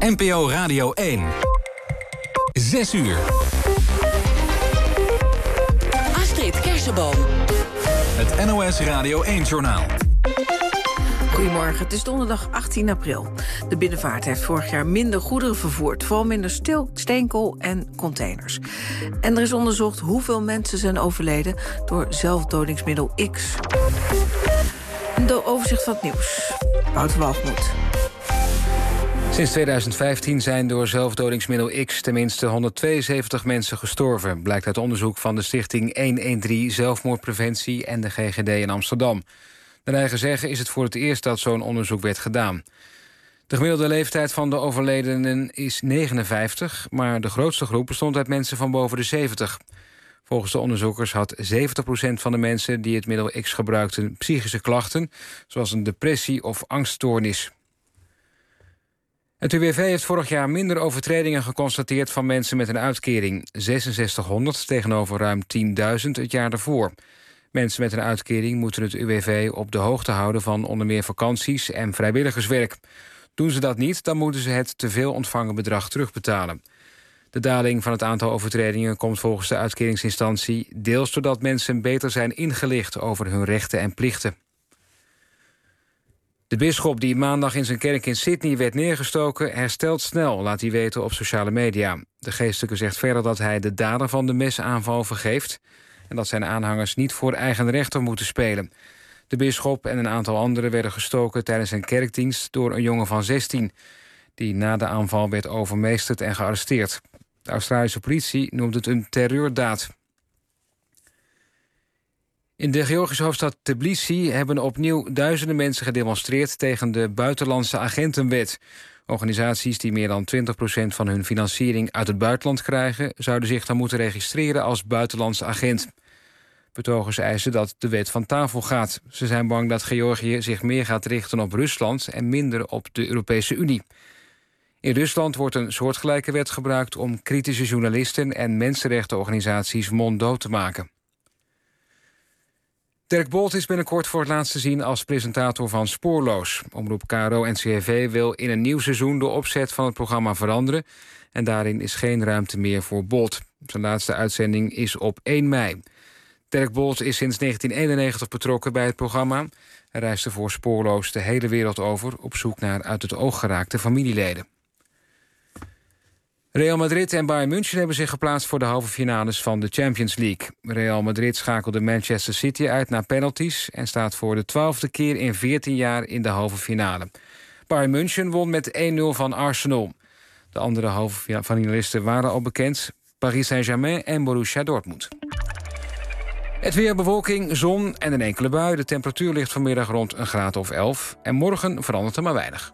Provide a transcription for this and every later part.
NPO Radio 1. 6 uur. Astrid Kersenboom. Het NOS Radio 1-journaal. Goedemorgen, het is donderdag 18 april. De binnenvaart heeft vorig jaar minder goederen vervoerd. Vooral minder steenkool en containers. En er is onderzocht hoeveel mensen zijn overleden door zelfdodingsmiddel X. De overzicht van het nieuws. Wouter Walgemoed. Sinds 2015 zijn door zelfdodingsmiddel X tenminste 172 mensen gestorven, blijkt uit onderzoek van de stichting 113 Zelfmoordpreventie en de GGD in Amsterdam. Naar eigen zeggen is het voor het eerst dat zo'n onderzoek werd gedaan. De gemiddelde leeftijd van de overledenen is 59, maar de grootste groep bestond uit mensen van boven de 70. Volgens de onderzoekers had 70% van de mensen die het middel X gebruikten psychische klachten, zoals een depressie of angststoornis. Het UWV heeft vorig jaar minder overtredingen geconstateerd van mensen met een uitkering. 6600 tegenover ruim 10.000 het jaar daarvoor. Mensen met een uitkering moeten het UWV op de hoogte houden van onder meer vakanties en vrijwilligerswerk. Doen ze dat niet, dan moeten ze het teveel ontvangen bedrag terugbetalen. De daling van het aantal overtredingen komt volgens de uitkeringsinstantie deels doordat mensen beter zijn ingelicht over hun rechten en plichten. De bisschop die maandag in zijn kerk in Sydney werd neergestoken herstelt snel, laat hij weten op sociale media. De geestelijke zegt verder dat hij de dader van de mesaanval vergeeft en dat zijn aanhangers niet voor eigen rechter moeten spelen. De bisschop en een aantal anderen werden gestoken tijdens een kerkdienst door een jongen van 16... die na de aanval werd overmeesterd en gearresteerd. De Australische politie noemt het een terreurdaad. In de Georgische hoofdstad Tbilisi hebben opnieuw duizenden mensen gedemonstreerd tegen de buitenlandse agentenwet. Organisaties die meer dan 20% van hun financiering uit het buitenland krijgen, zouden zich dan moeten registreren als buitenlandse agent. Betogers eisen dat de wet van tafel gaat. Ze zijn bang dat Georgië zich meer gaat richten op Rusland en minder op de Europese Unie. In Rusland wordt een soortgelijke wet gebruikt om kritische journalisten en mensenrechtenorganisaties monddood te maken. Dirk Bolt is binnenkort voor het laatst te zien als presentator van Spoorloos. Omroep KRO-NCRV wil in een nieuw seizoen de opzet van het programma veranderen en daarin is geen ruimte meer voor Bolt. Zijn laatste uitzending is op 1 mei. Dirk Bolt is sinds 1991 betrokken bij het programma. Hij reisde voor Spoorloos de hele wereld over op zoek naar uit het oog geraakte familieleden. Real Madrid en Bayern München hebben zich geplaatst voor de halve finales van de Champions League. Real Madrid schakelde Manchester City uit naar penalties en staat voor de 12e keer in 14 jaar in de halve finale. Bayern München won met 1-0 van Arsenal. De andere halve finalisten waren al bekend: Paris Saint-Germain en Borussia Dortmund. Het weer, bewolking, zon en een enkele bui. De temperatuur ligt vanmiddag rond een graad of 11. En morgen verandert er maar weinig.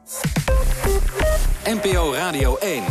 NPO Radio 1.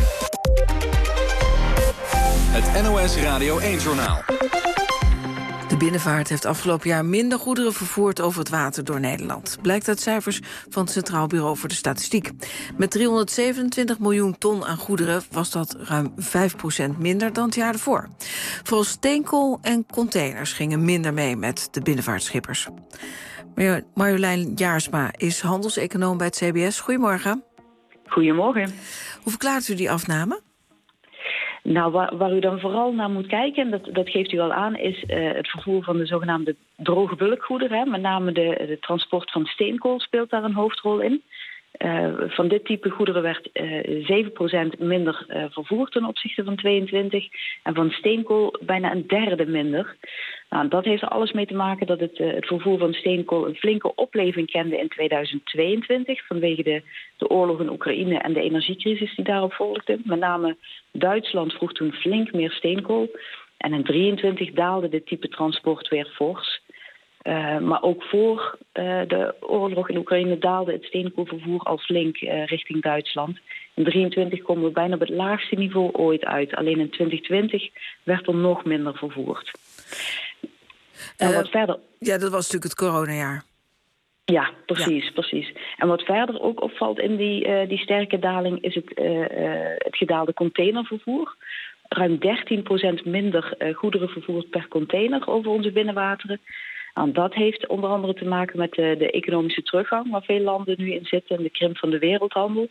Het NOS Radio 1-journaal. De binnenvaart heeft afgelopen jaar minder goederen vervoerd over het water door Nederland. Blijkt uit cijfers van het Centraal Bureau voor de Statistiek. Met 327 miljoen ton aan goederen was dat ruim 5% minder dan het jaar ervoor. Vooral steenkool en containers gingen minder mee met de binnenvaartschippers. Marjolein Jaarsma is handelseconoom bij het CBS. Goedemorgen. Goedemorgen. Hoe verklaart u die afname? Nou, waar u dan vooral naar moet kijken, en dat geeft u al aan, is het vervoer van de zogenaamde droge bulkgoederen. Hè. Met name de transport van steenkool speelt daar een hoofdrol in. Van dit type goederen werd 7% minder vervoerd ten opzichte van 22. En van steenkool bijna een derde minder. Nou, dat heeft er alles mee te maken dat het vervoer van steenkool een flinke opleving kende in 2022... vanwege de oorlog in Oekraïne en de energiecrisis die daarop volgde. Met name Duitsland vroeg toen flink meer steenkool. En in 2023 daalde dit type transport weer fors. Maar ook voor de oorlog in Oekraïne daalde het steenkoolvervoer al flink richting Duitsland. In 2023 komen we bijna op het laagste niveau ooit uit. Alleen in 2020 werd er nog minder vervoerd. Wat verder... Ja, dat was natuurlijk het coronajaar. Ja, precies. En wat verder ook opvalt in die sterke daling is het gedaalde containervervoer. Ruim 13% minder goederen vervoerd per container over onze binnenwateren. En dat heeft onder andere te maken met de economische teruggang waar veel landen nu in zitten en de krimp van de wereldhandel.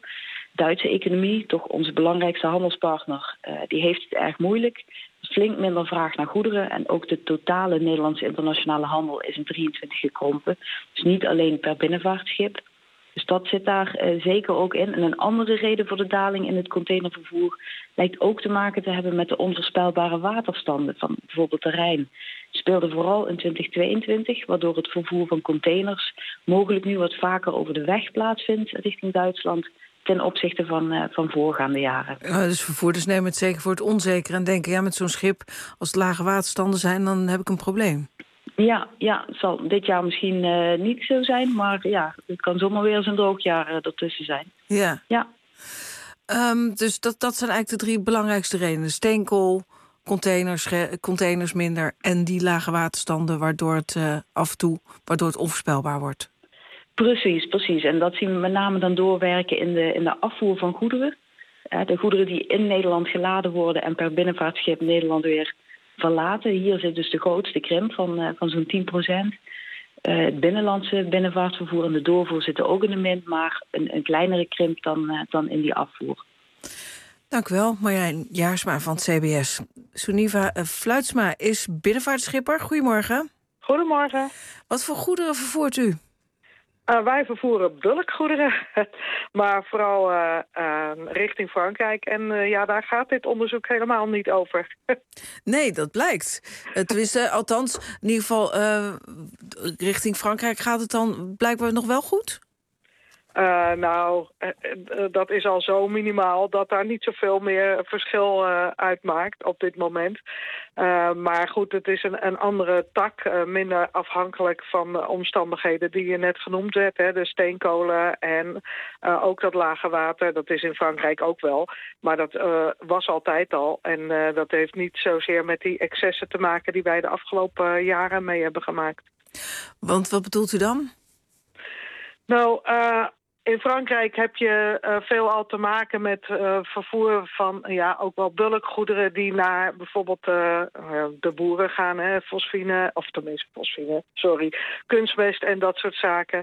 Duitse economie, toch onze belangrijkste handelspartner, die heeft het erg moeilijk. Flink minder vraag naar goederen en ook de totale Nederlandse internationale handel is in 23 gekrompen. Dus niet alleen per binnenvaartschip. Dus dat zit daar zeker ook in. En een andere reden voor de daling in het containervervoer lijkt ook te maken te hebben met de onvoorspelbare waterstanden van bijvoorbeeld de Rijn. Speelde vooral in 2022, waardoor het vervoer van containers mogelijk nu wat vaker over de weg plaatsvindt richting Duitsland ten opzichte van voorgaande jaren. Dus vervoerders nemen het zeker voor het onzeker en denken, ja, met zo'n schip, als het lage waterstanden zijn, dan heb ik een probleem. Ja, het zal dit jaar misschien niet zo zijn, maar ja, het kan zomaar weer eens een droogjaar ertussen zijn. Ja. Dus dat zijn eigenlijk de 3 belangrijkste redenen. Steenkool, containers minder en die lage waterstanden, waardoor het onvoorspelbaar wordt. Precies. En dat zien we met name dan doorwerken in de afvoer van goederen. De goederen die in Nederland geladen worden en per binnenvaartschip Nederland weer verlaten. Hier zit dus de grootste krimp van zo'n 10%. Het binnenlandse binnenvaartvervoer en de doorvoer zitten ook in de min, maar een kleinere krimp dan in die afvoer. Dank u wel, Marjolein Jaarsma van het CBS. Suniva Fluitsma is binnenvaartschipper. Goedemorgen. Goedemorgen. Wat voor goederen vervoert u? Wij vervoeren bulkgoederen, maar vooral richting Frankrijk. En daar gaat dit onderzoek helemaal niet over. Nee, dat blijkt. Tenminste, althans, in ieder geval richting Frankrijk gaat het dan blijkbaar nog wel goed? Dat is al zo minimaal dat daar niet zoveel meer verschil uitmaakt op dit moment. Maar goed, het is een andere tak, minder afhankelijk van de omstandigheden die je net genoemd hebt. Hè, de steenkolen en ook dat lage water, dat is in Frankrijk ook wel. Maar dat was altijd al en dat heeft niet zozeer met die excessen te maken die wij de afgelopen jaren mee hebben gemaakt. Want wat bedoelt u dan? In Frankrijk heb je veelal te maken met vervoer van ook wel bulkgoederen die naar bijvoorbeeld de boeren gaan, kunstmest en dat soort zaken.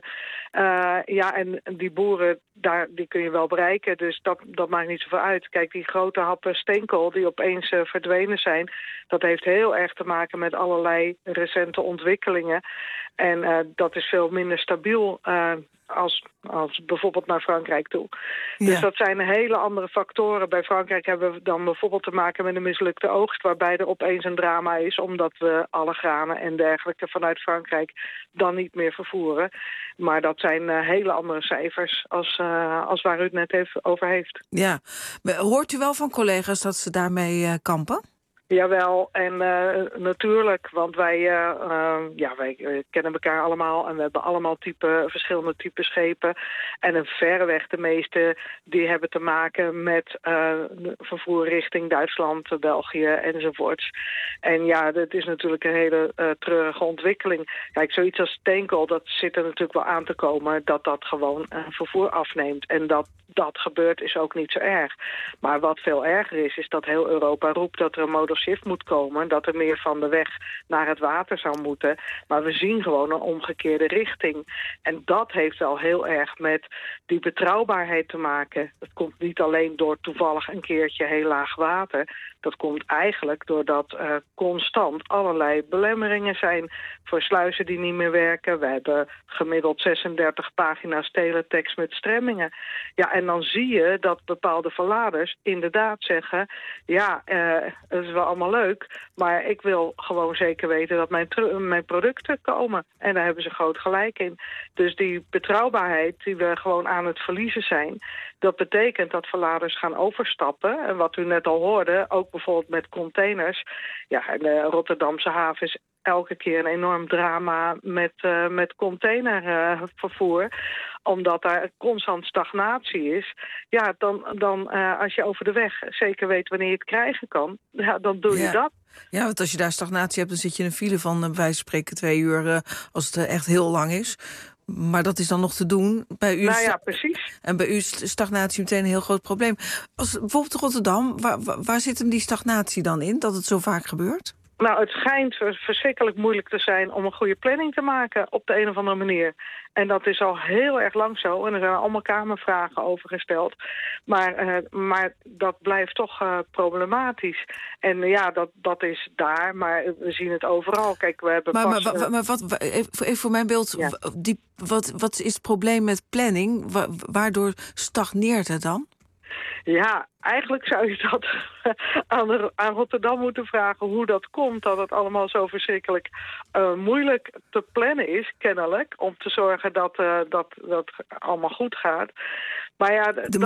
En die boeren, die kun je wel bereiken, dus dat maakt niet zoveel uit. Kijk, die grote happen steenkool die opeens verdwenen zijn, dat heeft heel erg te maken met allerlei recente ontwikkelingen. En dat is veel minder stabiel als bijvoorbeeld naar Frankrijk toe. Ja. Dus dat zijn hele andere factoren. Bij Frankrijk hebben we dan bijvoorbeeld te maken met een mislukte oogst, waarbij er opeens een drama is, omdat we alle granen en dergelijke vanuit Frankrijk dan niet meer vervoeren. Maar dat zijn hele andere cijfers als waar u het net over heeft. Ja. Hoort u wel van collega's dat ze daarmee kampen? Jawel, en natuurlijk, want wij kennen elkaar allemaal en we hebben allemaal verschillende typen schepen. En verreweg de meeste die hebben te maken met vervoer richting Duitsland, België enzovoorts. En ja, dat is natuurlijk een hele treurige ontwikkeling. Kijk, zoiets als steenkool, dat zit er natuurlijk wel aan te komen dat gewoon vervoer afneemt. En dat gebeurt is ook niet zo erg. Maar wat veel erger is dat heel Europa roept dat er een modal shift moet komen, dat er meer van de weg naar het water zou moeten. Maar we zien gewoon een omgekeerde richting. En dat heeft wel heel erg met die betrouwbaarheid te maken. Het komt niet alleen door toevallig een keertje heel laag water. Dat komt eigenlijk doordat constant allerlei belemmeringen zijn voor sluizen die niet meer werken. We hebben gemiddeld 36 pagina's teletext met stremmingen. Ja, en dan zie je dat bepaalde verladers inderdaad zeggen, het is wel allemaal leuk, maar ik wil gewoon zeker weten dat mijn producten komen. En daar hebben ze groot gelijk in. Dus die betrouwbaarheid die we gewoon aan het verliezen zijn, dat betekent dat verladers gaan overstappen. En wat u net al hoorde, ook bijvoorbeeld met containers. Ja, en de Rotterdamse haven is elke keer een enorm drama met containervervoer. Omdat daar constant stagnatie is. Ja, dan als je over de weg zeker weet wanneer je het krijgen kan, dan doe je dat. Ja, want als je daar stagnatie hebt, dan zit je in een file van bij wijze van spreken 2 uur als het echt heel lang is. Maar dat is dan nog te doen. Bij u precies. En bij u is stagnatie meteen een heel groot probleem. Als bijvoorbeeld Rotterdam, waar zit hem die stagnatie dan in, dat het zo vaak gebeurt? Nou, het schijnt verschrikkelijk moeilijk te zijn om een goede planning te maken op de een of andere manier. En dat is al heel erg lang zo. En er zijn allemaal kamervragen over gesteld. Maar dat blijft toch problematisch. En ja, dat is daar, maar we zien het overal. Kijk, we hebben Maar wat, even voor mijn beeld, Ja. Wat is het probleem met planning? Waardoor stagneert het dan? Ja, eigenlijk zou je dat aan Rotterdam moeten vragen hoe dat komt. Dat het allemaal zo verschrikkelijk moeilijk te plannen is, kennelijk. Om te zorgen dat allemaal goed gaat. Maar ja, Er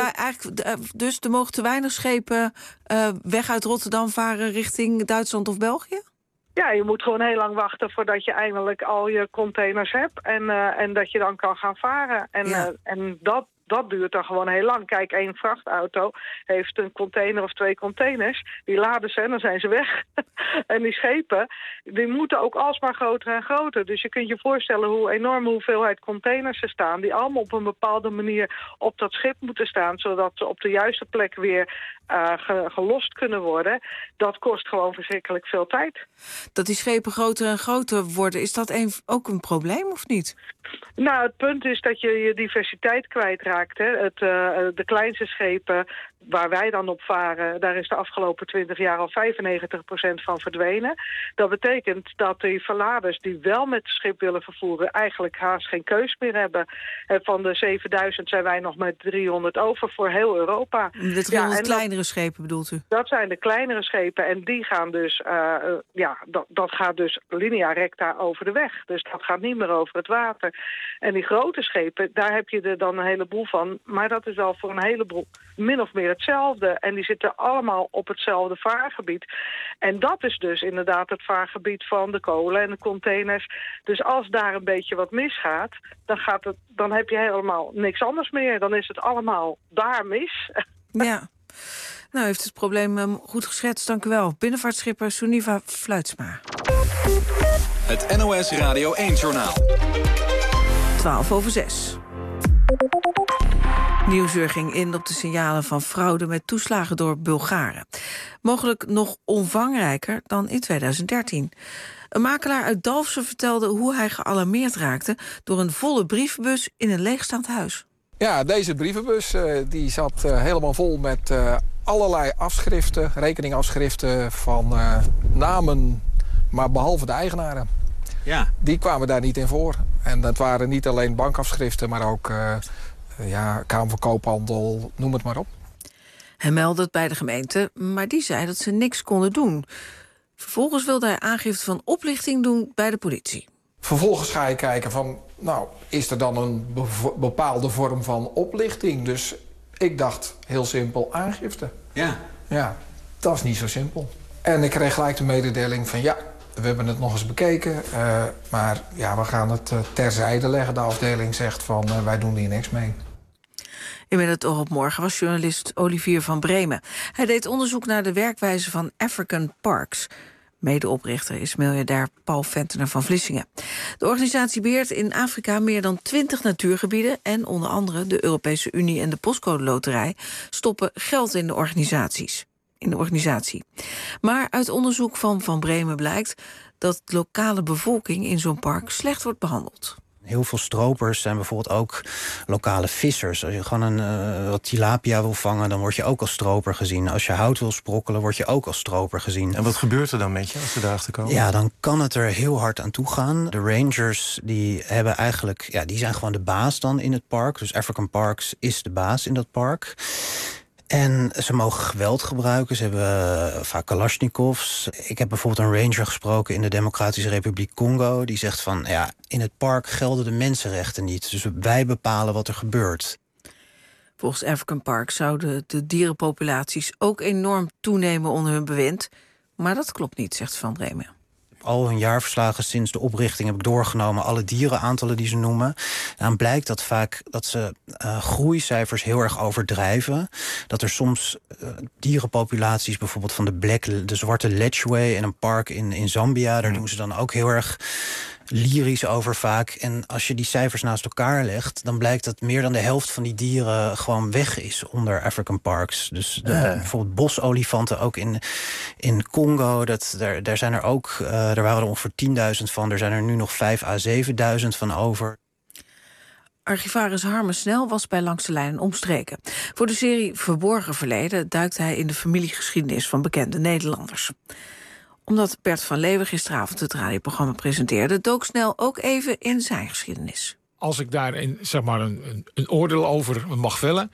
mogen te weinig schepen weg uit Rotterdam varen richting Duitsland of België? Ja, je moet gewoon heel lang wachten voordat je eindelijk al je containers hebt. En dat je dan kan gaan varen. En dat duurt dan gewoon heel lang. Kijk, 1 vrachtauto heeft een container of 2 containers. Die laden ze en dan zijn ze weg. En die schepen, die moeten ook alsmaar groter en groter. Dus je kunt je voorstellen hoe enorme hoeveelheid containers er staan, die allemaal op een bepaalde manier op dat schip moeten staan, zodat ze op de juiste plek weer gelost kunnen worden. Dat kost gewoon verschrikkelijk veel tijd. Dat die schepen groter en groter worden, is dat ook een probleem of niet? Nou, het punt is dat je je diversiteit kwijtraakt. Hè. De kleinste schepen waar wij dan op varen, daar is de afgelopen 20 jaar al 95% van verdwenen. Dat betekent dat die verladers die wel met het schip willen vervoeren eigenlijk haast geen keus meer hebben. Van de 7000 zijn wij nog met 300 over voor heel Europa. De 300 kleinere schepen bedoelt u? Dat zijn de kleinere schepen en die gaan dus, dat gaat dus linea recta over de weg. Dus dat gaat niet meer over het water. En die grote schepen, daar heb je er dan een heleboel van. Maar dat is wel voor een heleboel min of meer hetzelfde. En die zitten allemaal op hetzelfde vaargebied. En dat is dus inderdaad het vaargebied van de kolen en de containers. Dus als daar een beetje wat misgaat, dan heb je helemaal niks anders meer. Dan is het allemaal daar mis. Ja. Nou, heeft het probleem goed geschetst, dank u wel. Binnenvaartschipper Suniva Fluitsma. Het NOS Radio 1-journaal. 6:12. Nieuwsuur ging in op de signalen van fraude met toeslagen door Bulgaren. Mogelijk nog omvangrijker dan in 2013. Een makelaar uit Dalfsen vertelde hoe hij gealarmeerd raakte door een volle brievenbus in een leegstaand huis. Ja, deze brievenbus die zat helemaal vol met allerlei afschriften, rekeningafschriften van namen, maar behalve de eigenaren. Ja. Die kwamen daar niet in voor. En dat waren niet alleen bankafschriften, maar ook Kamer van Koophandel, noem het maar op. Hij meldde het bij de gemeente, maar die zei dat ze niks konden doen. Vervolgens wilde hij aangifte van oplichting doen bij de politie. Vervolgens ga je kijken van, is er dan een bepaalde vorm van oplichting? Dus ik dacht, heel simpel, aangifte. Ja, dat is niet zo simpel. En ik kreeg gelijk de mededeling van, we hebben het nog eens bekeken. Maar we gaan het terzijde leggen. De afdeling zegt van, wij doen hier niks mee. In Met het oog op morgen was journalist Olivier van Bremen. Hij deed onderzoek naar de werkwijze van African Parks. Medeoprichter is miljardair Paul Ventener van Vlissingen. De organisatie beheert in Afrika meer dan 20 natuurgebieden... en onder andere de Europese Unie en de Postcode Loterij... stoppen geld in de organisatie. Maar uit onderzoek van Van Bremen blijkt... dat de lokale bevolking in zo'n park slecht wordt behandeld. Heel veel stropers zijn bijvoorbeeld ook lokale vissers. Als je gewoon wat tilapia wil vangen, dan word je ook als stroper gezien. Als je hout wil sprokkelen, word je ook als stroper gezien. En wat gebeurt er dan met je als ze daarachter komen? Ja, dan kan het er heel hard aan toe gaan. De rangers die hebben eigenlijk, die zijn gewoon de baas dan in het park. Dus African Parks is de baas in dat park. En ze mogen geweld gebruiken. Ze hebben vaak Kalashnikovs. Ik heb bijvoorbeeld een ranger gesproken in de Democratische Republiek Congo. Die zegt van, in het park gelden de mensenrechten niet. Dus wij bepalen wat er gebeurt. Volgens African Park zouden de dierenpopulaties ook enorm toenemen onder hun bewind. Maar dat klopt niet, zegt Van Bremen. Al hun jaarverslagen sinds de oprichting heb ik doorgenomen, alle dierenaantallen die ze noemen. En dan blijkt dat vaak dat ze groeicijfers heel erg overdrijven. Dat er soms dierenpopulaties, bijvoorbeeld van de zwarte Ledgeway en een park in Zambia, daar doen ze dan ook heel erg lyrisch over vaak. En als je die cijfers naast elkaar legt, dan blijkt dat meer dan de helft van die dieren gewoon weg is onder African parks. Dus bijvoorbeeld bosolifanten ook in Congo. Daar zijn er ook, daar waren er ongeveer 10.000 van. Er zijn er nu nog 5.000 à 7.000 van over. Archivaris Harme Snel was bij Langs de Lijn omstreken. Voor de serie Verborgen Verleden duikt hij in de familiegeschiedenis van bekende Nederlanders. Omdat Bert van Leeuwen gisteravond het radioprogramma presenteerde, dook Snel ook even in zijn geschiedenis. Als ik daar een oordeel over mag vellen.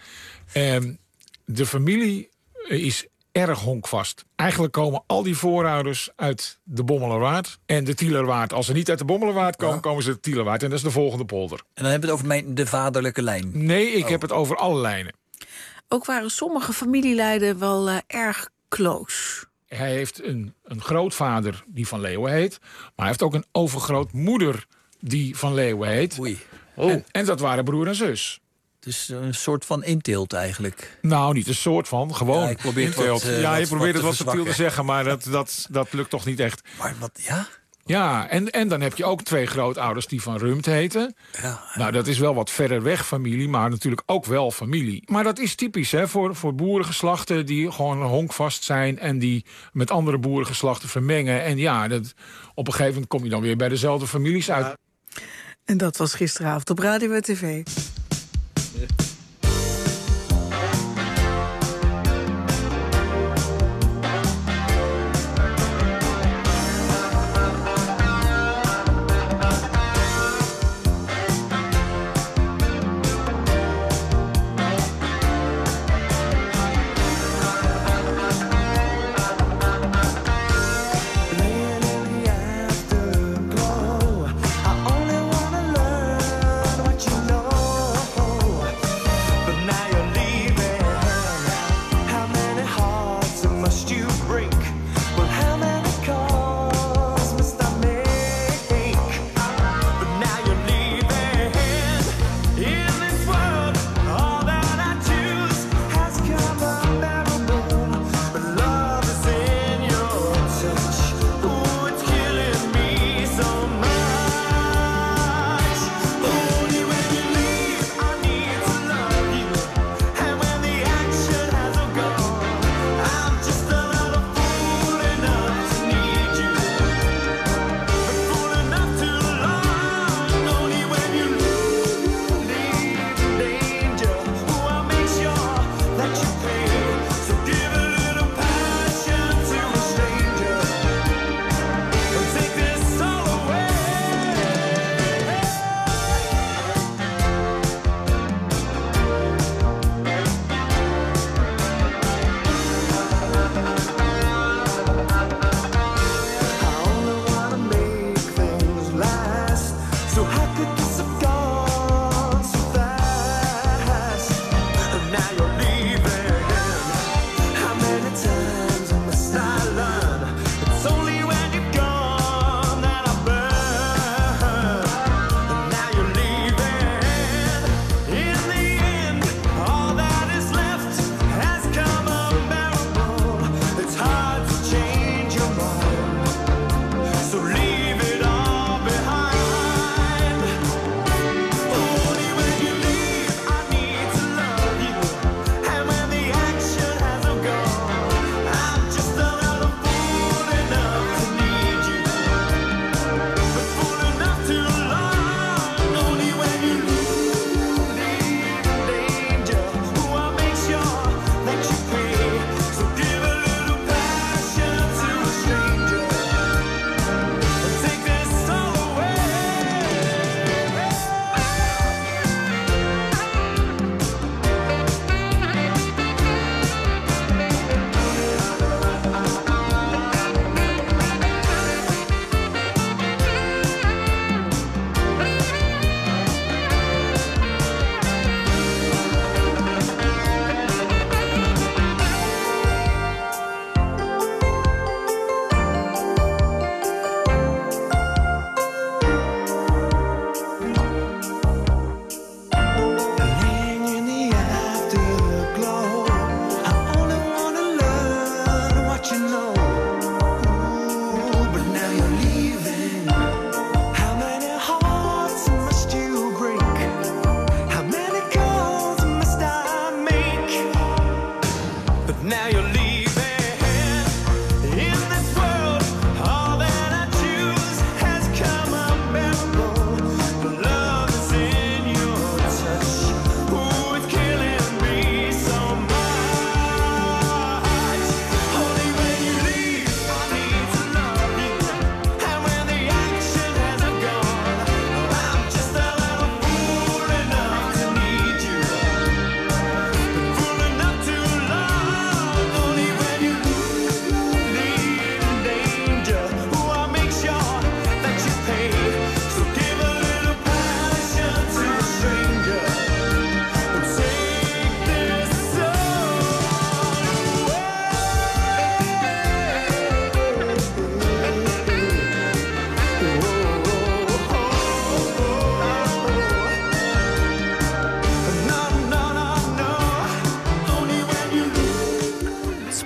De familie is erg honkvast. Eigenlijk komen al die voorouders uit de Bommelerwaard en de Tielerwaard. Als ze niet uit de Bommelerwaard komen, komen ze uit de Tielerwaard. En dat is de volgende polder. En dan hebben we het over de vaderlijke lijn? Nee, ik heb het over alle lijnen. Ook waren sommige familieleden wel erg close. Hij heeft een grootvader die Van Leeuwen heet. Maar hij heeft ook een overgrootmoeder die Van Leeuwen heet. Oei. En dat waren broer en zus. Dus een soort van inteelt eigenlijk. Nou, niet een soort van, gewoon ik probeer inteelt. Je probeert het wat subtiel te zeggen, maar dat lukt toch niet echt. Maar wat, ja? Ja, en dan heb je ook 2 grootouders die Van Rumpt heten. Ja. Nou, dat is wel wat verder weg familie, maar natuurlijk ook wel familie. Maar dat is typisch hè, voor boerengeslachten die gewoon honkvast zijn en die met andere boerengeslachten vermengen. En ja, op een gegeven moment kom je dan weer bij dezelfde families uit. En dat was gisteravond op Radio en TV. I only wanna learn what you know.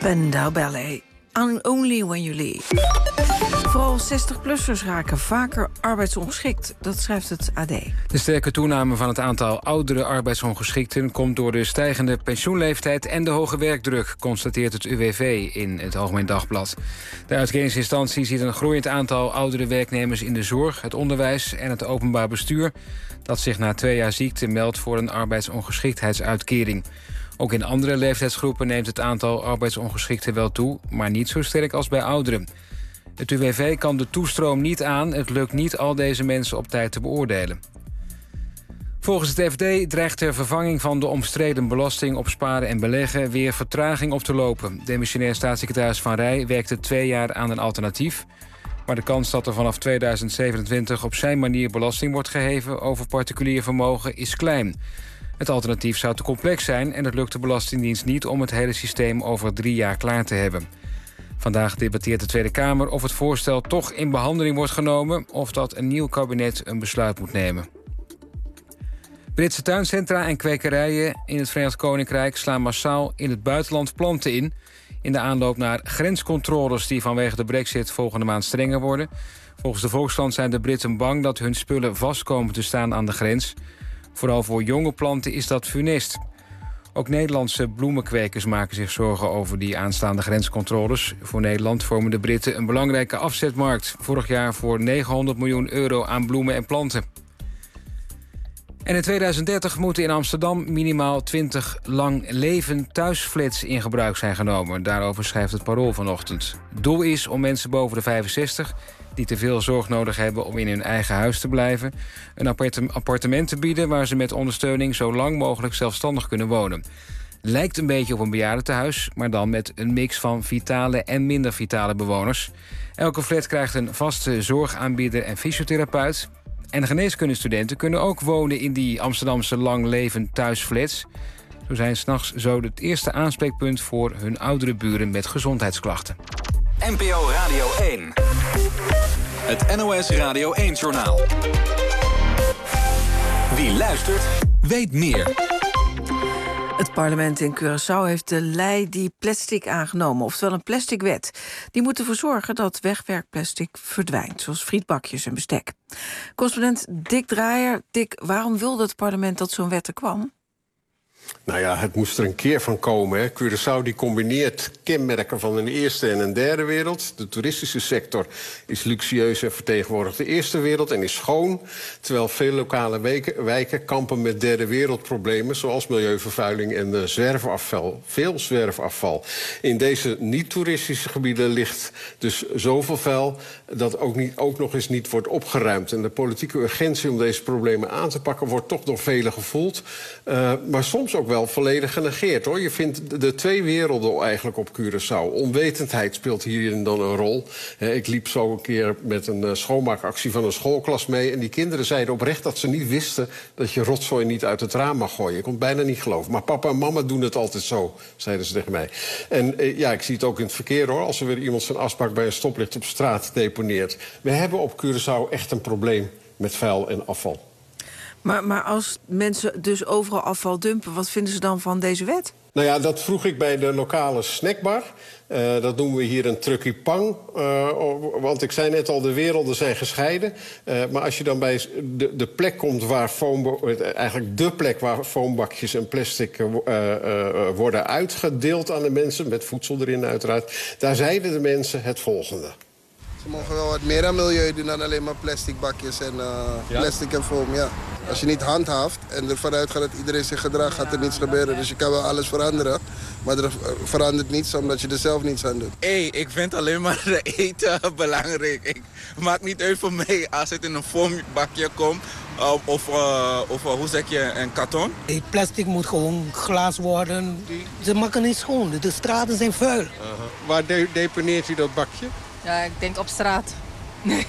Spandau Ballet. Only When You Leave. Vooral 60-plussers raken vaker arbeidsongeschikt. Dat schrijft het AD. De sterke toename van het aantal oudere arbeidsongeschikten komt door de stijgende pensioenleeftijd en de hoge werkdruk, constateert het UWV in het Algemeen Dagblad. De uitkeringsinstantie ziet een groeiend aantal oudere werknemers in de zorg, het onderwijs en het openbaar bestuur dat zich na 2 jaar ziekte meldt voor een arbeidsongeschiktheidsuitkering. Ook in andere leeftijdsgroepen neemt het aantal arbeidsongeschikten wel toe, maar niet zo sterk als bij ouderen. Het UWV kan de toestroom niet aan. Het lukt niet al deze mensen op tijd te beoordelen. Volgens het FD dreigt de vervanging van de omstreden belasting op sparen en beleggen weer vertraging op te lopen. Demissionair staatssecretaris Van Rij werkte 2 jaar aan een alternatief. Maar de kans dat er vanaf 2027 op zijn manier belasting wordt geheven over particulier vermogen is klein. Het alternatief zou te complex zijn en het lukt de Belastingdienst niet om het hele systeem over 3 jaar klaar te hebben. Vandaag debatteert de Tweede Kamer of het voorstel toch in behandeling wordt genomen of dat een nieuw kabinet een besluit moet nemen. Britse tuincentra en kwekerijen in het Verenigd Koninkrijk slaan massaal in het buitenland planten in. In de aanloop naar grenscontroles die vanwege de Brexit volgende maand strenger worden. Volgens de Volkskrant zijn de Britten bang dat hun spullen vast komen te staan aan de grens. Vooral voor jonge planten is dat funest. Ook Nederlandse bloemenkwekers maken zich zorgen over die aanstaande grenscontroles. Voor Nederland vormen de Britten een belangrijke afzetmarkt. Vorig jaar voor €900 miljoen aan bloemen en planten. En in 2030 moeten in Amsterdam minimaal 20 lang leven thuisflats in gebruik zijn genomen. Daarover schrijft het Parool vanochtend. Het doel is om mensen boven de 65... die te veel zorg nodig hebben om in hun eigen huis te blijven, een appartement te bieden waar ze met ondersteuning zo lang mogelijk zelfstandig kunnen wonen. Lijkt een beetje op een bejaardentehuis, maar dan met een mix van vitale en minder vitale bewoners. Elke flat krijgt een vaste zorgaanbieder en fysiotherapeut. En geneeskundestudenten kunnen ook wonen in die Amsterdamse lang leven thuisflats. Zo zijn 's nachts zo het eerste aanspreekpunt voor hun oudere buren met gezondheidsklachten. NPO Radio 1. Het NOS Radio 1-journaal. Wie luistert, weet meer. Het parlement in Curaçao heeft de lei die plastic aangenomen, oftewel een plastic wet. Die moet ervoor zorgen dat wegwerkplastic verdwijnt, zoals frietbakjes en bestek. Correspondent Dick Draaier. Dick, waarom wilde het parlement dat zo'n wet er kwam? Nou ja, het moest er een keer van komen. Hè. Curaçao die combineert kenmerken van een eerste en een derde wereld. De toeristische sector is luxueus en vertegenwoordigt de eerste wereld en is schoon. Terwijl veel lokale wijken kampen met derde wereldproblemen, zoals milieuvervuiling en zwerfafval. Veel zwerfafval. In deze niet-toeristische gebieden ligt dus zoveel vuil dat ook nog eens niet wordt opgeruimd. En de politieke urgentie om deze problemen aan te pakken wordt toch door velen gevoeld. Maar soms ook wel volledig genegeerd, hoor. Je vindt de 2 werelden eigenlijk op Curaçao. Onwetendheid speelt hierin dan een rol. Ik liep zo een keer met een schoonmaakactie van een schoolklas mee en die kinderen zeiden oprecht dat ze niet wisten dat je rotzooi niet uit het raam mag gooien. Ik kon het bijna niet geloven. Maar papa en mama doen het altijd zo, zeiden ze tegen mij. En ja, ik zie het ook in het verkeer, hoor. Als er weer iemand zijn asbak bij een stoplicht op straat deponeert. We hebben op Curaçao echt een probleem met vuil en afval. Maar als mensen dus overal afval dumpen, wat vinden ze dan van deze wet? Nou ja, dat vroeg ik bij de lokale snackbar. Dat noemen we hier een truckipang. Want ik zei net al, de werelden zijn gescheiden. Maar als je dan bij de plek komt waar eigenlijk de plek waar foombakjes en plastic worden uitgedeeld aan de mensen, met voedsel erin uiteraard, daar zeiden de mensen het volgende. Ze mogen wel wat meer aan milieu doen dan alleen maar plastic bakjes en plastic en foam, ja. Als je niet handhaaft en ervan uitgaat dat iedereen zich gedraagt, gaat er niets gebeuren. Dus je kan wel alles veranderen, maar er verandert niets omdat je er zelf niets aan doet. Ik vind alleen maar de eten belangrijk. Ik maak niet uit voor mij als het in een foambakje komt of hoe zeg je, een karton. Plastic moet gewoon glas worden. Ze maken niet schoon, de straten zijn vuil. Waar deponeert u dat bakje? Ja, ik denk op straat. Nee.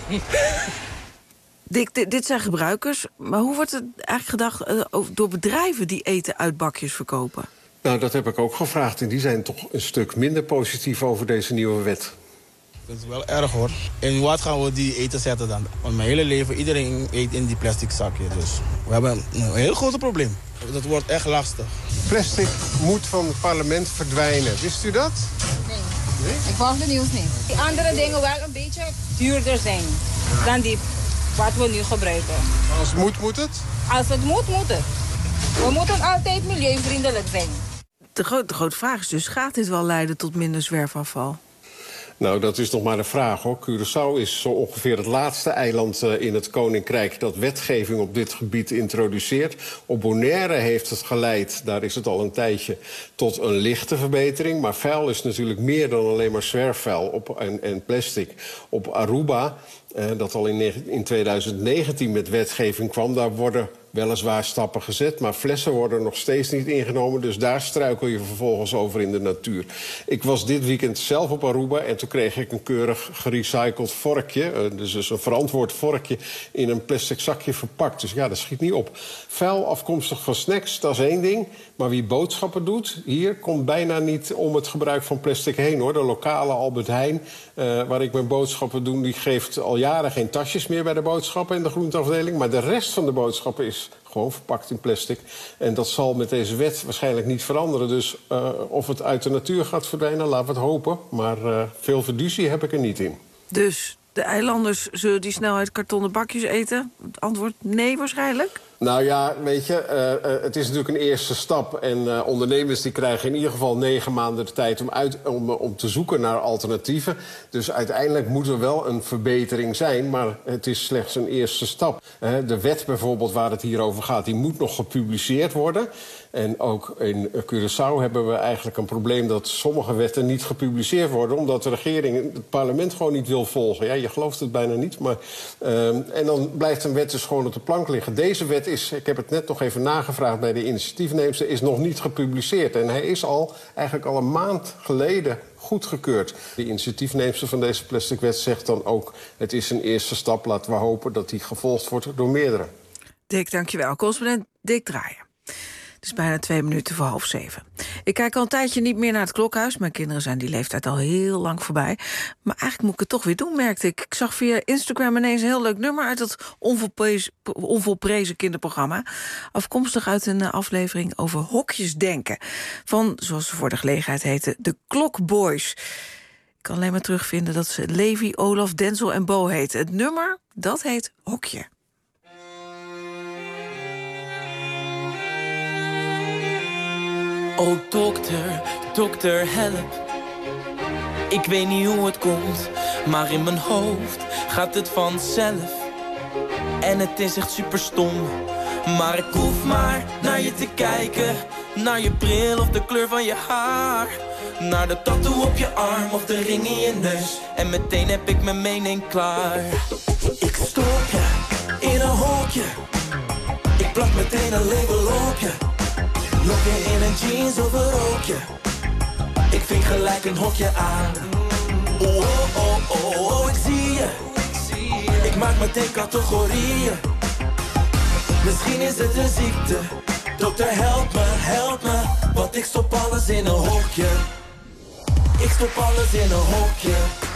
Dick, dit zijn gebruikers, maar hoe wordt het eigenlijk gedacht door bedrijven die eten uit bakjes verkopen? Nou, dat heb ik ook gevraagd en die zijn toch een stuk minder positief over deze nieuwe wet. Dat is wel erg, hoor. En wat gaan we die eten zetten dan? Want mijn hele leven, iedereen eet in die plastic zakje, dus We hebben een heel groot probleem. Dat wordt echt lastig. Plastic moet van het parlement verdwijnen. Wist u dat? Nee? Ik volg het nieuws niet. Die andere dingen wel een beetje duurder zijn dan die wat we nu gebruiken. Als het moet, moet het? Als het moet, moet het. We moeten altijd milieuvriendelijk zijn. De grote vraag is dus, gaat dit wel leiden tot minder zwerfafval? Nou, dat is nog maar de vraag, hoor. Curaçao is zo ongeveer het laatste eiland in het Koninkrijk dat wetgeving op dit gebied introduceert. Op Bonaire heeft het geleid, daar is het al een tijdje, tot een lichte verbetering. Maar vuil is natuurlijk meer dan alleen maar zwerfvuil en plastic. Op Aruba, dat al in 2019 met wetgeving kwam, daar worden weliswaar stappen gezet, maar flessen worden nog steeds niet ingenomen. Dus daar struikel je vervolgens over in de natuur. Ik was dit weekend zelf op Aruba en toen kreeg ik een keurig gerecycled vorkje. Dus een verantwoord vorkje in een plastic zakje verpakt. Dus ja, dat schiet niet op. Vuil afkomstig van snacks, dat is één ding. Maar wie boodschappen doet, hier komt bijna niet om het gebruik van plastic heen, hoor. De lokale Albert Heijn, waar ik mijn boodschappen doe, die geeft al jaren geen tasjes meer bij de boodschappen in de groenteafdeling. Maar de rest van de boodschappen is gewoon verpakt in plastic. En dat zal met deze wet waarschijnlijk niet veranderen. Dus of het uit de natuur gaat verdwijnen, laten we het hopen. Maar veel fiducie heb ik er niet in. Dus de eilanders, zullen die snel uit kartonnen bakjes eten? Het antwoord nee waarschijnlijk? Nou ja, weet je, het is natuurlijk een eerste stap. En ondernemers die krijgen in ieder geval 9 maanden de tijd om te zoeken naar alternatieven. Dus uiteindelijk moet er wel een verbetering zijn, maar het is slechts een eerste stap. De wet bijvoorbeeld waar het hier over gaat, die moet nog gepubliceerd worden. En ook in Curaçao hebben we eigenlijk een probleem dat sommige wetten niet gepubliceerd worden, omdat de regering het parlement gewoon niet wil volgen. Ja, je gelooft het bijna niet, maar en dan blijft een wet dus gewoon op de plank liggen. Deze wet is, ik heb het net nog even nagevraagd bij de initiatiefneemster, is nog niet gepubliceerd. En hij is eigenlijk al een maand geleden goedgekeurd. De initiatiefneemster van deze plastic wet zegt dan ook, het is een eerste stap, laten we hopen dat die gevolgd wordt door meerdere. Dick, dankjewel. Correspondent Dick Draaier. Het is bijna 2 minuten voor 6:30. Ik kijk al een tijdje niet meer naar het klokhuis. Mijn kinderen zijn die leeftijd al heel lang voorbij. Maar eigenlijk moet ik het toch weer doen, merkte ik. Ik zag via Instagram ineens een heel leuk nummer uit het onvolprezen kinderprogramma. Afkomstig uit een aflevering over hokjesdenken. Van, zoals ze voor de gelegenheid heten, de Klokboys. Ik kan alleen maar terugvinden dat ze Levi, Olaf, Denzel en Bo heten. Het nummer, dat heet Hokje. Oh dokter, dokter help. Ik weet niet hoe het komt, maar in mijn hoofd gaat het vanzelf. En het is echt super stom, maar ik hoef maar naar je te kijken. Naar je bril of de kleur van je haar. Naar de tattoo op je arm of de ring in je neus. En meteen heb ik mijn mening klaar. Ik stop je in een hokje. Ik plak meteen een label op je. Loop je in een jeans of een rookje. Ik ving gelijk een hokje aan. Oh, oh, oh, oh, ik zie je. Ik maak meteen categorieën. Misschien is het een ziekte. Dokter, help me. Want ik stop alles in een hokje. Ik stop alles in een hokje.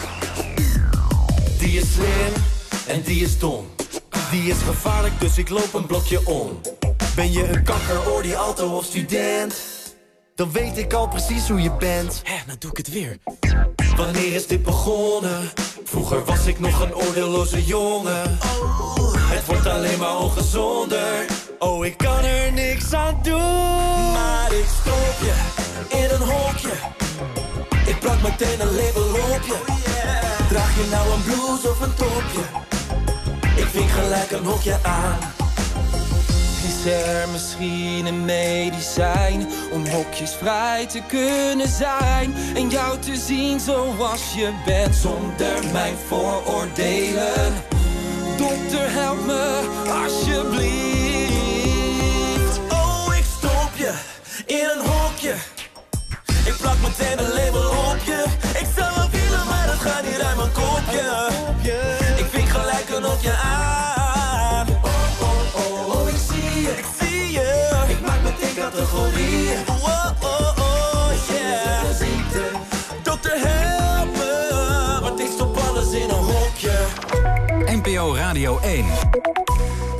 Die is slim en die is dom. Die is gevaarlijk, dus ik loop een blokje om. Ben je een kankeroor, die alto of student? Dan weet ik al precies hoe je bent. Nou doe ik het weer. Wanneer is dit begonnen? Vroeger was ik nog een oordeelloze jongen. Het wordt alleen maar ongezonder. Oh, ik kan er niks aan doen. Maar ik stop je in een hokje. Ik plak meteen een label op je. Draag je nou een blouse of een topje? Ik ving gelijk een hokje aan. Is er misschien een medicijn om hokjes vrij te kunnen zijn en jou te zien zoals je bent zonder mijn vooroordelen? Dokter, help me alsjeblieft. Oh, ik stop je in een hokje. Ik plak meteen een label op je. Ik zou wel willen, maar dat gaat niet uit mijn kopje. Ik ving gelijk een hokje aan. Ik zie je. Ik maak meteen categorieën. Oh, oh, oh, yeah. Dokter, help me. Want ik stop alles in een hokje. NPO Radio 1.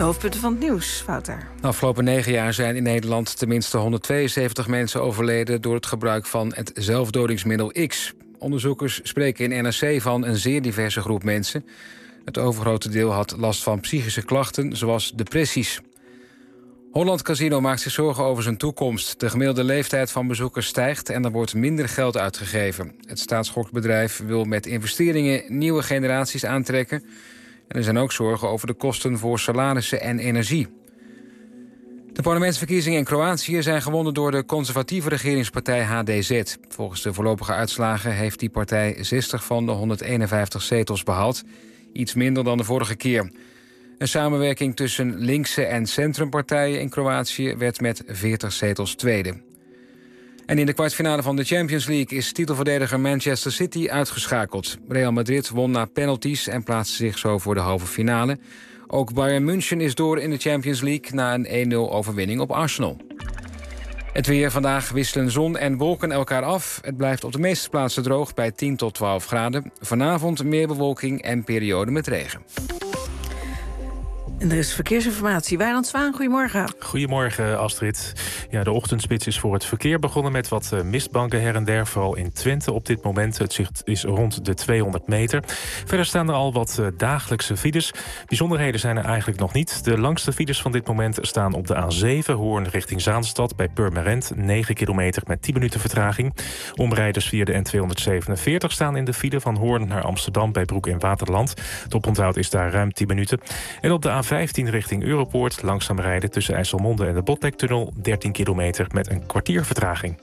De hoofdpunten van het nieuws, Wouter. De afgelopen 9 jaar zijn in Nederland tenminste 172 mensen overleden door het gebruik van het zelfdodingsmiddel X. Onderzoekers spreken in NRC van een zeer diverse groep mensen. Het overgrote deel had last van psychische klachten, zoals depressies. Holland Casino maakt zich zorgen over zijn toekomst. De gemiddelde leeftijd van bezoekers stijgt en er wordt minder geld uitgegeven. Het staatsgokbedrijf wil met investeringen nieuwe generaties aantrekken. En er zijn ook zorgen over de kosten voor salarissen en energie. De parlementsverkiezingen in Kroatië zijn gewonnen door de conservatieve regeringspartij HDZ. Volgens de voorlopige uitslagen heeft die partij 60 van de 151 zetels behaald. Iets minder dan de vorige keer. Een samenwerking tussen linkse en centrumpartijen in Kroatië werd met 40 zetels tweede. En in de kwartfinale van de Champions League is titelverdediger Manchester City uitgeschakeld. Real Madrid won na penalties en plaatste zich zo voor de halve finale. Ook Bayern München is door in de Champions League na een 1-0 overwinning op Arsenal. Het weer: vandaag wisselen zon en wolken elkaar af. Het blijft op de meeste plaatsen droog bij 10 tot 12 graden. Vanavond meer bewolking en periode met regen. En er is verkeersinformatie. Wijnand Zwaan, goedemorgen. Goedemorgen, Astrid. Ja, de ochtendspits is voor het verkeer begonnen met wat mistbanken her en der. Vooral in Twente op dit moment. Het zicht is rond de 200 meter. Verder staan er al wat dagelijkse files. Bijzonderheden zijn er eigenlijk nog niet. De langste files van dit moment staan op de A7... Hoorn richting Zaanstad bij Purmerend. 9 kilometer met 10 minuten vertraging. Omrijders via de N247 staan in de file van Hoorn naar Amsterdam... bij Broek in Waterland. Het oponthoud is daar ruim 10 minuten. En op de A15 richting Europoort langzaam rijden tussen IJsselmonde en de Botlektunnel 13 kilometer met een kwartier vertraging.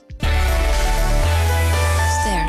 Ster.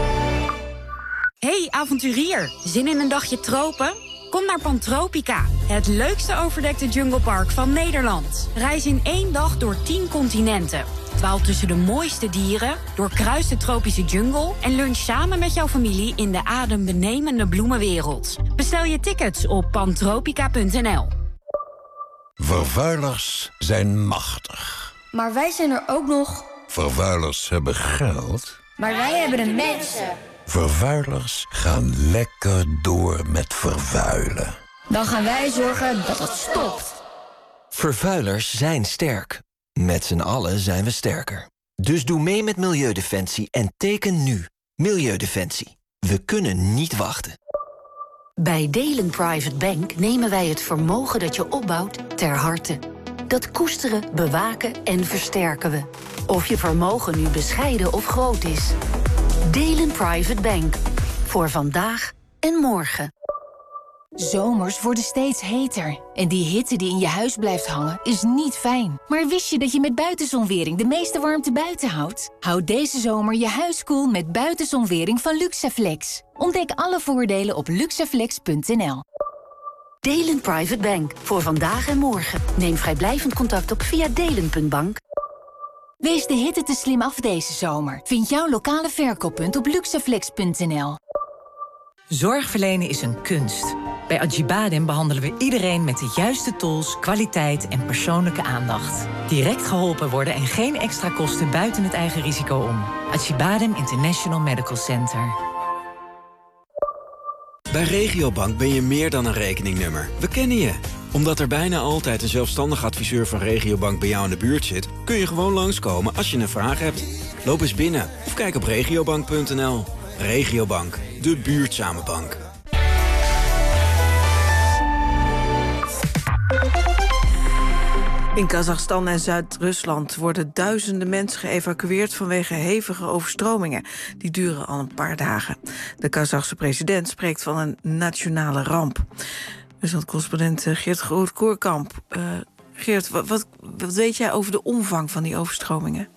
Hey avonturier, zin in een dagje tropen? Kom naar Pantropica, het leukste overdekte junglepark van Nederland. Reis in 1 dag door 10 continenten. Dwaal tussen de mooiste dieren, doorkruis de tropische jungle... en lunch samen met jouw familie in de adembenemende bloemenwereld. Bestel je tickets op pantropica.nl. Vervuilers zijn machtig. Maar wij zijn er ook nog. Vervuilers hebben geld. Maar wij hebben de mensen. Vervuilers gaan lekker door met vervuilen. Dan gaan wij zorgen dat het stopt. Vervuilers zijn sterk. Met z'n allen zijn we sterker. Dus doe mee met Milieudefensie en teken nu. Milieudefensie. We kunnen niet wachten. Bij Delen Private Bank nemen wij het vermogen dat je opbouwt ter harte. Dat koesteren, bewaken en versterken we. Of je vermogen nu bescheiden of groot is. Delen Private Bank. Voor vandaag en morgen. Zomers worden steeds heter. En die hitte die in je huis blijft hangen is niet fijn. Maar wist je dat je met buitenzonwering de meeste warmte buiten houdt? Houd deze zomer je huis koel met buitenzonwering van Luxaflex. Ontdek alle voordelen op luxaflex.nl. Delen Private Bank. Voor vandaag en morgen. Neem vrijblijvend contact op via delen.bank. Wees de hitte te slim af deze zomer. Vind jouw lokale verkooppunt op luxaflex.nl. Zorg verlenen is een kunst. Bij Acibadem behandelen we iedereen met de juiste tools, kwaliteit en persoonlijke aandacht. Direct geholpen worden en geen extra kosten buiten het eigen risico om. Acibadem International Medical Center. Bij Regiobank ben je meer dan een rekeningnummer. We kennen je. Omdat er bijna altijd een zelfstandig adviseur van Regiobank bij jou in de buurt zit... kun je gewoon langskomen als je een vraag hebt. Loop eens binnen of kijk op regiobank.nl. Regiobank, de buurtzame bank. In Kazachstan en Zuid-Rusland worden duizenden mensen geëvacueerd vanwege hevige overstromingen. Die duren al een paar dagen. De Kazachse president spreekt van een nationale ramp. Rusland-correspondent Geert Groot-Koerkamp. Geert, wat weet jij over de omvang van die overstromingen?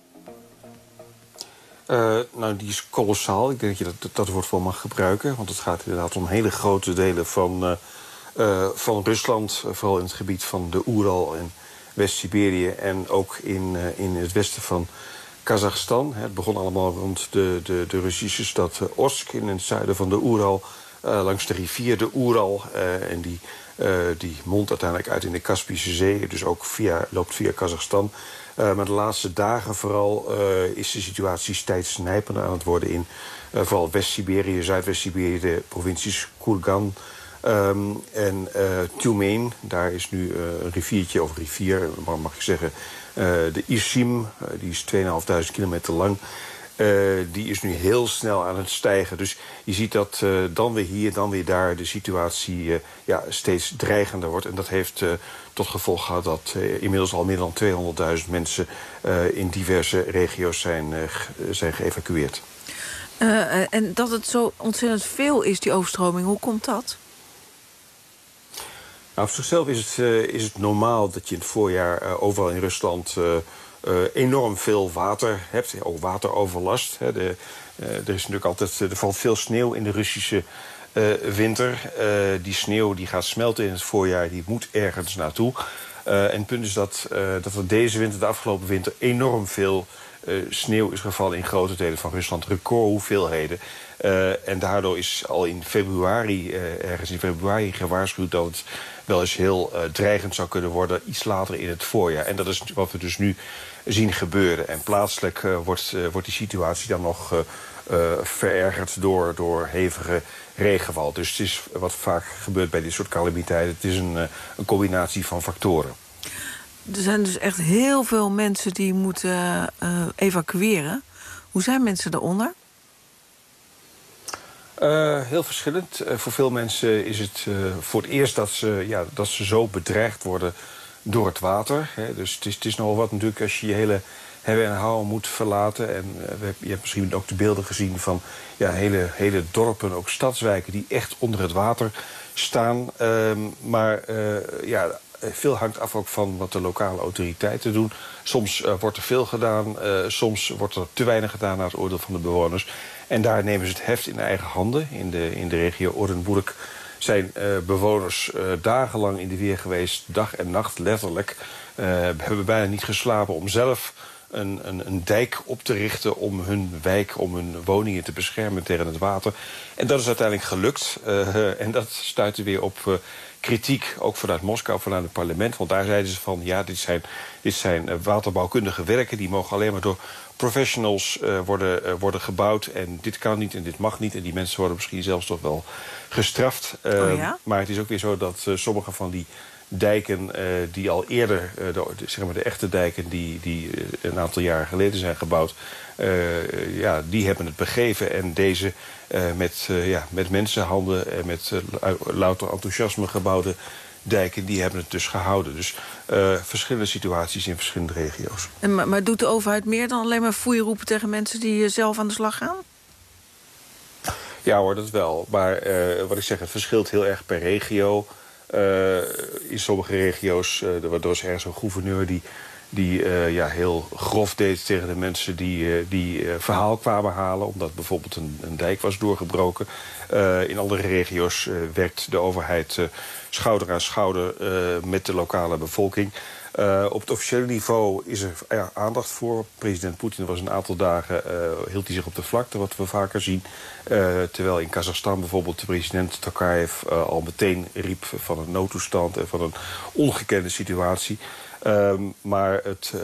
Nou, die is kolossaal. Ik denk dat je dat woord wel mag gebruiken. Want het gaat inderdaad om hele grote delen van Rusland. Vooral in het gebied van de Oeral en West-Siberië. En ook in het westen van Kazachstan. Het begon allemaal rond de Russische stad Orsk in het zuiden van de Oeral. Langs de rivier de Oeral. En die mondt uiteindelijk uit in de Kaspische Zee. Dus ook loopt via Kazachstan. Maar de laatste dagen vooral is de situatie steeds nijpender aan het worden in vooral West-Siberië, Zuidwest-Siberië, de provincies Kurgan, Tumen, daar is nu een riviertje of rivier, mag ik zeggen. De Irsim, die is 2.500 kilometer lang. Die is nu heel snel aan het stijgen. Dus je ziet dat dan weer hier, dan weer daar de situatie steeds dreigender wordt. En dat heeft tot gevolg gehad dat inmiddels al meer dan 200.000 mensen in diverse regio's zijn geëvacueerd. En dat het zo ontzettend veel is, die overstroming, hoe komt dat? Nou, op zichzelf is het normaal dat je in het voorjaar overal in Rusland enorm veel water hebt. Ook wateroverlast. Hè. Er is natuurlijk altijd, er valt veel sneeuw in de Russische winter. Die sneeuw die gaat smelten in het voorjaar, die moet ergens naartoe. En het punt is dat er deze winter, de afgelopen winter, enorm veel sneeuw is gevallen in grote delen van Rusland. Recordhoeveelheden. En daardoor is al in februari, ergens in februari, gewaarschuwd dat het wel eens heel dreigend zou kunnen worden iets later in het voorjaar. En dat is wat we dus nu zien gebeuren. En plaatselijk wordt die situatie dan nog verergerd door hevige regenval. Dus het is wat vaak gebeurt bij dit soort calamiteiten. Het is een combinatie van factoren. Er zijn dus echt heel veel mensen die moeten evacueren. Hoe zijn mensen daaronder? Heel verschillend. Voor veel mensen is het voor het eerst dat ze zo bedreigd worden door het water. Hè. Dus het is nogal wat natuurlijk als je je hele hebben en houden moet verlaten. En je hebt misschien ook de beelden gezien van hele dorpen, ook stadswijken, die echt onder het water staan. Veel hangt af ook van wat de lokale autoriteiten doen. Soms wordt er veel gedaan, soms wordt er te weinig gedaan naar het oordeel van de bewoners. En daar nemen ze het heft in eigen handen. In de regio Orenburg zijn bewoners dagenlang in de weer geweest, dag en nacht letterlijk. Hebben bijna niet geslapen om zelf een dijk op te richten om hun wijk, om hun woningen te beschermen tegen het water. En dat is uiteindelijk gelukt. En dat stuitte weer op kritiek, ook vanuit Moskou, vanuit het parlement. Want daar zeiden ze van, dit zijn waterbouwkundige werken, die mogen alleen maar door professionals worden gebouwd. En dit kan niet en dit mag niet. En die mensen worden misschien zelfs toch wel gestraft. Maar het is ook weer zo dat sommige van die dijken die al eerder, de echte dijken die een aantal jaren geleden zijn gebouwd, die hebben het begeven. En deze met mensenhanden en met louter enthousiasme gebouwde dijken, die hebben het dus gehouden. Dus verschillende situaties in verschillende regio's. Maar doet de overheid meer dan alleen maar foei roepen tegen mensen die zelf aan de slag gaan? Ja hoor, dat wel. Maar wat ik zeg, het verschilt heel erg per regio. In sommige regio's, waardoor is ergens een gouverneur die heel grof deed tegen de mensen die verhaal kwamen halen, omdat bijvoorbeeld een dijk was doorgebroken. In andere regio's werkt de overheid schouder aan schouder met de lokale bevolking. Op het officiële niveau is er aandacht voor. President Poetin was een aantal dagen, hield hij zich op de vlakte, wat we vaker zien. Terwijl in Kazachstan bijvoorbeeld de president Tokayev al meteen riep van een noodtoestand en van een ongekende situatie. Maar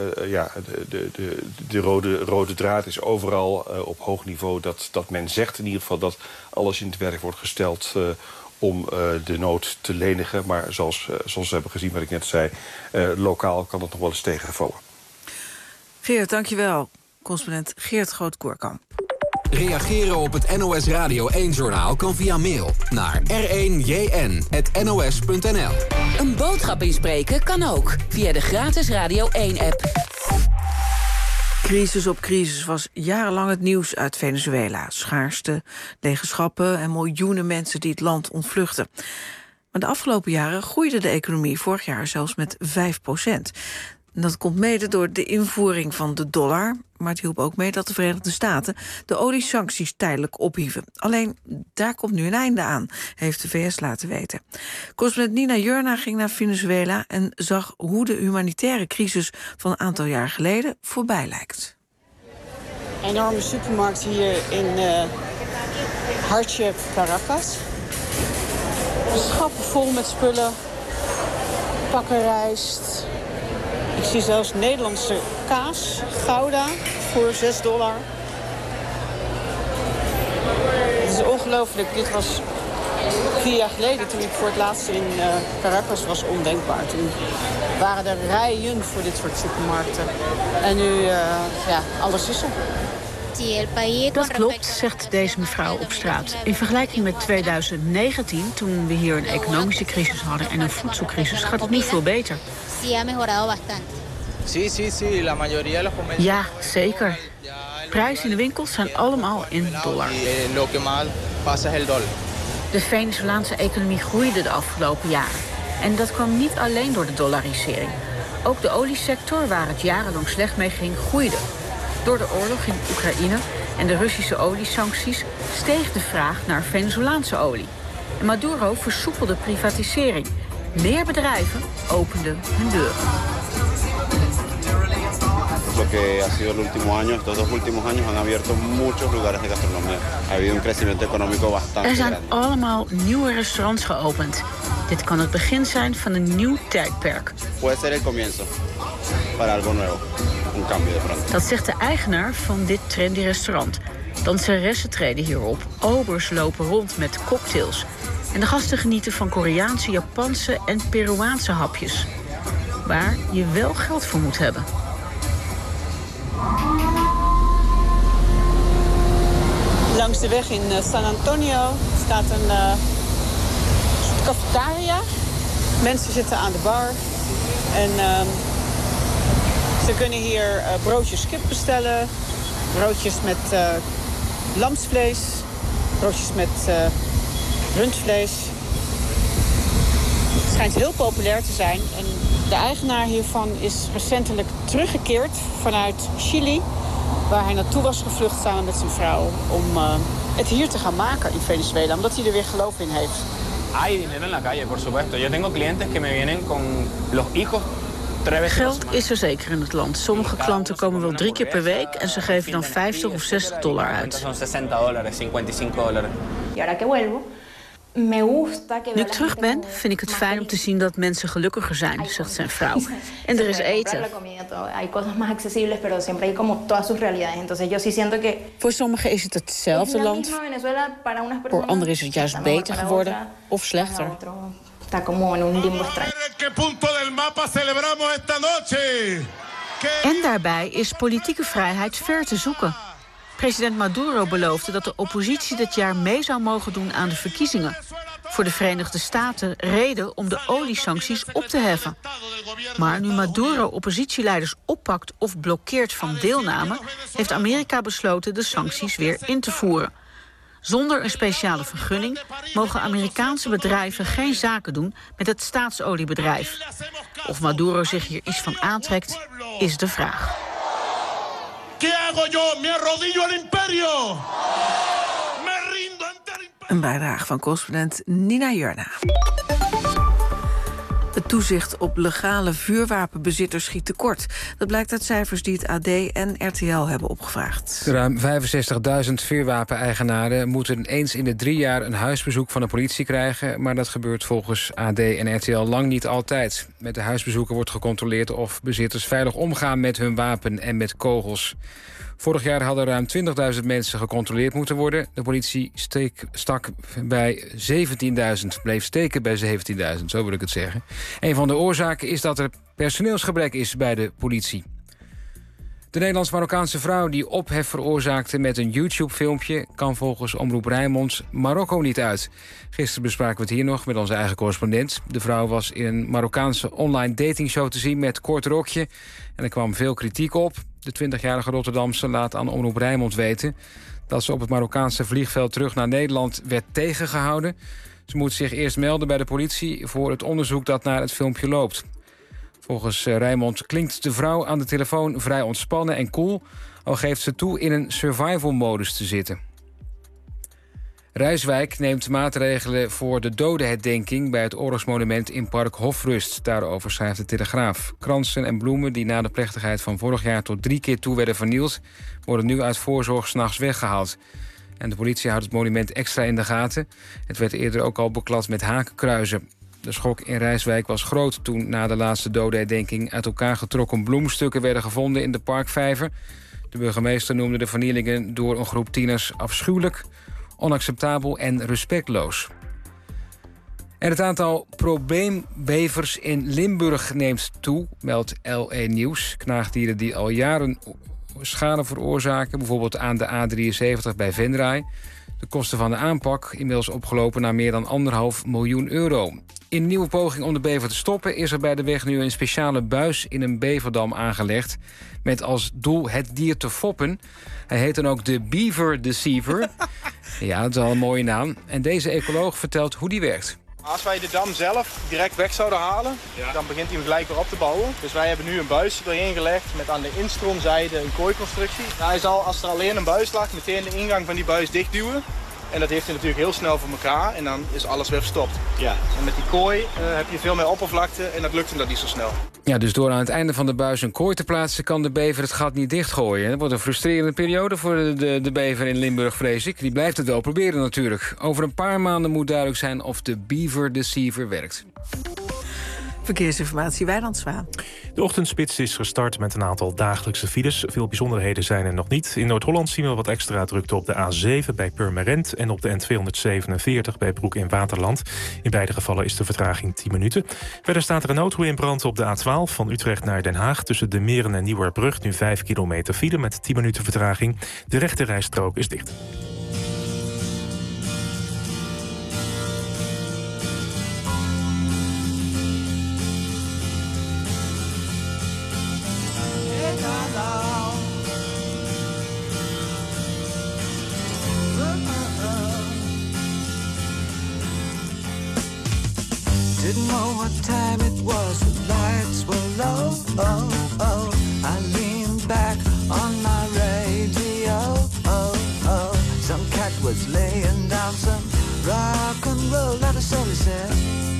de rode draad is overal op hoog niveau dat men zegt in ieder geval dat alles in het werk wordt gesteld om de nood te lenigen. Maar zoals we hebben gezien, wat ik net zei, lokaal kan dat nog wel eens tegenvallen. Geert, dankjewel. Correspondent Geert Groot-Koerkamp. Reageren op het NOS Radio 1-journaal kan via mail naar r1jn@nos.nl. Een boodschap inspreken kan ook via de gratis Radio 1-app. Crisis op crisis was jarenlang het nieuws uit Venezuela. Schaarste, lege schappen en miljoenen mensen die het land ontvluchten. Maar de afgelopen jaren groeide de economie vorig jaar zelfs met 5%. En dat komt mede door de invoering van de dollar. Maar het hielp ook mee dat de Verenigde Staten de oliesancties tijdelijk ophieven. Alleen, daar komt nu een einde aan, heeft de VS laten weten. Correspondent Nina Jurna ging naar Venezuela en zag hoe de humanitaire crisis van een aantal jaar geleden voorbij lijkt. Enorme supermarkt hier in hartje Caracas. Schappen vol met spullen, pakken rijst. Ik zie zelfs Nederlandse kaas, Gouda, voor $6. Het is ongelooflijk. Dit was 4 jaar geleden, toen ik voor het laatst in Caracas was, ondenkbaar. Toen waren er rijen voor dit soort supermarkten. En nu, alles is er. Dat klopt, zegt deze mevrouw op straat. In vergelijking met 2019, toen we hier een economische crisis hadden en een voedselcrisis, gaat het nu veel beter. Ja, zeker. Prijzen in de winkels zijn allemaal in dollar. De Venezolaanse economie groeide de afgelopen jaren. En dat kwam niet alleen door de dollarisering. Ook de oliesector, waar het jarenlang slecht mee ging, groeide. Door de oorlog in Oekraïne en de Russische oliesancties steeg de vraag naar Venezolaanse olie. En Maduro versoepelde privatisering. Meer bedrijven openden hun deuren. Lo que ha sido el último año, estos 2 últimos años han abierto muchos lugares de gastronomía. Ha habido un crecimiento económico bastante grande. Er zijn allemaal nieuwe restaurants geopend. Dit kan het begin zijn van een nieuw tijdperk. Puede ser el comienzo para algo nuevo, un cambio de pronto. Dat zegt de eigenaar van dit trendy restaurant. Danseressen treden hierop, obers lopen rond met cocktails. En de gasten genieten van Koreaanse, Japanse en Peruaanse hapjes. Waar je wel geld voor moet hebben. Langs de weg in San Antonio staat een soort cafetaria. Mensen zitten aan de bar. En ze kunnen hier broodjes kip bestellen. Broodjes met lamsvlees. Broodjes met rundvlees. Het schijnt heel populair te zijn. En de eigenaar hiervan is recentelijk teruggekeerd vanuit Chili, waar hij naartoe was gevlucht samen met zijn vrouw om het hier te gaan maken in Venezuela, omdat hij er weer geloof in heeft. Hay dinero en la calle, por supuesto. Yo tengo clientes que me vienen con los hijos. Geld is er zeker in het land. Sommige klanten komen wel 3 keer per week en ze geven dan $50 of $60 uit. Nu ik terug ben, vind ik het fijn om te zien dat mensen gelukkiger zijn, zegt zijn vrouw. En er is eten. Voor sommigen is het hetzelfde land. Voor anderen is het juist beter geworden of slechter. En daarbij is politieke vrijheid ver te zoeken. President Maduro beloofde dat de oppositie dit jaar mee zou mogen doen aan de verkiezingen. Voor de Verenigde Staten reden om de oliesancties op te heffen. Maar nu Maduro oppositieleiders oppakt of blokkeert van deelname, heeft Amerika besloten de sancties weer in te voeren. Zonder een speciale vergunning mogen Amerikaanse bedrijven geen zaken doen met het staatsoliebedrijf. Of Maduro zich hier iets van aantrekt, is de vraag. Een bijdrage van correspondent Nina Jurna. Het toezicht op legale vuurwapenbezitters schiet tekort. Dat blijkt uit cijfers die het AD en RTL hebben opgevraagd. Ruim 65.000 vuurwapeneigenaren moeten eens in de 3 jaar een huisbezoek van de politie krijgen. Maar dat gebeurt volgens AD en RTL lang niet altijd. Met de huisbezoeken wordt gecontroleerd of bezitters veilig omgaan met hun wapen en met kogels. Vorig jaar hadden ruim 20.000 mensen gecontroleerd moeten worden. De politie stak bij 17.000, bleef steken bij 17.000, zo wil ik het zeggen. Een van de oorzaken is dat er personeelsgebrek is bij de politie. De Nederlands-Marokkaanse vrouw die ophef veroorzaakte met een YouTube-filmpje kan volgens Omroep Rijnmond Marokko niet uit. Gisteren bespraken we het hier nog met onze eigen correspondent. De vrouw was in een Marokkaanse online datingshow te zien met kort rokje. En er kwam veel kritiek op. De 20-jarige Rotterdamse laat aan Omroep Rijnmond weten dat ze op het Marokkaanse vliegveld terug naar Nederland werd tegengehouden. Ze moet zich eerst melden bij de politie voor het onderzoek dat naar het filmpje loopt. Volgens Rijnmond klinkt de vrouw aan de telefoon vrij ontspannen en cool, al geeft ze toe in een survival-modus te zitten. Rijswijk neemt maatregelen voor de dodenherdenking bij het oorlogsmonument in Park Hofrust. Daarover schrijft de Telegraaf. Kransen en bloemen die na de plechtigheid van vorig jaar tot 3 keer toe werden vernield, worden nu uit voorzorg 's nachts weggehaald. En de politie houdt het monument extra in de gaten. Het werd eerder ook al beklad met hakenkruizen. De schok in Rijswijk was groot toen na de laatste dodenherdenking uit elkaar getrokken bloemstukken werden gevonden in de parkvijver. De burgemeester noemde de vernielingen door een groep tieners afschuwelijk, onacceptabel en respectloos. En het aantal probleembevers in Limburg neemt toe, meldt LE Nieuws. Knaagdieren die al jaren schade veroorzaken, bijvoorbeeld aan de A73 bij Venray. De kosten van de aanpak inmiddels opgelopen naar meer dan €1,5 miljoen. In een nieuwe poging om de bever te stoppen is er bij de weg nu een speciale buis in een beverdam aangelegd, met als doel het dier te foppen. Hij heet dan ook de Beaver Deceiver. Ja, dat is al een mooie naam. En deze ecoloog vertelt hoe die werkt. Als wij de dam zelf direct weg zouden halen, dan begint hij hem gelijk weer op te bouwen. Dus wij hebben nu een buis doorheen gelegd met aan de instroomzijde een kooiconstructie. Hij zal, als er alleen een buis lag, meteen de ingang van die buis dichtduwen. En dat heeft hij natuurlijk heel snel voor elkaar en dan is alles weer verstopt. Ja. En met die kooi heb je veel meer oppervlakte en dat lukt hem dat niet zo snel. Ja, dus door aan het einde van de buis een kooi te plaatsen, kan de bever het gat niet dichtgooien. Dat wordt een frustrerende periode voor de bever in Limburg, vrees ik. Die blijft het wel proberen natuurlijk. Over een paar maanden moet duidelijk zijn of de Beaver Deceiver werkt. Verkeersinformatie, Wijnand Zwaan. De ochtendspits is gestart met een aantal dagelijkse files. Veel bijzonderheden zijn er nog niet. In Noord-Holland zien we wat extra drukte op de A7 bij Purmerend en op de N247 bij Broek in Waterland. In beide gevallen is de vertraging 10 minuten. Verder staat er een auto in brand op de A12 van Utrecht naar Den Haag. Tussen de Meren en Nieuwerbrug nu 5 kilometer file met 10 minuten vertraging. De rechte rijstrook is dicht. Didn't know what time it was, the lights were low. Oh, oh. I leaned back on my radio. Oh, oh. Some cat was laying down some rock and roll, that is all he said.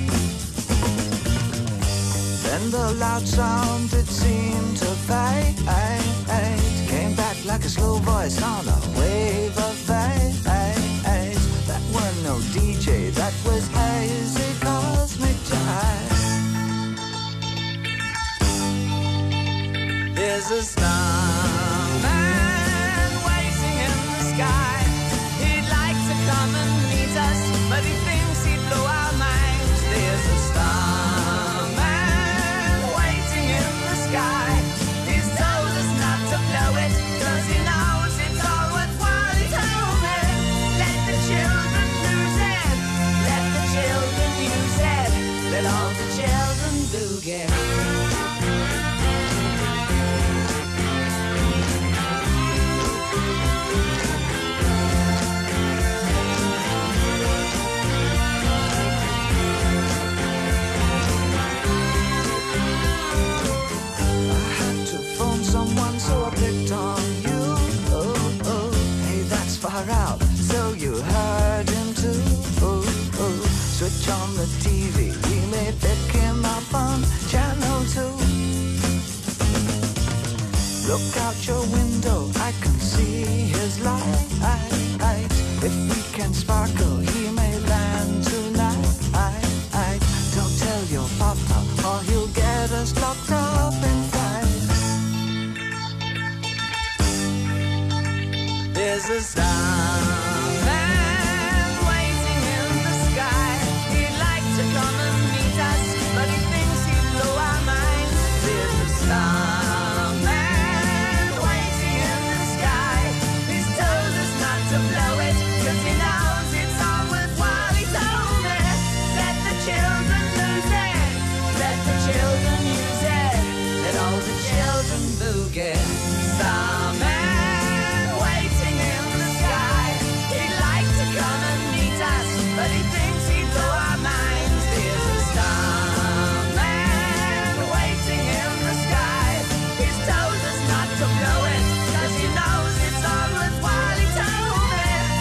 Then the loud sound, it seemed to fade. Came back like a slow voice on a wave of fate. That was no DJ, that was hazy cosmic jive. There's a starman waiting in the sky. He'd like to come and meet us, but he thinks he'd blow our minds. There's a starman waiting in the sky. He's told us not to blow it, 'cause he knows it's all worthwhile. He told me, let the children lose it, let the children use it, let all the children boogie. Someone, so I picked on you. Oh, oh, hey, that's far out. So you heard him too. Oh, oh, switch on the TV. We may pick him up on channel 2. Look out your window, I can see his light. If we can sparkle, he may land tonight. Don't tell your papa, or he'll get us locked up inside. There's a starman waiting in the sky. He'd like to come and meet us, but he thinks he'd blow our minds. There's a starman waiting in the sky. He's told us not to blow it, 'cause he knows it's all worthwhile. He told me, let the children lose it, let the children use it, let all the children boogie. Starman but he thinks he'd blow our minds. There's a starman waiting in the sky. He's told us not to blow it, 'cause he knows it's all worthwhile. He told me,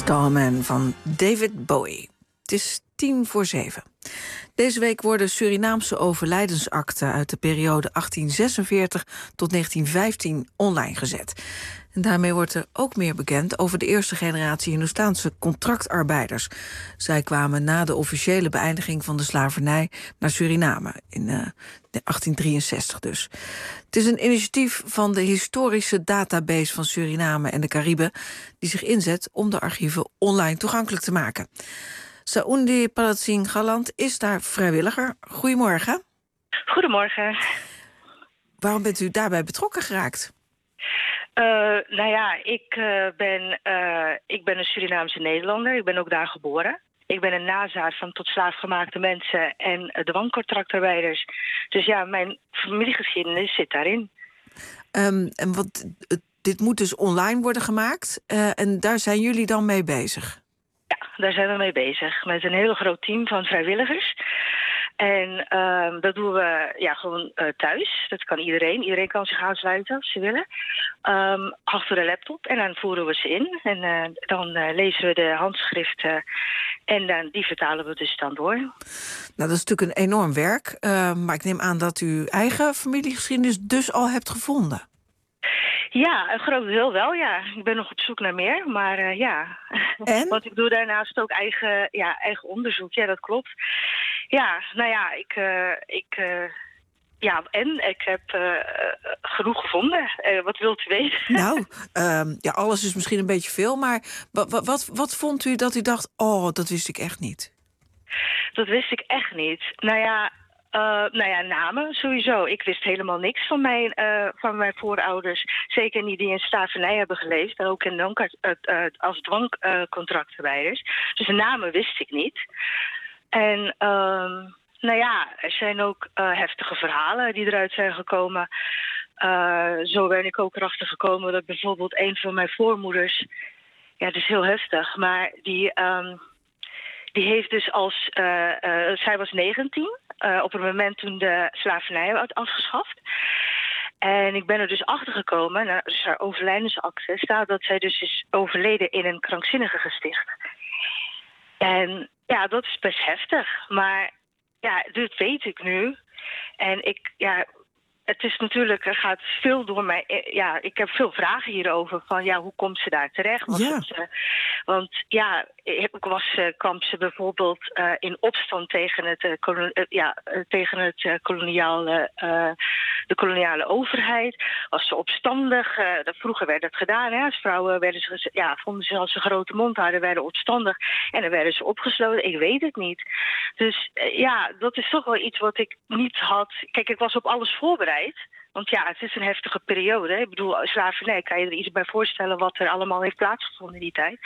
Starman van David Bowie. Het is 6:50. Deze week worden Surinaamse overlijdensakten uit de periode 1846 tot 1915 online gezet. En daarmee wordt er ook meer bekend over de eerste generatie Hindoestaanse contractarbeiders. Zij kwamen na de officiële beëindiging van de slavernij naar Suriname in 1863 dus. Het is een initiatief van de historische database van Suriname en de Cariben die zich inzet om de archieven online toegankelijk te maken. Saundi Palatsing Galant is daar vrijwilliger. Goedemorgen. Goedemorgen. Waarom bent u daarbij betrokken geraakt? Ik ben een Surinaamse Nederlander. Ik ben ook daar geboren. Ik ben een nazaat van tot slaafgemaakte mensen en dwangcontractarbeiders. Dus ja, mijn familiegeschiedenis zit daarin. Dit moet dus online worden gemaakt. En daar zijn jullie dan mee bezig? Ja, daar zijn we mee bezig. Met een heel groot team van vrijwilligers. En dat doen we gewoon thuis. Dat kan iedereen. Iedereen kan zich aansluiten als ze willen. Achter de laptop. En dan voeren we ze in. En dan lezen we de handschriften. En die vertalen we dus dan door. Nou, dat is natuurlijk een enorm werk. Maar ik neem aan dat u eigen familiegeschiedenis dus al hebt gevonden. Ja, een groot deel wel, ja. Ik ben nog op zoek naar meer, maar ja. En? Want ik doe daarnaast ook eigen onderzoek. Ja, dat klopt. Ja, nou ja, ik heb genoeg gevonden. Wat wilt u weten? Nou, alles is misschien een beetje veel, maar wat vond u dat u dacht, dat wist ik echt niet? Dat wist ik echt niet. Namen sowieso. Ik wist helemaal niks van mijn voorouders. Zeker niet die in slavernij hebben geleefd. En ook als dwangcontractarbeiders. Dus de namen wist ik niet. En er zijn ook heftige verhalen die eruit zijn gekomen. Zo ben ik ook erachter gekomen dat bijvoorbeeld een van mijn voormoeders... Ja, het is heel heftig, maar die heeft dus zij was 19... op het moment toen de slavernij werd afgeschaft. En ik ben er dus achter gekomen, dus haar overlijdensakte staat dat zij dus is overleden in een krankzinnige gesticht. En ja, dat is best heftig. Maar ja, dit weet ik nu. En het is natuurlijk, er gaat veel door mij. Ja, ik heb veel vragen hierover. Van hoe komt ze daar terecht? Kwam ze bijvoorbeeld in opstand tegen de koloniale overheid? Was ze opstandig? Vroeger werd dat gedaan. Hè? Als vrouwen vonden ze als ze grote mond hadden, werden opstandig. En dan werden ze opgesloten. Ik weet het niet. Dus dat is toch wel iets wat ik niet had. Kijk, ik was op alles voorbereid. Want ja, het is een heftige periode. Hè? Ik bedoel, slavernij, kan je er iets bij voorstellen wat er allemaal heeft plaatsgevonden in die tijd.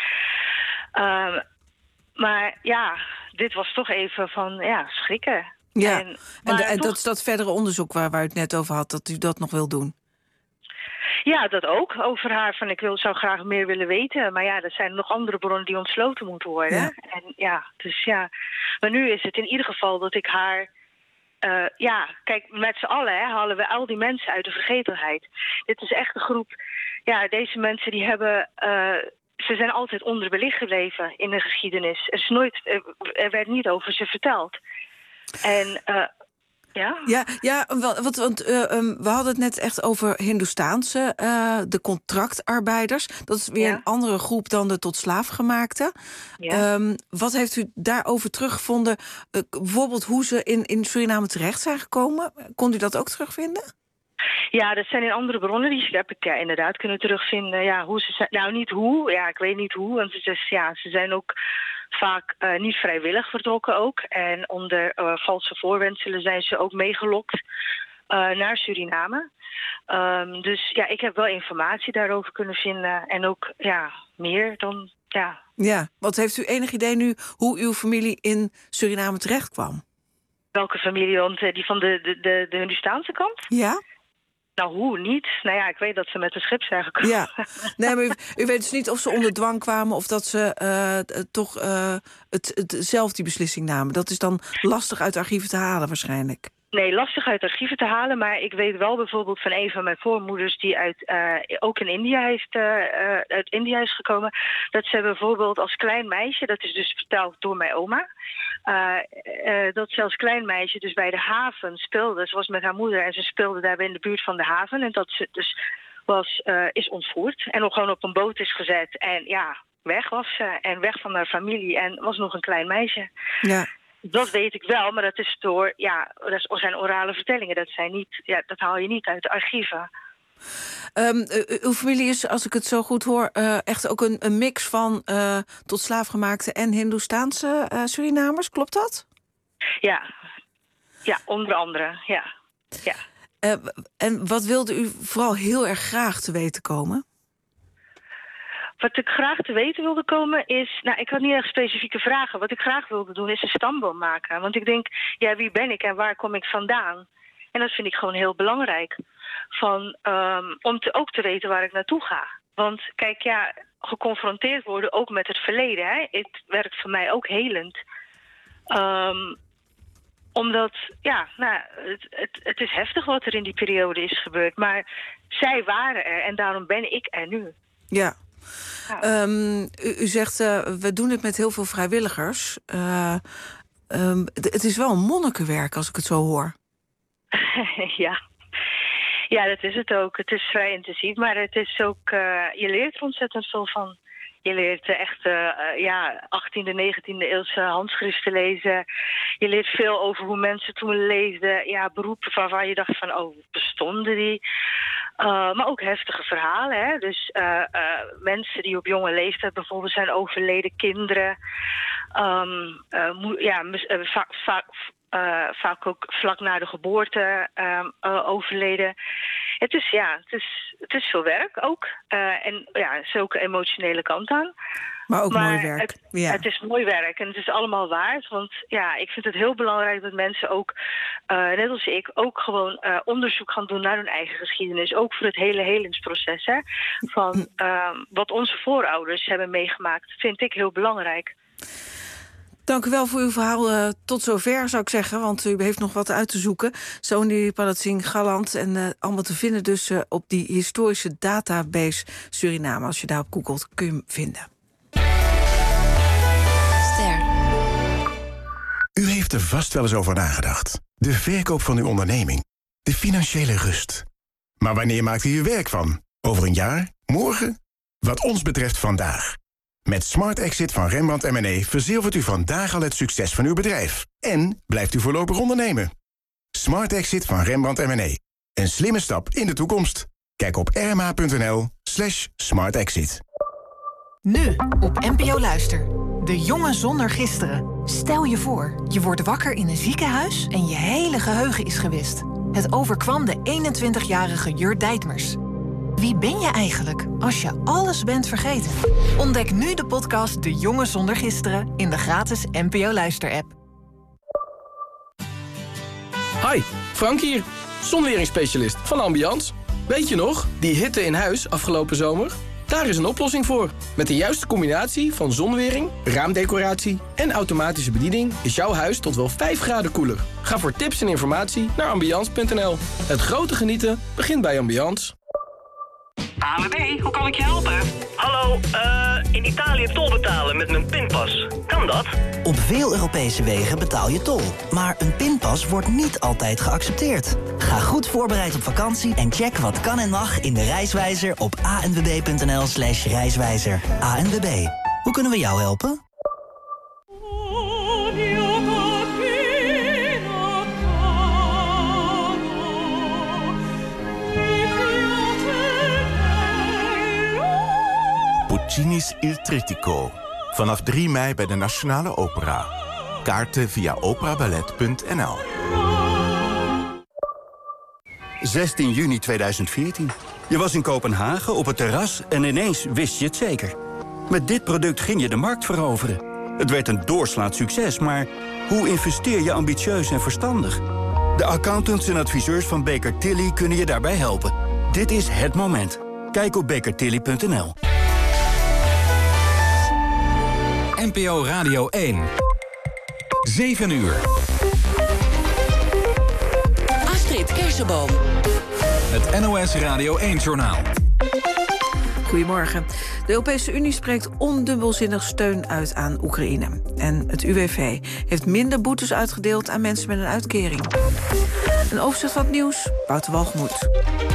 Maar ja, dit was toch even van, schrikken. Ja, en dat is dat verdere onderzoek waar u het net over had, dat u dat nog wil doen? Ja, dat ook. Over haar van zou graag meer willen weten. Maar ja, er zijn nog andere bronnen die ontsloten moeten worden. Ja. En maar nu is het in ieder geval dat ik haar... kijk, met z'n allen halen we al die mensen uit de vergetelheid. Dit is echt een groep... Ja, deze mensen die hebben... ze zijn altijd onderbelicht gebleven in de geschiedenis. Er werd niet over ze verteld. En... we hadden het net echt over Hindoestaanse, de contractarbeiders. Dat is weer een andere groep dan de tot slaafgemaakte. Ja. Wat heeft u daarover teruggevonden? Bijvoorbeeld hoe ze in Suriname terecht zijn gekomen? Kon u dat ook terugvinden? Ja, dat zijn in andere bronnen. Die heb ik inderdaad kunnen terugvinden. Ja, hoe ze zijn, nou, niet hoe. Ja, ik weet niet hoe. Want ze zijn ook vaak niet vrijwillig vertrokken ook. En onder valse voorwendselen zijn ze ook meegelokt naar Suriname. Dus ja, ik heb wel informatie daarover kunnen vinden. En ook meer dan... Ja, wat heeft u enig idee nu hoe uw familie in Suriname terecht kwam? Welke familie? Want die van de Hindoestaanse kant? Ja. Nou, hoe niet? Nou ja, ik weet dat ze met een schip zijn gekomen. Ja, nee, maar u weet dus niet of ze onder dwang kwamen of dat ze zelf die beslissing namen. Dat is dan lastig uit de archieven te halen waarschijnlijk. lastig uit archieven te halen. Maar ik weet wel bijvoorbeeld van een van mijn voormoeders... die ook in India uit India is gekomen... dat ze bijvoorbeeld als klein meisje... dat is dus verteld door mijn oma... dat ze als klein meisje dus bij de haven speelde. Ze was met haar moeder en ze speelde daar in de buurt van de haven. En dat ze dus is ontvoerd. En ook gewoon op een boot is gezet. En weg was ze. En weg van haar familie. En was nog een klein meisje. Ja. Dat weet ik wel, maar dat is dat zijn orale vertellingen. Dat haal je niet uit de archieven. Uw familie is, als ik het zo goed hoor, echt ook een mix van tot slaafgemaakte en Hindoestaanse Surinamers. Klopt dat? Ja, onder andere, ja. En wat wilde u vooral heel erg graag te weten komen? Wat ik graag te weten wilde komen is... ik had niet echt specifieke vragen. Wat ik graag wilde doen is een stamboom maken. Want ik denk, wie ben ik en waar kom ik vandaan? En dat vind ik gewoon heel belangrijk. Om ook te weten waar ik naartoe ga. Want kijk, geconfronteerd worden ook met het verleden. Hè? Het werkt voor mij ook helend. Omdat, het is heftig wat er in die periode is gebeurd. Maar zij waren er en daarom ben ik er nu. Ja. U zegt, we doen het met heel veel vrijwilligers. Het is wel een monnikenwerk, als ik het zo hoor. Ja, dat is het ook. Het is vrij intensief, maar het is ook... je leert er ontzettend veel van. Je leert echt 18e, 19e eeuwse handschriften lezen. Je leert veel over hoe mensen toen leefden. Beroepen waarvan je dacht van, bestonden die? Maar ook heftige verhalen. Hè? Dus mensen die op jonge leeftijd bijvoorbeeld zijn overleden, kinderen. Vaak ook vlak na de geboorte overleden. Het is veel werk ook. En er is ook een emotionele kant aan. Maar ook mooi werk. Het is mooi werk en het is allemaal waard. Want ik vind het heel belangrijk dat mensen ook, net als ik, ook gewoon onderzoek gaan doen naar hun eigen geschiedenis. Ook voor het hele helingsproces. Hè, van wat onze voorouders hebben meegemaakt, vind ik heel belangrijk. Dank u wel voor uw verhaal. Tot zover, zou ik zeggen, want u heeft nog wat uit te zoeken. Soni Palatsing Galant en allemaal te vinden dus op die historische database Suriname. Als je daarop googelt, kun je hem vinden. U heeft er vast wel eens over nagedacht. De verkoop van uw onderneming. De financiële rust. Maar wanneer maakt u er werk van? Over een jaar? Morgen? Wat ons betreft vandaag. Met Smart Exit van Rembrandt M&A verzilvert u vandaag al het succes van uw bedrijf. En blijft u voorlopig ondernemen. Smart Exit van Rembrandt M&A. Een slimme stap in de toekomst. Kijk op rma.nl/smartexit. Nu op NPO Luister. De jongen zonder gisteren. Stel je voor, je wordt wakker in een ziekenhuis en je hele geheugen is gewist. Het overkwam de 21-jarige Jur Dijtmers. Wie ben je eigenlijk als je alles bent vergeten? Ontdek nu de podcast De Jongen zonder gisteren in de gratis NPO Luister-app. Hi, Frank hier, zonweringsspecialist van Ambiance. Weet je nog, die hitte in huis afgelopen zomer? Daar is een oplossing voor. Met de juiste combinatie van zonwering, raamdecoratie en automatische bediening is jouw huis tot wel 5 graden koeler. Ga voor tips en informatie naar ambiance.nl. Het grote genieten begint bij Ambiance. ANWB, hoe kan ik je helpen? Hallo, in Italië tol betalen met mijn pinpas. Kan dat? Op veel Europese wegen betaal je tol. Maar een pinpas wordt niet altijd geaccepteerd. Ga goed voorbereid op vakantie en check wat kan en mag in de reiswijzer op anwb.nl/reiswijzer. ANWB, hoe kunnen we jou helpen? Puccini's Il Trittico. Vanaf 3 mei bij de Nationale Opera. Kaarten via operaballet.nl. 16 juni 2014. Je was in Kopenhagen op het terras en ineens wist je het zeker. Met dit product ging je de markt veroveren. Het werd een doorslaand succes, maar hoe investeer je ambitieus en verstandig? De accountants en adviseurs van Baker Tilly kunnen je daarbij helpen. Dit is het moment. Kijk op bakertilly.nl. NPO Radio 1. 7 uur. Margriet Kersenboom. Het NOS Radio 1-journaal. Goedemorgen. De Europese Unie spreekt ondubbelzinnig steun uit aan Oekraïne. En het UWV heeft minder boetes uitgedeeld aan mensen met een uitkering. Een overzicht van het nieuws, Wouter Walgemoed.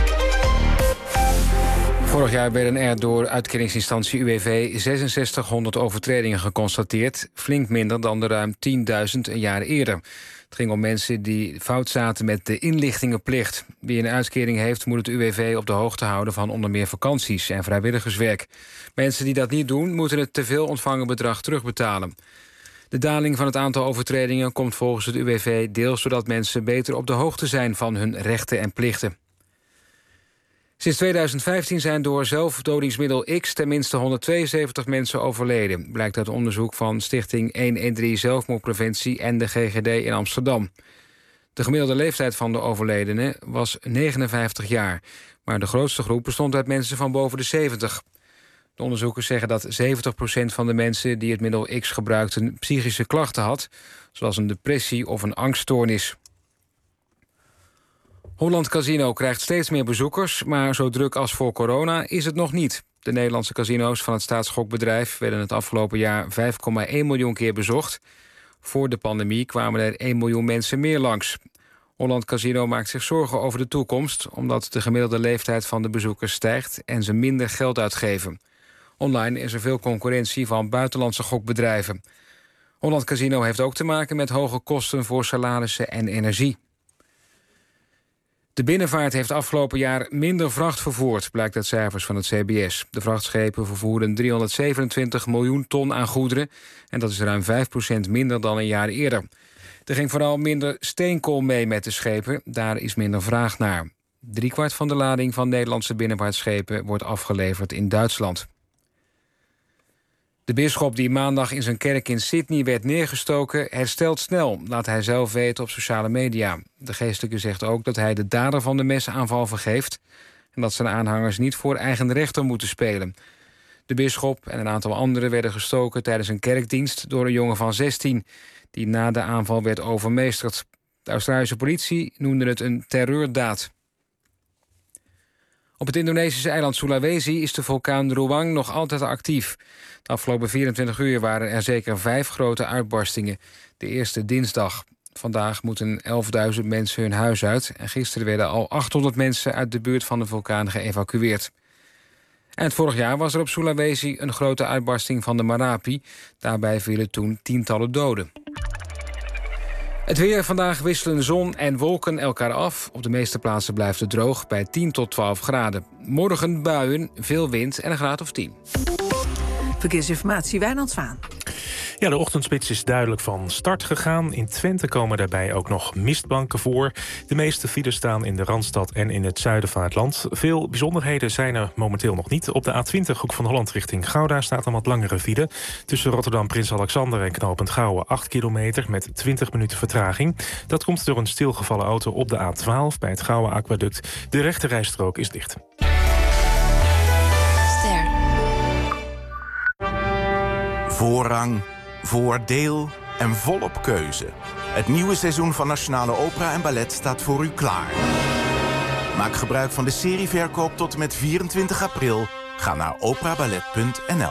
Vorig jaar werden er door uitkeringsinstantie UWV 6600 overtredingen geconstateerd. Flink minder dan de ruim 10.000 een jaar eerder. Het ging om mensen die fout zaten met de inlichtingenplicht. Wie een uitkering heeft, moet het UWV op de hoogte houden van onder meer vakanties en vrijwilligerswerk. Mensen die dat niet doen, moeten het teveel ontvangen bedrag terugbetalen. De daling van het aantal overtredingen komt volgens het UWV deels doordat mensen beter op de hoogte zijn van hun rechten en plichten. Sinds 2015 zijn door zelfdodingsmiddel X tenminste 172 mensen overleden, blijkt uit onderzoek van Stichting 113 Zelfmoordpreventie en de GGD in Amsterdam. De gemiddelde leeftijd van de overledenen was 59 jaar, maar de grootste groep bestond uit mensen van boven de 70. De onderzoekers zeggen dat 70% van de mensen die het middel X gebruikten psychische klachten had, zoals een depressie of een angststoornis. Holland Casino krijgt steeds meer bezoekers, maar zo druk als voor corona is het nog niet. De Nederlandse casino's van het staatsgokbedrijf werden het afgelopen jaar 5,1 miljoen keer bezocht. Voor de pandemie kwamen er 1 miljoen mensen meer langs. Holland Casino maakt zich zorgen over de toekomst, omdat de gemiddelde leeftijd van de bezoekers stijgt en ze minder geld uitgeven. Online is er veel concurrentie van buitenlandse gokbedrijven. Holland Casino heeft ook te maken met hoge kosten voor salarissen en energie. De binnenvaart heeft afgelopen jaar minder vracht vervoerd, blijkt uit cijfers van het CBS. De vrachtschepen vervoeren 327 miljoen ton aan goederen en dat is ruim 5% minder dan een jaar eerder. Er ging vooral minder steenkool mee met de schepen, daar is minder vraag naar. 3/4 van de lading van Nederlandse binnenvaartschepen wordt afgeleverd in Duitsland. De bisschop die maandag in zijn kerk in Sydney werd neergestoken herstelt snel, laat hij zelf weten op sociale media. De geestelijke zegt ook dat hij de dader van de mesaanval vergeeft en dat zijn aanhangers niet voor eigen rechter moeten spelen. De bisschop en een aantal anderen werden gestoken tijdens een kerkdienst door een jongen van 16... die na de aanval werd overmeesterd. De Australische politie noemde het een terreurdaad. Op het Indonesische eiland Sulawesi is de vulkaan Ruang nog altijd actief. De afgelopen 24 uur waren er zeker 5 grote uitbarstingen. De eerste dinsdag. Vandaag moeten 11.000 mensen hun huis uit. En gisteren werden al 800 mensen uit de buurt van de vulkaan geëvacueerd. Eind vorig jaar was er op Sulawesi een grote uitbarsting van de Marapi. Daarbij vielen toen tientallen doden. Het weer. Vandaag wisselen zon en wolken elkaar af. Op de meeste plaatsen blijft het droog bij 10 tot 12 graden. Morgen buien, veel wind en een graad of 10. Verkeersinformatie, Wijnand Zwaan. Ja, de ochtendspits is duidelijk van start gegaan. In Twente komen daarbij ook nog mistbanken voor. De meeste files staan in de Randstad en in het zuiden van het land. Veel bijzonderheden zijn er momenteel nog niet. Op de A20 Hoek van Holland richting Gouda staat een wat langere file. Tussen Rotterdam Prins Alexander en knooppunt Gouwen 8 kilometer met 20 minuten vertraging. Dat komt door een stilgevallen auto op de A12 bij het Gouwen Aquaduct. De rechterrijstrook is dicht. Voorrang, voordeel en volop keuze. Het nieuwe seizoen van Nationale Opera en Ballet staat voor u klaar. Maak gebruik van de serieverkoop tot en met 24 april. Ga naar operaballet.nl.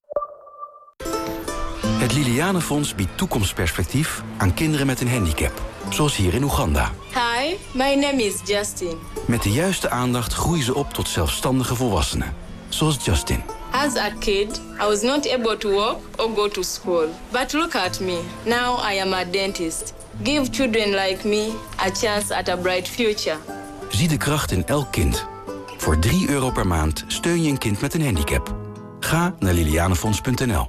Het Lilianenfonds biedt toekomstperspectief aan kinderen met een handicap. Zoals hier in Oeganda. Hi, my name is Justin. Met de juiste aandacht groeien ze op tot zelfstandige volwassenen. Zoals Justin. As a kid, I was not able to walk or go to school. But look at me. Now I am a dentist. Give children like me a chance at a bright future. Zie de kracht in elk kind. Voor €3 per maand steun je een kind met een handicap. Ga naar lilianenfonds.nl.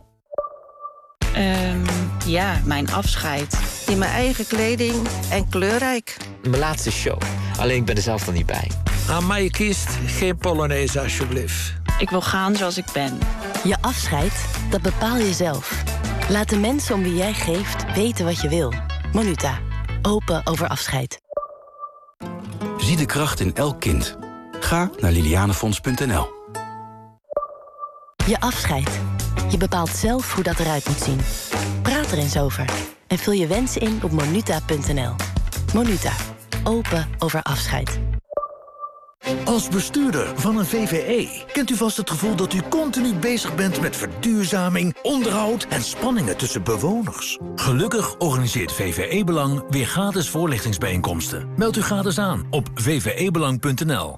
Ja, mijn afscheid. In mijn eigen kleding en kleurrijk. Mijn laatste show. Alleen ik ben er zelf dan niet bij. Aan mij kiest geen Polonaise, alsjeblieft. Ik wil gaan zoals ik ben. Je afscheid, dat bepaal je zelf. Laat de mensen om wie jij geeft weten wat je wil. Monuta. Open over afscheid. Zie de kracht in elk kind. Ga naar lilianenfonds.nl. Je afscheid. Je bepaalt zelf hoe dat eruit moet zien. Praat er eens over. En vul je wensen in op monuta.nl. Monuta. Open over afscheid. Als bestuurder van een VvE kent u vast het gevoel dat u continu bezig bent met verduurzaming, onderhoud en spanningen tussen bewoners. Gelukkig organiseert VvE Belang weer gratis voorlichtingsbijeenkomsten. Meld u gratis aan op vvebelang.nl.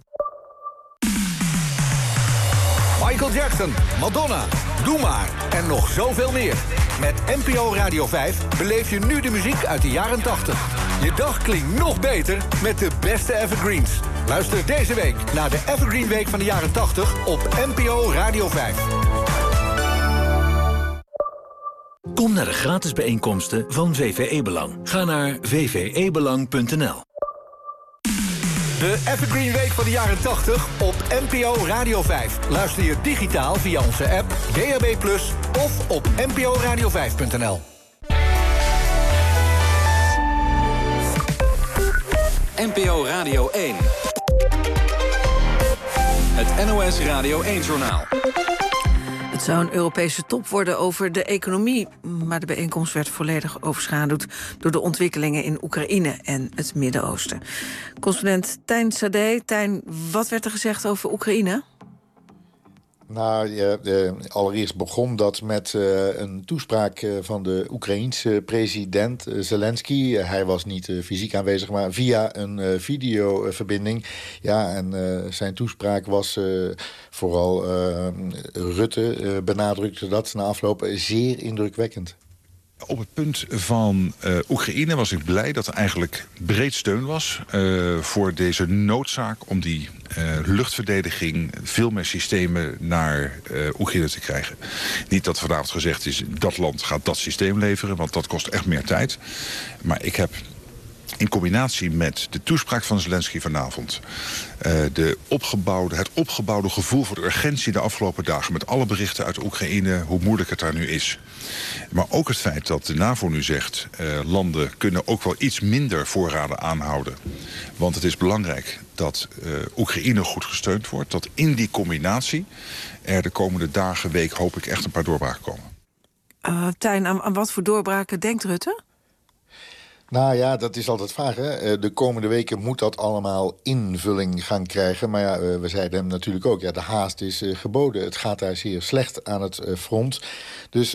Michael Jackson, Madonna, Doe Maar en nog zoveel meer. Met NPO Radio 5 beleef je nu de muziek uit de jaren 80. Je dag klinkt nog beter met de beste evergreens. Luister deze week naar de Evergreen Week van de jaren 80 op NPO Radio 5. Kom naar de gratis bijeenkomsten van VvE Belang. Ga naar vvebelang.nl. De Evergreen Week van de jaren 80 op NPO Radio 5. Luister je digitaal via onze app, DAB+, of op nporadio5.nl. NPO Radio 1. Het NOS Radio 1-journaal. Het zou een Europese top worden over de economie, maar de bijeenkomst werd volledig overschaduwd door de ontwikkelingen in Oekraïne en het Midden-Oosten. Correspondent Tijn Sade. Tijn, wat werd er gezegd over Oekraïne? Nou, allereerst begon dat met een toespraak van de Oekraïense president Zelensky. Hij was niet fysiek aanwezig, maar via een videoverbinding. Ja, en zijn toespraak was vooral Rutte benadrukte dat na afloop zeer indrukwekkend. Op het punt van Oekraïne was ik blij dat er eigenlijk breed steun was voor deze noodzaak om die luchtverdediging, veel meer systemen naar Oekraïne te krijgen. Niet dat vanavond gezegd is, dat land gaat dat systeem leveren, want dat kost echt meer tijd. Maar ik heb in combinatie met de toespraak van Zelensky vanavond, het opgebouwde gevoel voor de urgentie de afgelopen dagen, met alle berichten uit Oekraïne, hoe moeilijk het daar nu is. Maar ook het feit dat de NAVO nu zegt, landen kunnen ook wel iets minder voorraden aanhouden. Want het is belangrijk dat Oekraïne goed gesteund wordt. Dat in die combinatie er de komende dagen, week hoop ik echt een paar doorbraken komen. Tijn, aan wat voor doorbraken denkt Rutte? Nou ja, dat is altijd vaag, hè? De komende weken moet dat allemaal invulling gaan krijgen. Maar ja, we zeiden hem natuurlijk ook, ja, de haast is geboden. Het gaat daar zeer slecht aan het front. Dus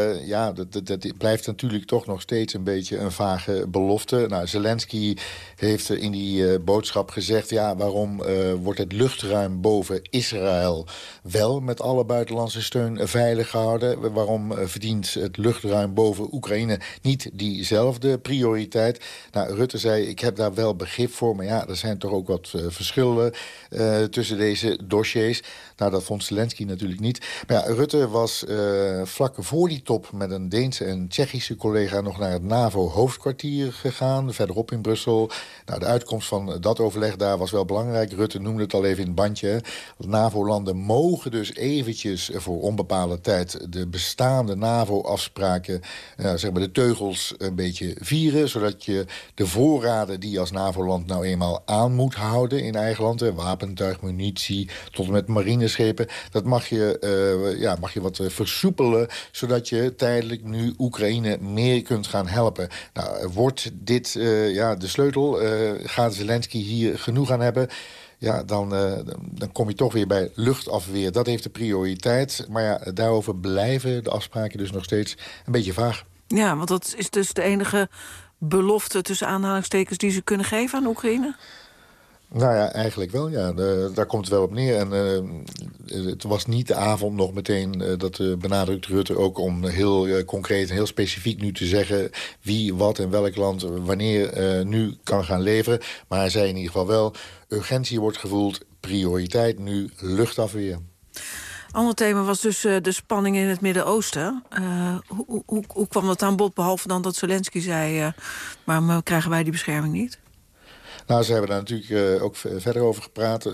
dat blijft natuurlijk toch nog steeds een beetje een vage belofte. Nou, Zelensky heeft in die boodschap gezegd, ja, waarom wordt het luchtruim boven Israël wel met alle buitenlandse steun veilig gehouden? Waarom verdient het luchtruim boven Oekraïne niet diezelfde prioriteit? Nou, Rutte zei, ik heb daar wel begrip voor, maar ja, er zijn toch ook wat verschillen tussen deze dossiers. Nou, dat vond Zelensky natuurlijk niet. Maar ja, Rutte was vlak voor die top met een Deense en Tsjechische collega nog naar het NAVO-hoofdkwartier gegaan, verderop in Brussel. Nou, de uitkomst van dat overleg daar was wel belangrijk. Rutte noemde het al even in het bandje. NAVO-landen mogen dus eventjes voor onbepaalde tijd de bestaande NAVO-afspraken, zeg maar de teugels een beetje vieren, zodat je de voorraden die je als NAVO-land nou eenmaal aan moet houden in eigen land, wapentuig, munitie, tot en met marineschepen, dat mag je wat versoepelen, zodat je tijdelijk nu Oekraïne meer kunt gaan helpen. Nou, wordt dit de sleutel? Gaat Zelensky hier genoeg aan hebben? Ja, dan kom je toch weer bij luchtafweer. Dat heeft de prioriteit. Maar ja, daarover blijven de afspraken dus nog steeds een beetje vaag. Ja, want dat is dus de enige belofte tussen aanhalingstekens die ze kunnen geven aan Oekraïne? Nou ja, eigenlijk wel, ja. Daar komt het wel op neer. En het was niet de avond nog meteen, dat benadrukt Rutte ook, om heel concreet en heel specifiek nu te zeggen wie, wat en welk land wanneer nu kan gaan leveren. Maar hij zei in ieder geval wel, urgentie wordt gevoeld, prioriteit nu luchtafweer. Ander thema was dus de spanning in het Midden-Oosten. Hoe kwam dat aan bod, behalve dan dat Zelensky zei, waarom krijgen wij die bescherming niet? Nou, ze hebben daar natuurlijk ook verder over gepraat.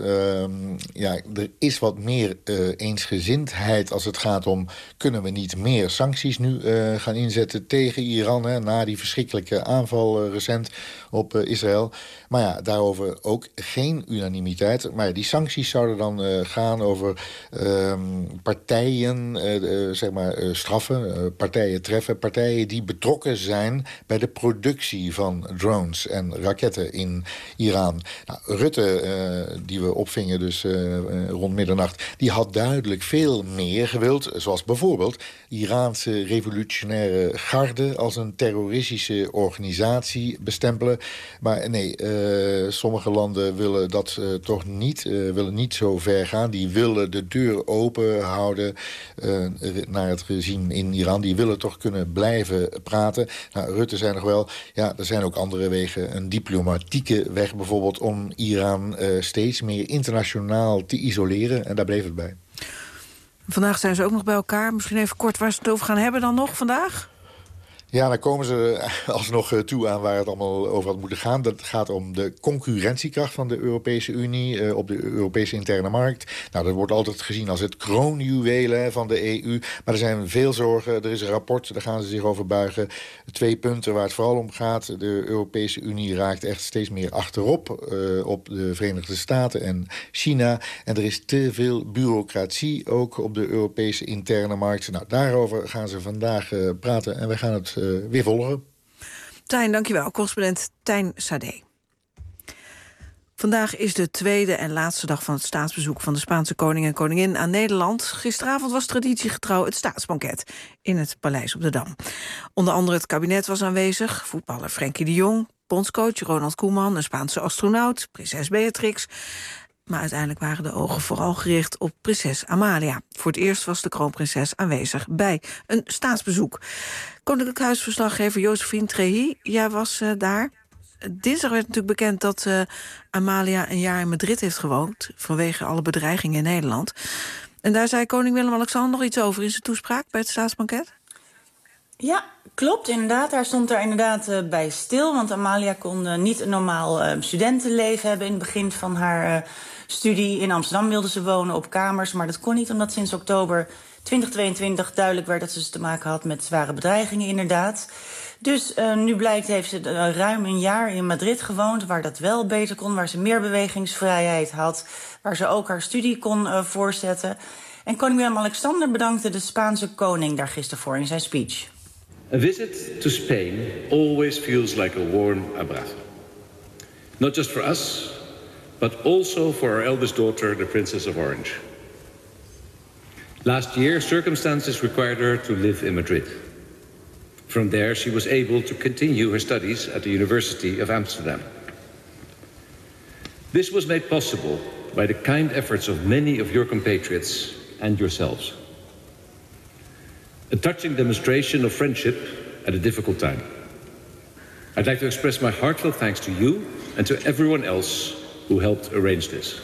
Er is wat meer eensgezindheid als het gaat om, kunnen we niet meer sancties nu gaan inzetten tegen Iran, hè, na die verschrikkelijke aanval recent op Israël. Maar ja, daarover ook geen unanimiteit. Maar die sancties zouden dan gaan over partijen, straffen, partijen treffen, partijen die betrokken zijn bij de productie van drones en raketten in Iran. Nou, Rutte, die we opvingen dus rond middernacht, die had duidelijk veel meer gewild. Zoals bijvoorbeeld de Iraanse revolutionaire garde als een terroristische organisatie bestempelen. Maar nee, sommige landen willen dat toch niet, willen niet zo ver gaan. Die willen de deur open houden naar het regime in Iran. Die willen toch kunnen blijven praten. Nou, Rutte zei nog wel, ja, er zijn ook andere wegen. Een diplomatieke weg bijvoorbeeld om Iran steeds meer internationaal te isoleren. En daar bleef het bij. Vandaag zijn ze ook nog bij elkaar. Misschien even kort waar ze het over gaan hebben dan nog vandaag? Ja, dan komen ze alsnog toe aan waar het allemaal over had moeten gaan. Dat gaat om de concurrentiekracht van de Europese Unie op de Europese interne markt. Nou, dat wordt altijd gezien als het kroonjuweel van de EU. Maar er zijn veel zorgen. Er is een rapport, daar gaan ze zich over buigen. 2 punten waar het vooral om gaat. De Europese Unie raakt echt steeds meer achterop op de Verenigde Staten en China. En er is te veel bureaucratie ook op de Europese interne markt. Nou, daarover gaan ze vandaag praten en wij gaan het weer volgen. Tijn, dankjewel. Correspondent Tijn Sade. Vandaag is de tweede en laatste dag van het staatsbezoek van de Spaanse koning en koningin aan Nederland. Gisteravond was traditiegetrouw het staatsbanket in het Paleis op de Dam. Onder andere het kabinet was aanwezig, voetballer Frenkie de Jong, bondscoach Ronald Koeman, een Spaanse astronaut, prinses Beatrix. Maar uiteindelijk waren de ogen vooral gericht op prinses Amalia. Voor het eerst was de kroonprinses aanwezig bij een staatsbezoek. Koninklijk Huisverslaggever Josephine Trehi, jij was daar. Dinsdag werd natuurlijk bekend dat Amalia een jaar in Madrid heeft gewoond, vanwege alle bedreigingen in Nederland. En daar zei koning Willem-Alexander nog iets over in zijn toespraak bij het staatsbanket? Ja, klopt, inderdaad. Hij stond daar inderdaad bij stil. Want Amalia kon niet een normaal studentenleven hebben in het begin van haar studie. In Amsterdam wilde ze wonen op kamers, maar dat kon niet omdat sinds oktober 2022 duidelijk werd dat ze te maken had met zware bedreigingen inderdaad. Dus nu blijkt heeft ze ruim een jaar in Madrid gewoond, waar dat wel beter kon, waar ze meer bewegingsvrijheid had, waar ze ook haar studie kon voortzetten. En koning Willem-Alexander bedankte de Spaanse koning daar gisteren voor in zijn speech. A visit to Spain always feels like a warm abrazo. Not just for us, but also for our eldest daughter, the Princess of Orange. Last year, circumstances required her to live in Madrid. From there, she was able to continue her studies at the University of Amsterdam. This was made possible by the kind efforts of many of your compatriots and yourselves. A touching demonstration of friendship at a difficult time. I'd like to express my heartfelt thanks to you and to everyone else who helped arrange this.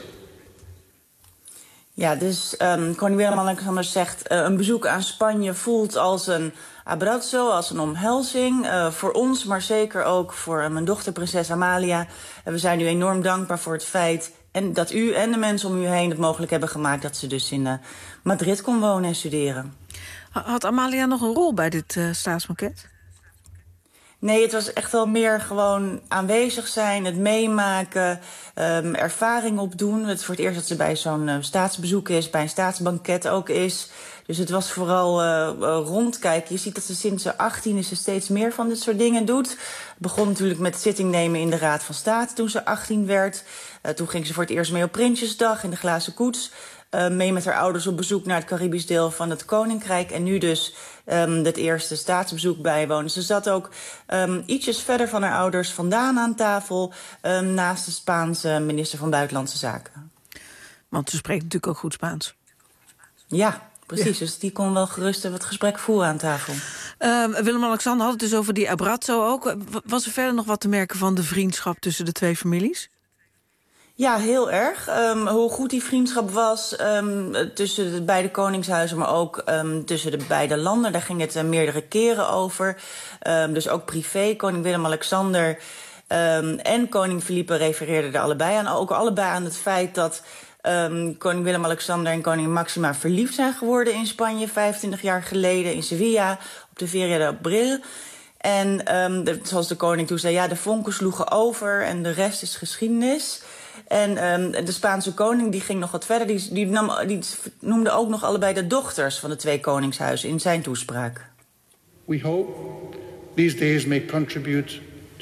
Ja, dus koning Willem-Alexander zegt een bezoek aan Spanje voelt als een abrazo, als een omhelzing. Voor ons, maar zeker ook voor mijn dochter prinses Amalia. We zijn u enorm dankbaar voor het feit en dat u en de mensen om u heen het mogelijk hebben gemaakt dat ze dus in Madrid kon wonen en studeren. Had Amalia nog een rol bij dit staatsbanket? Nee, het was echt wel meer gewoon aanwezig zijn, het meemaken, ervaring opdoen. Het is voor het eerst dat ze bij zo'n staatsbezoek is, bij een staatsbanket ook is. Dus het was vooral rondkijken. Je ziet dat ze sinds ze 18 is, ze steeds meer van dit soort dingen doet. Het begon natuurlijk met zitting nemen in de Raad van State toen ze 18 werd. Toen ging ze voor het eerst mee op Prinsjesdag in de glazen koets. Mee met haar ouders op bezoek naar het Caribisch deel van het Koninkrijk. En nu dus het eerste staatsbezoek bijwonen. Ze zat ook ietsjes verder van haar ouders vandaan aan tafel, naast de Spaanse minister van Buitenlandse Zaken. Want ze spreekt natuurlijk ook goed Spaans. Ja, precies. Ja. Dus die kon wel gerust het gesprek voeren aan tafel. Willem-Alexander had het dus over die abrazo ook. Was er verder nog wat te merken van de vriendschap tussen de twee families? Ja, heel erg. Hoe goed die vriendschap was tussen de beide koningshuizen, maar ook tussen de beide landen. Daar ging het meerdere keren over. Dus ook privé. Koning Willem-Alexander en koning Felipe refereerden er allebei aan. Ook allebei aan het feit dat koning Willem-Alexander en koningin Máxima verliefd zijn geworden in Spanje 25 jaar geleden in Sevilla op de Feria de Abril. En zoals de koning toen zei, ja, de vonken sloegen over en de rest is geschiedenis. En de Spaanse koning die ging nog wat verder. Die noemde ook nog allebei de dochters van de twee koningshuizen in zijn toespraak. We hope these days may contribute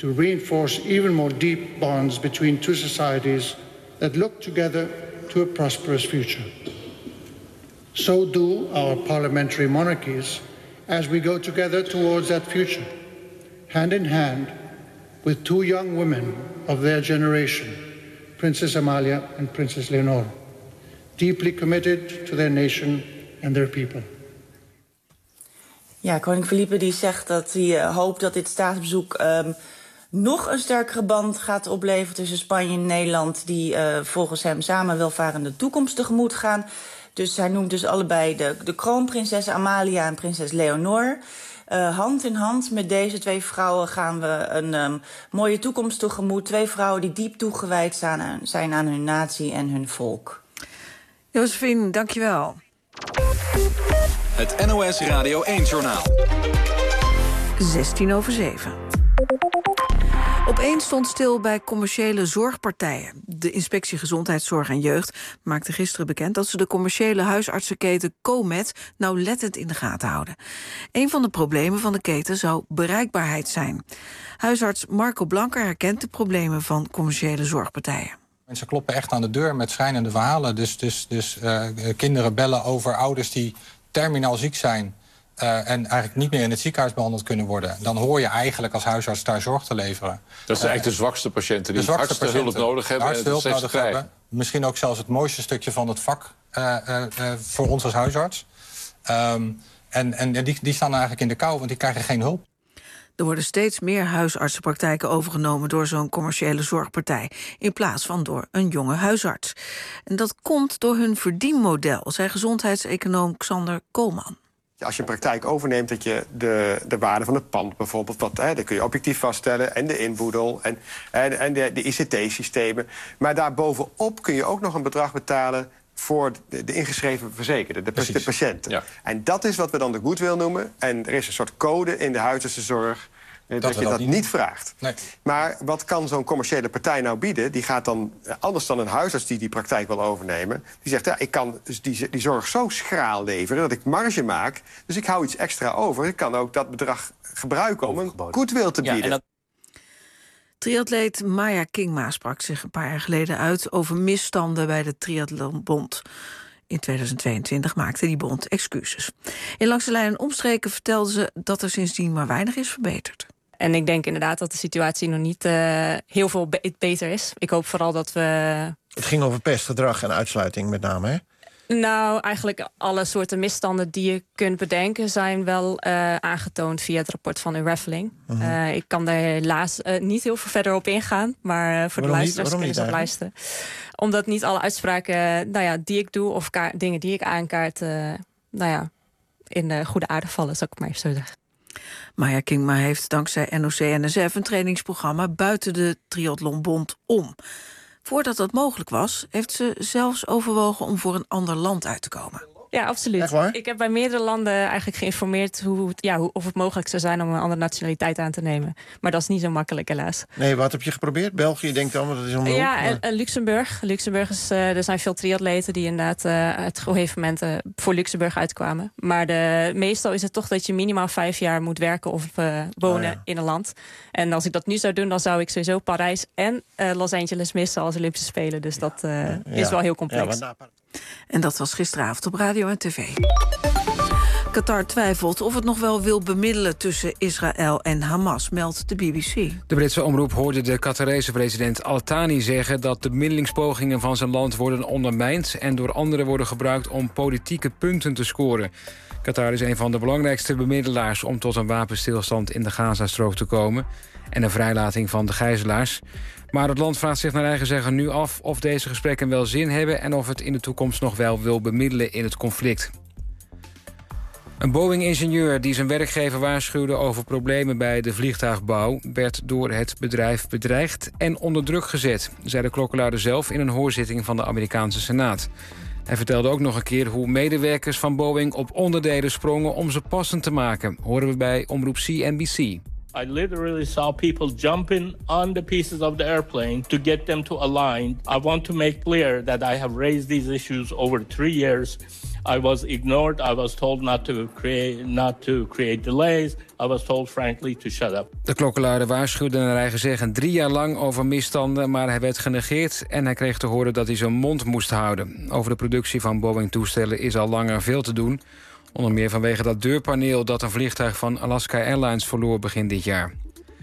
to reinforce even more deep bonds between two societies that look together to a prosperous future. So do our parliamentary monarchies as we go together towards that future, hand in hand with two young women of their generation, Princess Amalia and Princess Leonor, deeply committed to their nation and their people. Ja, koning Felipe die zegt dat hij hoopt dat dit staatsbezoek nog een sterkere band gaat opleveren tussen Spanje en Nederland, die volgens hem samen welvarende toekomst tegemoet gaan. Dus hij noemt dus allebei de kroonprinses Amalia en prinses Leonor. Hand in hand met deze twee vrouwen gaan we een mooie toekomst tegemoet. Twee vrouwen die diep toegewijd zijn aan hun natie en hun volk. Josephine, dankjewel. Het NOS Radio 1-journaal. 7:16. Opeens stond stil bij commerciële zorgpartijen. De Inspectie Gezondheidszorg en Jeugd maakte gisteren bekend dat ze de commerciële huisartsenketen Comet nauwlettend in de gaten houden. Een van de problemen van de keten zou bereikbaarheid zijn. Huisarts Marco Blanker herkent de problemen van commerciële zorgpartijen. Mensen kloppen echt aan de deur met schrijnende verhalen. Dus kinderen bellen over ouders die terminaal ziek zijn en eigenlijk niet meer in het ziekenhuis behandeld kunnen worden. Dan hoor je eigenlijk als huisarts daar zorg te leveren. Dat zijn eigenlijk de zwakste patiënten die hardste hulp nodig hebben en het slechtst krijgen. Misschien ook zelfs het mooiste stukje van het vak voor ons als huisarts. Die staan eigenlijk in de kou, want die krijgen geen hulp. Er worden steeds meer huisartsenpraktijken overgenomen door zo'n commerciële zorgpartij, in plaats van door een jonge huisarts. En dat komt door hun verdienmodel, zei gezondheidseconoom Xander Koolman. Als je een praktijk overneemt, dat je de waarde van het pand bijvoorbeeld, dat kun je objectief vaststellen, en de inboedel en de ICT-systemen. Maar daarbovenop kun je ook nog een bedrag betalen voor de ingeschreven verzekerde, de patiënten. Ja. En dat is wat we dan de goodwill noemen. En er is een soort code in de huisartsenzorg dat je dat niet vraagt. Nee. Maar wat kan zo'n commerciële partij nou bieden? Die gaat dan, anders dan een huisarts die praktijk wil overnemen, die zegt, ja, ik kan dus die zorg zo schraal leveren dat ik marge maak, dus ik hou iets extra over. Ik kan ook dat bedrag gebruiken om een goodwill te bieden. Ja, Triatleet Maya Kingma sprak zich een paar jaar geleden uit over misstanden bij de Triathlonbond. In 2022 maakte die bond excuses. In Langs de Lijn en Omstreken vertelde ze dat er sindsdien maar weinig is verbeterd. En ik denk inderdaad dat de situatie nog niet heel veel beter is. Ik hoop vooral dat we... Het ging over pestgedrag en uitsluiting met name, hè? Nou, eigenlijk alle soorten misstanden die je kunt bedenken zijn wel aangetoond via het rapport van Unraveling. Ik kan daar helaas niet heel veel verder op ingaan, maar voor de luisteraars kunnen ze op luisteren. Omdat niet alle uitspraken die ik doe of dingen die ik aankaart in de goede aarde vallen, zou ik maar even zo zeggen. Maya Kingma heeft dankzij NOC-NSF een trainingsprogramma buiten de Triathlonbond om. Voordat dat mogelijk was, heeft ze zelfs overwogen om voor een ander land uit te komen. Ja, absoluut. Ik heb bij meerdere landen eigenlijk geïnformeerd of het mogelijk zou zijn om een andere nationaliteit aan te nemen. Maar dat is niet zo makkelijk, helaas. Nee, wat heb je geprobeerd? België, je denkt dan, dat is onmogelijk. Ja, en Luxemburg. Luxemburg is, er zijn veel triatleten die inderdaad op een gegeven moment voor Luxemburg uitkwamen. Maar meestal is het toch dat je minimaal 5 jaar moet werken of wonen in een land. En als ik dat nu zou doen, dan zou ik sowieso Parijs en Los Angeles missen als Olympische Spelen. Dus dat is wel heel complex. En dat was gisteravond op radio en tv. Qatar twijfelt of het nog wel wil bemiddelen tussen Israël en Hamas, meldt de BBC. De Britse omroep hoorde de Qatarese president Al-Thani zeggen dat de bemiddelingspogingen van zijn land worden ondermijnd en door anderen worden gebruikt om politieke punten te scoren. Qatar is een van de belangrijkste bemiddelaars om tot een wapenstilstand in de Gazastrook te komen en een vrijlating van de gijzelaars. Maar het land vraagt zich naar eigen zeggen nu af of deze gesprekken wel zin hebben en of het in de toekomst nog wel wil bemiddelen in het conflict. Een Boeing-ingenieur die zijn werkgever waarschuwde over problemen bij de vliegtuigbouw werd door het bedrijf bedreigd en onder druk gezet, zei de klokkenluider zelf in een hoorzitting van de Amerikaanse Senaat. Hij vertelde ook nog een keer hoe medewerkers van Boeing op onderdelen sprongen om ze passend te maken, horen we bij omroep CNBC. I literally saw people jumping on the pieces of the airplane to get them to align. I want to make clear that I have raised these issues over 3 years. I was ignored. I was told not to create delays. I was told, frankly, to shut up. De klokkenluider waarschuwde naar eigen zeggen 3 jaar lang over misstanden, maar hij werd genegeerd en hij kreeg te horen dat hij zijn mond moest houden. Over de productie van Boeing-toestellen is al langer veel te doen. Onder meer vanwege dat deurpaneel dat een vliegtuig van Alaska Airlines verloor begin dit jaar.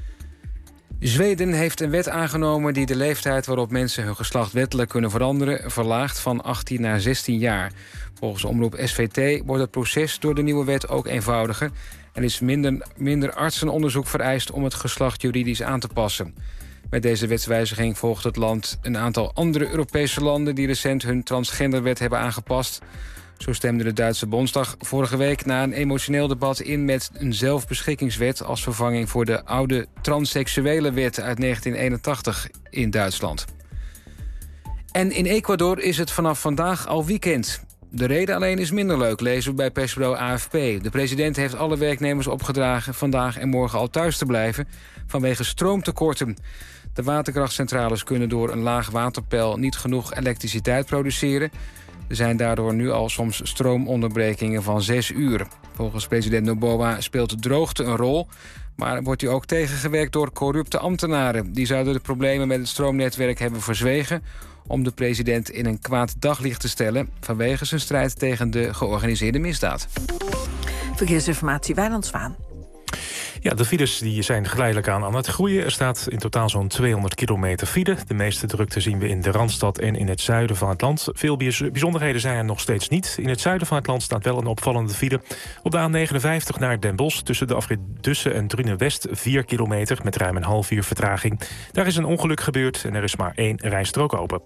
Zweden heeft een wet aangenomen die de leeftijd waarop mensen hun geslacht wettelijk kunnen veranderen verlaagt van 18 naar 16 jaar. Volgens omroep SVT wordt het proces door de nieuwe wet ook eenvoudiger. Er is minder artsenonderzoek vereist om het geslacht juridisch aan te passen. Met deze wetswijziging volgt het land een aantal andere Europese landen die recent hun transgenderwet hebben aangepast. Zo stemde de Duitse Bondsdag vorige week na een emotioneel debat in met een zelfbeschikkingswet als vervanging voor de oude transseksuele wet uit 1981 in Duitsland. En in Ecuador is het vanaf vandaag al weekend. De reden alleen is minder leuk, lezen we bij persbureau AFP. De president heeft alle werknemers opgedragen vandaag en morgen al thuis te blijven vanwege stroomtekorten. De waterkrachtcentrales kunnen door een laag waterpeil niet genoeg elektriciteit produceren. Er zijn daardoor nu al soms stroomonderbrekingen van 6 uur. Volgens president Noboa speelt de droogte een rol, maar wordt hij ook tegengewerkt door corrupte ambtenaren. Die zouden de problemen met het stroomnetwerk hebben verzwegen om de president in een kwaad daglicht te stellen vanwege zijn strijd tegen de georganiseerde misdaad. Verkeersinformatie, Wijnand Zwaan. Ja, de files die zijn geleidelijk aan het groeien. Er staat in totaal zo'n 200 kilometer file. De meeste drukte zien we in de Randstad en in het zuiden van het land. Veel bijzonderheden zijn er nog steeds niet. In het zuiden van het land staat wel een opvallende file. Op de A59 naar Den Bosch tussen de afrit Dussen en Drunenwest 4 kilometer met ruim een half uur vertraging. Daar is een ongeluk gebeurd en er is maar 1 rijstrook open.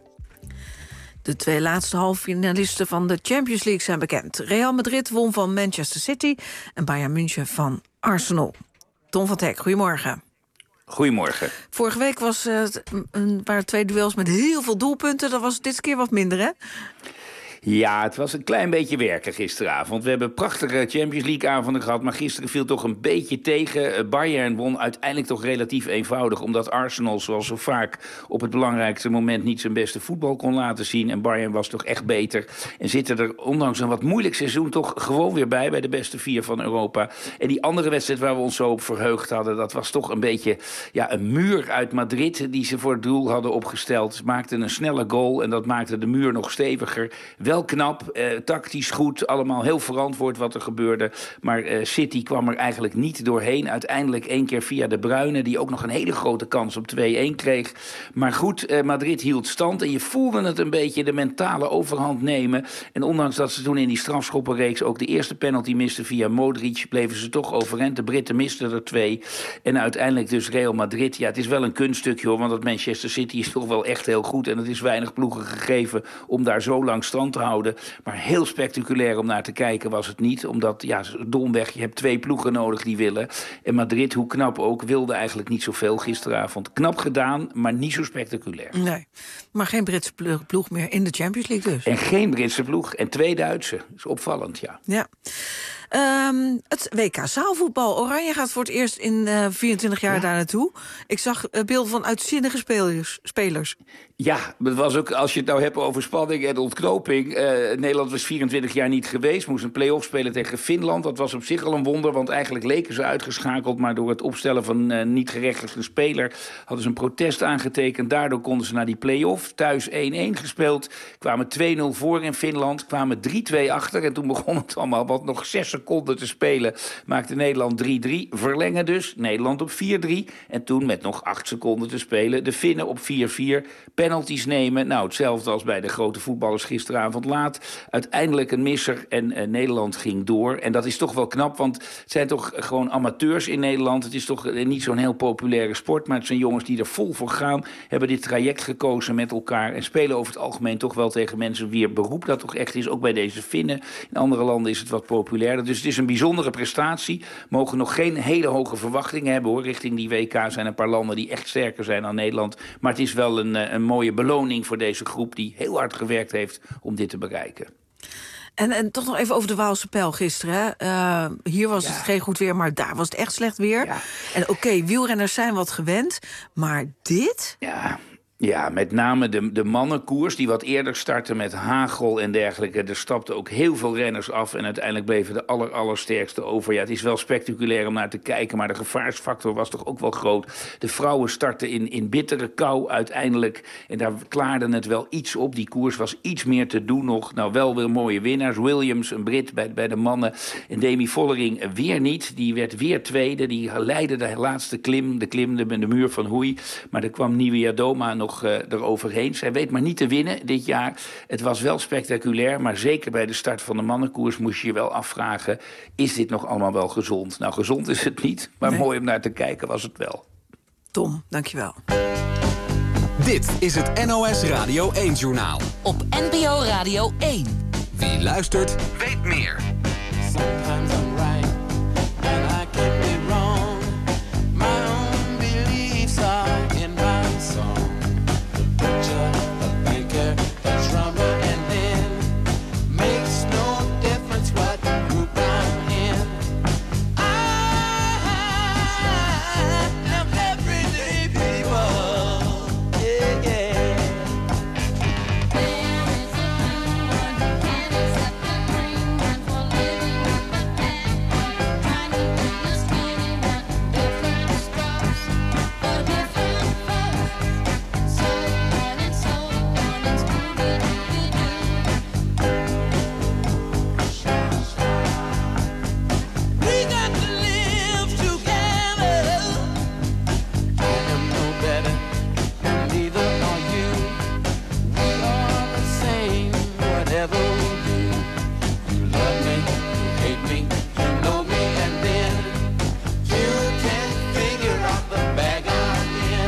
De 2 laatste halffinalisten van de Champions League zijn bekend. Real Madrid won van Manchester City en Bayern München van Arsenal. Tom van Teck, goedemorgen. Goedemorgen. Vorige week waren 2 duels met heel veel doelpunten. Dat was dit keer wat minder, hè? Ja, het was een klein beetje werken gisteravond. We hebben prachtige Champions League-avonden gehad, maar gisteren viel toch een beetje tegen. Bayern won uiteindelijk toch relatief eenvoudig, omdat Arsenal, zoals zo vaak, op het belangrijkste moment niet zijn beste voetbal kon laten zien. En Bayern was toch echt beter. En zitten er, ondanks een wat moeilijk seizoen, toch gewoon weer bij de beste 4 van Europa. En die andere wedstrijd waar we ons zo op verheugd hadden, dat was toch een beetje een muur uit Madrid die ze voor het doel hadden opgesteld. Ze maakten een snelle goal en dat maakte de muur nog steviger. Wel knap, tactisch goed, allemaal heel verantwoord wat er gebeurde. Maar City kwam er eigenlijk niet doorheen. Uiteindelijk 1 keer via De Bruyne, die ook nog een hele grote kans op 2-1 kreeg. Maar goed, Madrid hield stand en je voelde het een beetje de mentale overhand nemen. En ondanks dat ze toen in die strafschoppenreeks ook de eerste penalty misten via Modric, bleven ze toch overeind. De Britten misten er 2. En uiteindelijk dus Real Madrid. Ja, het is wel een kunststukje hoor, want dat Manchester City is toch wel echt heel goed. En het is weinig ploegen gegeven om daar zo lang stand te houden. Maar heel spectaculair om naar te kijken was het niet. Omdat, domweg, je hebt 2 ploegen nodig die willen. En Madrid, hoe knap ook, wilde eigenlijk niet zoveel gisteravond. Knap gedaan, maar niet zo spectaculair. Nee, maar geen Britse ploeg meer in de Champions League dus. En geen Britse ploeg. En 2 Duitse. Dat is opvallend, ja. Ja. Het WK zaalvoetbal. Oranje gaat voor het eerst in 24 jaar daar naartoe. Ik zag beelden van uitzinnige spelers. Ja, het was ook, als je het nou hebt over spanning en ontknoping. Nederland was 24 jaar niet geweest. Moest een play-off spelen tegen Finland. Dat was op zich al een wonder, want eigenlijk leken ze uitgeschakeld. Maar door het opstellen van niet gerechtigde speler hadden ze een protest aangetekend. Daardoor konden ze naar die play-off. Thuis 1-1 gespeeld. Kwamen 2-0 voor in Finland. Kwamen 3-2 achter. En toen begon het allemaal, wat nog 6 seconden te spelen, maakte Nederland 3-3. Verlengen dus. Nederland op 4-3. En toen met nog 8 seconden te spelen, de Finnen op 4-4. Penalties nemen. Nou, hetzelfde als bij de grote voetballers gisteravond laat. Uiteindelijk een misser en Nederland ging door. En dat is toch wel knap, want het zijn toch gewoon amateurs in Nederland. Het is toch niet zo'n heel populaire sport, maar het zijn jongens die er vol voor gaan, hebben dit traject gekozen met elkaar en spelen over het algemeen toch wel tegen mensen wier beroep dat toch echt is. Ook bij deze Finnen. In andere landen is het wat populairder. Dus het is een bijzondere prestatie. Mogen nog geen hele hoge verwachtingen hebben hoor. Richting die WK zijn een paar landen die echt sterker zijn dan Nederland. Maar het is wel een mooie beloning voor deze groep die heel hard gewerkt heeft om dit te bereiken. En toch nog even over de Waalse Pijl gisteren. Hier was het geen goed weer, maar daar was het echt slecht weer. Ja. En oké, wielrenners zijn wat gewend, maar dit? Ja. Ja, met name de mannenkoers die wat eerder startte met hagel en dergelijke. Er stapten ook heel veel renners af en uiteindelijk bleven de allersterkste over. Ja, het is wel spectaculair om naar te kijken, maar de gevaarsfactor was toch ook wel groot. De vrouwen startten in bittere kou uiteindelijk en daar klaarden het wel iets op. Die koers was iets meer te doen nog. Nou, wel weer mooie winnaars. Williams, een Brit bij de mannen. En Demi Vollering weer niet. Die werd weer tweede. Die leidde de laatste klim, de muur van Hoei. Maar er kwam Niewiadoma nog eroverheen. Zij weet maar niet te winnen dit jaar. Het was wel spectaculair, maar zeker bij de start van de mannenkoers moest je je wel afvragen, is dit nog allemaal wel gezond? Nou, gezond is het niet, maar mooi om naar te kijken was het wel. Tom, dankjewel. Dit is het NOS Radio 1-journaal. Op NPO Radio 1. Wie luistert, weet meer. Sometimes I'm right and I can be wrong. My own beliefs are in my song. The butcher, the banker, the drummer, and then makes no difference what group I'm in. I am everyday people. Yeah, yeah. There is a one who can't accept the green one for living with the bad. Trying to understand what different strokes for different folks. So on and so on and Scooby-Dooby-Doo. We got to live together. I am no better, and neither are you. We are the same, whatever we do. You love me, you hate me, you know me, and then you can figure out the bag I'm in.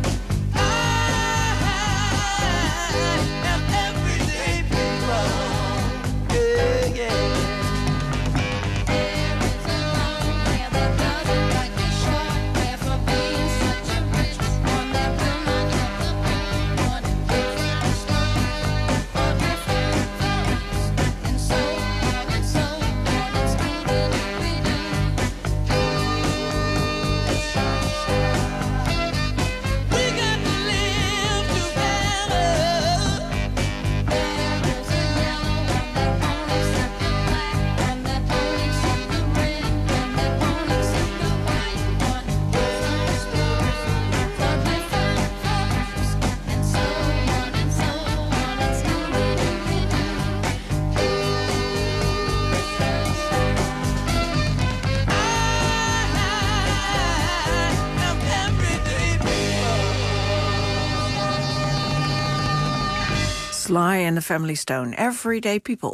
I am everyday people. Yeah, yeah. There is a long hair that doesn't like the short hair for being such a rich one that will not have the pain. One different story for different folks, and so on and so on and Scooby-Dooby-Doo. We got to live together. There is a yellow one that won't accept the black one, that won't accept the red one, that won't accept the white one. Different stories for different folks, and so on and so on and Scooby-Dooby-Doo. I am everyday people. Sly and the Family Stone, Everyday People.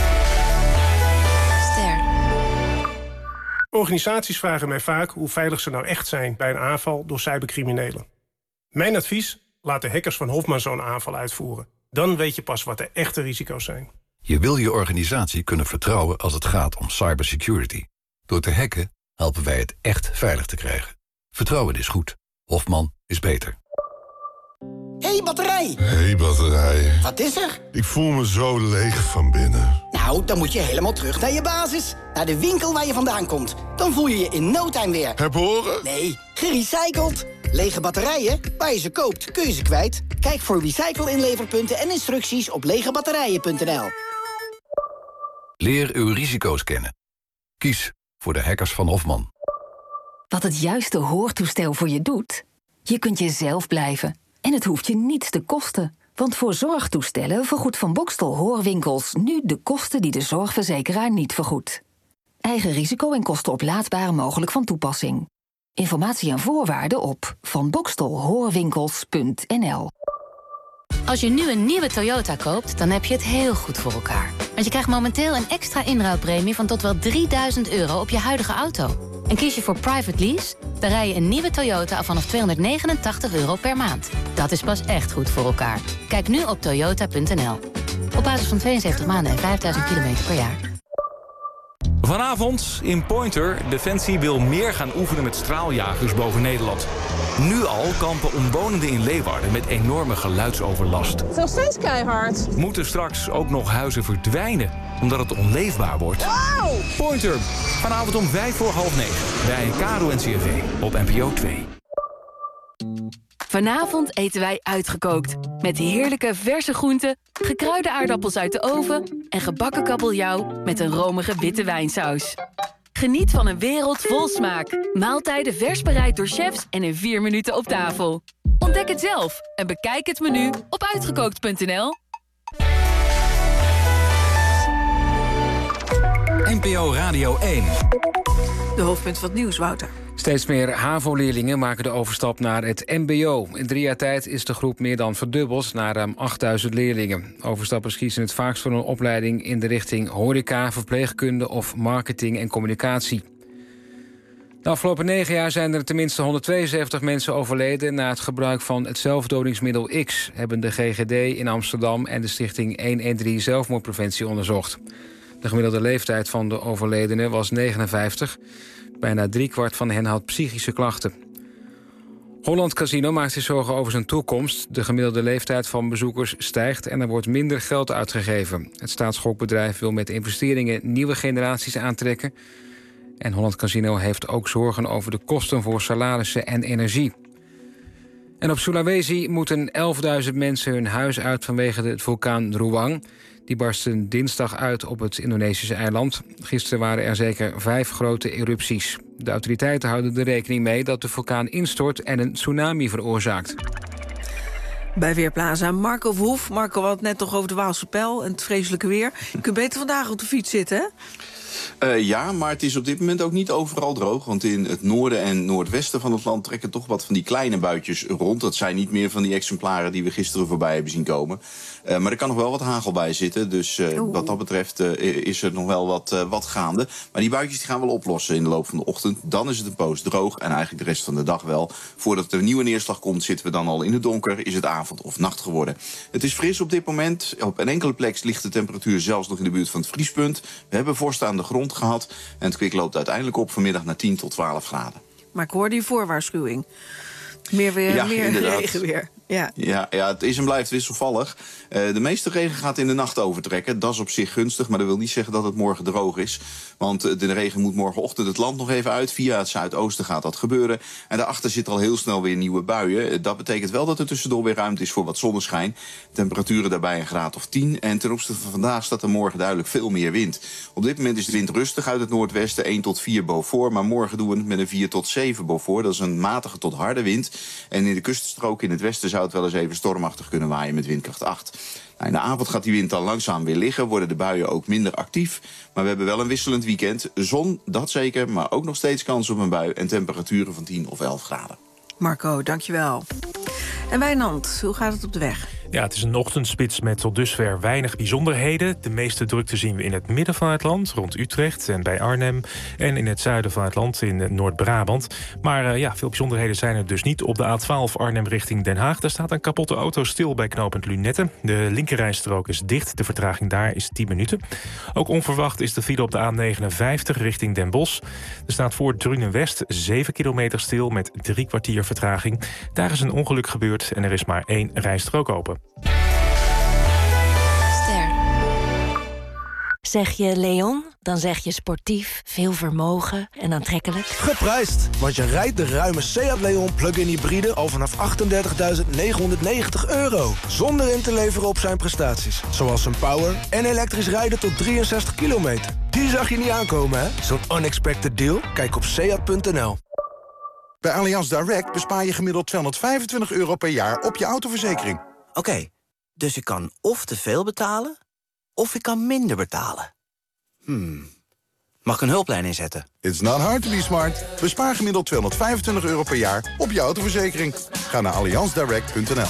Organisaties vragen mij vaak hoe veilig ze nou echt zijn bij een aanval door cybercriminelen. Mijn advies: laat de hackers van Hofman zo'n aanval uitvoeren. Dan weet je pas wat de echte risico's zijn. Je wil je organisatie kunnen vertrouwen als het gaat om cybersecurity. Door te hacken helpen wij het echt veilig te krijgen. Vertrouwen is goed. Hofman is beter. Hey batterij! Hey batterij. Wat is er? Ik voel me zo leeg van binnen. Nou, dan moet je helemaal terug naar je basis. Naar de winkel waar je vandaan komt. Dan voel je je in no time weer. Herboren? Nee, gerecycled. Lege batterijen, waar je ze koopt, kun je ze kwijt. Kijk voor recycle-inleverpunten en instructies op legebatterijen.nl. Leer uw risico's kennen. Kies voor de hackers van Hofman. Wat het juiste hoortoestel voor je doet? Je kunt jezelf blijven. En het hoeft je niets te kosten. Want voor zorgtoestellen vergoedt Van Bokstel Hoorwinkels nu de kosten die de zorgverzekeraar niet vergoedt. Eigen risico en kosten oplaadbare mogelijk van toepassing. Informatie en voorwaarden op vanbokstelhoorwinkels.nl. Als je nu een nieuwe Toyota koopt, dan heb je het heel goed voor elkaar. Want je krijgt momenteel een extra inruilpremie van tot wel €3000 op je huidige auto. En kies je voor private lease, dan rij je een nieuwe Toyota af vanaf €289 per maand. Dat is pas echt goed voor elkaar. Kijk nu op toyota.nl. Op basis van 72 maanden en 5000 kilometer per jaar. Vanavond in Pointer. Defensie wil meer gaan oefenen met straaljagers boven Nederland. Nu al kampen omwonenden in Leeuwarden met enorme geluidsoverlast. Het is nog steeds keihard. Moeten straks ook nog huizen verdwijnen, omdat het onleefbaar wordt? Wow! Pointer. Vanavond om 8:55 bij KRO-NCRV op NPO 2. Vanavond eten wij uitgekookt. Met heerlijke verse groenten, gekruide aardappels uit de oven... en gebakken kabeljauw met een romige witte wijnsaus. Geniet van een wereld vol smaak. Maaltijden vers bereid door chefs en in 4 minuten op tafel. Ontdek het zelf en bekijk het menu op uitgekookt.nl. NPO Radio 1. De hoofdpunt van het nieuws, Wouter. Steeds meer HAVO-leerlingen maken de overstap naar het mbo. In 3 jaar tijd is de groep meer dan verdubbeld naar ruim 8000 leerlingen. Overstappers kiezen het vaakst voor een opleiding in de richting horeca, verpleegkunde of marketing en communicatie. De afgelopen 9 jaar zijn er tenminste 172 mensen overleden na het gebruik van het zelfdodingsmiddel X, hebben de GGD in Amsterdam en de stichting 113 Zelfmoordpreventie onderzocht. De gemiddelde leeftijd van de overledenen was 59. Bijna 3/4 van hen had psychische klachten. Holland Casino maakt zich zorgen over zijn toekomst. De gemiddelde leeftijd van bezoekers stijgt en er wordt minder geld uitgegeven. Het staatsgokbedrijf wil met investeringen nieuwe generaties aantrekken. En Holland Casino heeft ook zorgen over de kosten voor salarissen en energie. En op Sulawesi moeten 11.000 mensen hun huis uit vanwege de vulkaan Ruang. Die barstte dinsdag uit op het Indonesische eiland. Gisteren waren er zeker 5 grote erupties. De autoriteiten houden er rekening mee dat de vulkaan instort en een tsunami veroorzaakt. Bij Weerplaza Marco Verhoef. Marco, we hadden het net toch over de Waalse Pijl en het vreselijke weer. Je kunt beter vandaag op de fiets zitten, hè? Ja, maar het is op dit moment ook niet overal droog. Want in het noorden en noordwesten van het land trekken toch wat van die kleine buitjes rond. Dat zijn niet meer van die exemplaren die we gisteren voorbij hebben zien komen. Maar er kan nog wel wat hagel bij zitten. Dus wat dat betreft is er nog wel wat gaande. Maar die buitjes die gaan wel oplossen in de loop van de ochtend. Dan is het een poos droog en eigenlijk de rest van de dag wel. Voordat er een nieuwe neerslag komt zitten we dan al in het donker. Is het avond of nacht geworden. Het is fris op dit moment. Op een enkele plek ligt de temperatuur zelfs nog in de buurt van het vriespunt. We hebben vorst aan de grond gehad. En het kwik loopt uiteindelijk op vanmiddag naar 10 tot 12 graden. Maar ik hoorde die voorwaarschuwing. Meer weer, ja, meer inderdaad. regen weer. Ja, het is en blijft wisselvallig. De meeste regen gaat in de nacht overtrekken. Dat is op zich gunstig, maar dat wil niet zeggen dat het morgen droog is. Want de regen moet morgenochtend het land nog even uit. Via het zuidoosten gaat dat gebeuren. En daarachter zit al heel snel weer nieuwe buien. Dat betekent wel dat er tussendoor weer ruimte is voor wat zonneschijn. Temperaturen daarbij een graad of 10. En ten opzichte van vandaag staat er morgen duidelijk veel meer wind. Op dit moment is de wind rustig uit het noordwesten, 1 tot 4 Beaufort. Maar morgen doen we het met een 4 tot 7 Beaufort. Dat is een matige tot harde wind. En in de kuststrook in het westen zou het wel eens even stormachtig kunnen waaien met windkracht 8. Nou, in de avond gaat die wind dan langzaam weer liggen, worden de buien ook minder actief. Maar we hebben wel een wisselend weekend. Zon, dat zeker, maar ook nog steeds kans op een bui en temperaturen van 10 of 11 graden. Marco, dankjewel. En Wijnand, hoe gaat het op de weg? Ja, het is een ochtendspits met tot dusver weinig bijzonderheden. De meeste drukte zien we in het midden van het land, rond Utrecht en bij Arnhem. En in het zuiden van het land, in Noord-Brabant. Maar veel bijzonderheden zijn er dus niet. Op de A12 Arnhem richting Den Haag. Daar staat een kapotte auto stil bij knooppunt Lunetten. De linkerrijstrook is dicht. De vertraging daar is 10 minuten. Ook onverwacht is de file op de A59 richting Den Bosch. Er staat voor Drunen-West 7 kilometer stil met 3 kwartier vertraging. Daar is een ongeluk gebeurd en er is maar 1 rijstrook open. Ster. Zeg je Leon, dan zeg je sportief, veel vermogen en aantrekkelijk. Geprijsd, want je rijdt de ruime Seat Leon plug-in hybride al vanaf €38.990. Zonder in te leveren op zijn prestaties. Zoals zijn power en elektrisch rijden tot 63 kilometer. Die zag je niet aankomen, hè? Zo'n unexpected deal? Kijk op seat.nl. Bij Allianz Direct bespaar je gemiddeld €225 per jaar op je autoverzekering. Oké, dus ik kan of te veel betalen, of ik kan minder betalen. Mag ik een hulplijn inzetten? It's not hard to be smart. Bespaar gemiddeld €225 per jaar op je autoverzekering. Ga naar allianzdirect.nl.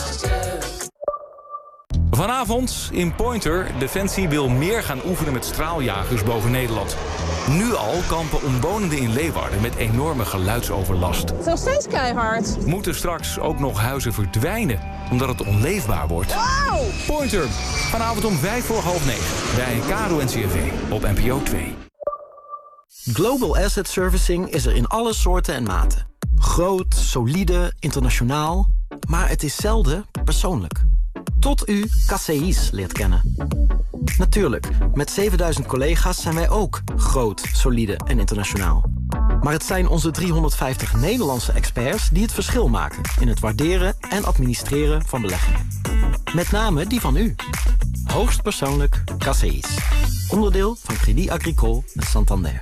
Vanavond in Pointer. Defensie wil meer gaan oefenen met straaljagers boven Nederland. Nu al kampen omwonenden in Leeuwarden met enorme geluidsoverlast. Het is nog steeds keihard. Moeten straks ook nog huizen verdwijnen, omdat het onleefbaar wordt? Wow! Pointer. Vanavond om 9:05 bij KRO NCRV op NPO 2. Global Asset Servicing is er in alle soorten en maten. Groot, solide, internationaal. Maar het is zelden persoonlijk. Tot u KCI's leert kennen. Natuurlijk, met 7000 collega's zijn wij ook groot, solide en internationaal. Maar Maar het zijn onze 350 Nederlandse experts die het verschil maken in het waarderen en administreren van beleggingen. Met name die van u. Hoogstpersoonlijk KCI's. Onderdeel van Crédit Agricole met Santander.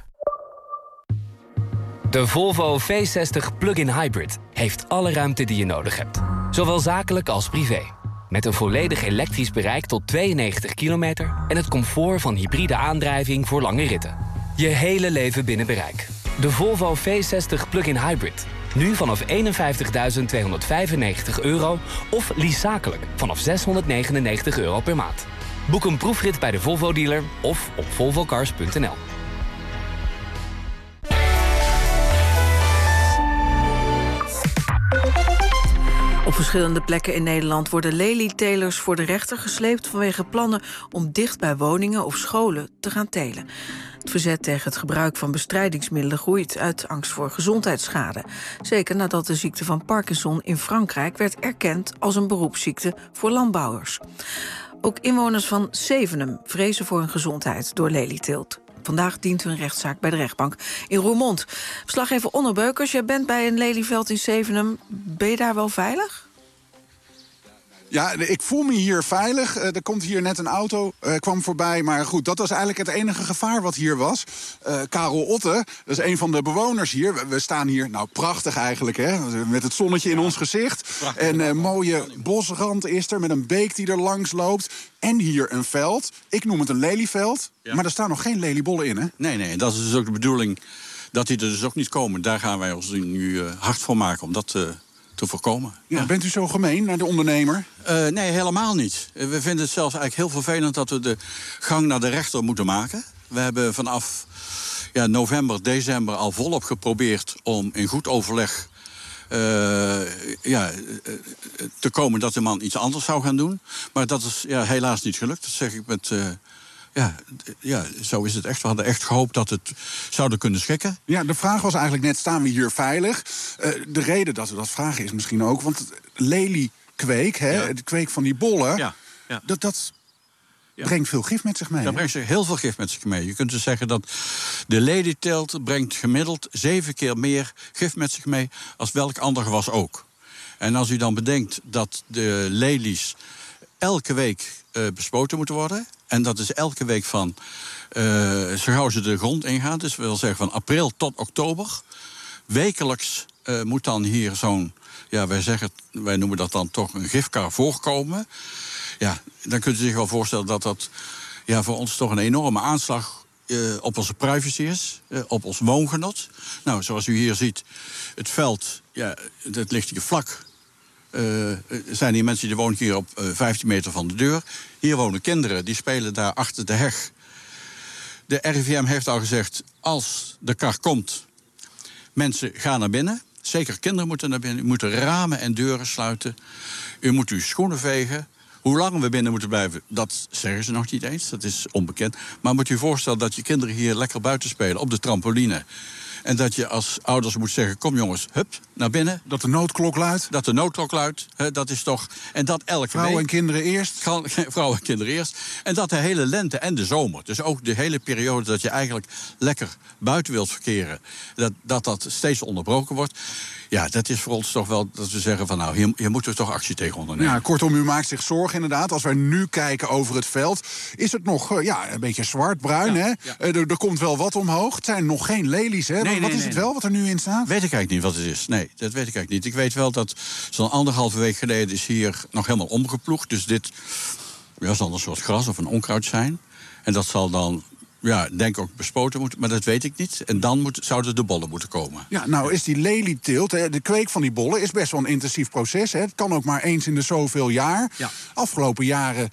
De Volvo V60 Plug-in Hybrid heeft alle ruimte die je nodig hebt. Zowel zakelijk als privé. Met een volledig elektrisch bereik tot 92 kilometer... en het comfort van hybride aandrijving voor lange ritten. Je hele leven binnen bereik. De Volvo V60 Plug-in Hybrid. Nu vanaf €51.295 of lease zakelijk vanaf €699 per maand. Boek een proefrit bij de Volvo-dealer of op volvocars.nl. Op verschillende plekken in Nederland worden lelietelers voor de rechter gesleept vanwege plannen om dicht bij woningen of scholen te gaan telen. Het verzet tegen het gebruik van bestrijdingsmiddelen groeit uit angst voor gezondheidsschade. Zeker nadat de ziekte van Parkinson in Frankrijk werd erkend als een beroepsziekte voor landbouwers. Ook inwoners van Zevenum vrezen voor hun gezondheid door lelieteelt. Vandaag dient een rechtszaak bij de rechtbank in Roermond. Verslaggever Onno Beukers, jij bent bij een lelieveld in Zevenum. Ben je daar wel veilig? Ja, ik voel me hier veilig. Er komt hier net een auto, kwam voorbij. Maar goed, dat was eigenlijk het enige gevaar wat hier was. Karel Otte, dat is een van de bewoners hier. We staan hier, nou prachtig eigenlijk, hè, met het zonnetje in ons gezicht. En een mooie bosrand is er, met een beek die er langs loopt. En hier een veld. Ik noem het een lelieveld. Ja. Maar er staan nog geen leliebollen in, hè? Nee, dat is dus ook de bedoeling dat die er dus ook niet komen. Daar gaan wij ons nu hard voor maken om dat te voorkomen. Ja. Bent u zo gemeen naar de ondernemer? Nee, helemaal niet. We vinden het zelfs eigenlijk heel vervelend dat we de gang naar de rechter moeten maken. We hebben vanaf november, december al volop geprobeerd om in goed overleg te komen dat de man iets anders zou gaan doen. Maar dat is helaas niet gelukt. Dat zeg ik met... zo is het echt. We hadden echt gehoopt dat het zouden kunnen schikken. Ja, de vraag was eigenlijk net, staan we hier veilig? De reden dat we dat vragen is misschien ook... want het leliekweek, het kweek van die bollen... dat brengt veel gif met zich mee. Dat brengt heel veel gif met zich mee. Je kunt dus zeggen dat de lelieteelt brengt gemiddeld 7 keer meer gif met zich mee... als welk ander gewas ook. En als u dan bedenkt dat de lelies elke week bespoten moeten worden... en dat is elke week van zo gauw ze de grond ingaan... dus wil zeggen van april tot oktober... wekelijks moet dan hier zo'n... wij noemen dat dan toch een gifkar voorkomen... Ja, dan kunt u zich wel voorstellen dat dat voor ons toch een enorme aanslag op onze privacy is, op ons woongenot. Nou, zoals u hier ziet, het veld, dat ligt hier vlak. Er zijn hier mensen die wonen hier op 15 meter van de deur. Hier wonen kinderen, die spelen daar achter de heg. De RIVM heeft al gezegd, als de kar komt, mensen gaan naar binnen. Zeker kinderen moeten naar binnen. U moet ramen en deuren sluiten. U moet uw schoenen vegen. Hoe lang we binnen moeten blijven, dat zeggen ze nog niet eens. Dat is onbekend. Maar moet u voorstellen dat je kinderen hier lekker buiten spelen... op de trampoline. En dat je als ouders moet zeggen... kom jongens, hup, naar binnen. Dat de noodklok luidt. Dat de noodklok luidt. Dat is toch... En dat elke Vrouwen en kinderen eerst. Vrouwen en kinderen eerst. En dat de hele lente en de zomer. Dus ook de hele periode dat je eigenlijk lekker buiten wilt verkeren... dat steeds onderbroken wordt... Ja, dat is voor ons toch wel dat we zeggen van... nou, hier moeten we toch actie tegen ondernemen. Ja, kortom, u maakt zich zorgen inderdaad. Als wij nu kijken over het veld... is het nog een beetje zwart-bruin, hè? Ja. Er komt wel wat omhoog. Het zijn nog geen lelies, hè? Wat is het wel wat er nu in staat? Weet ik eigenlijk niet wat het is. Nee, dat weet ik eigenlijk niet. Ik weet wel dat zo'n 1,5 week geleden... is hier nog helemaal omgeploegd. Dus dit zal een soort gras of een onkruid zijn. En dat zal dan... denk ook bespoten moeten, maar dat weet ik niet. En dan zouden de bollen moeten komen. Ja, nou is die lelieteelt, de kweek van die bollen... is best wel een intensief proces. Hè. Het kan ook maar eens in de zoveel jaar. Ja. Afgelopen jaren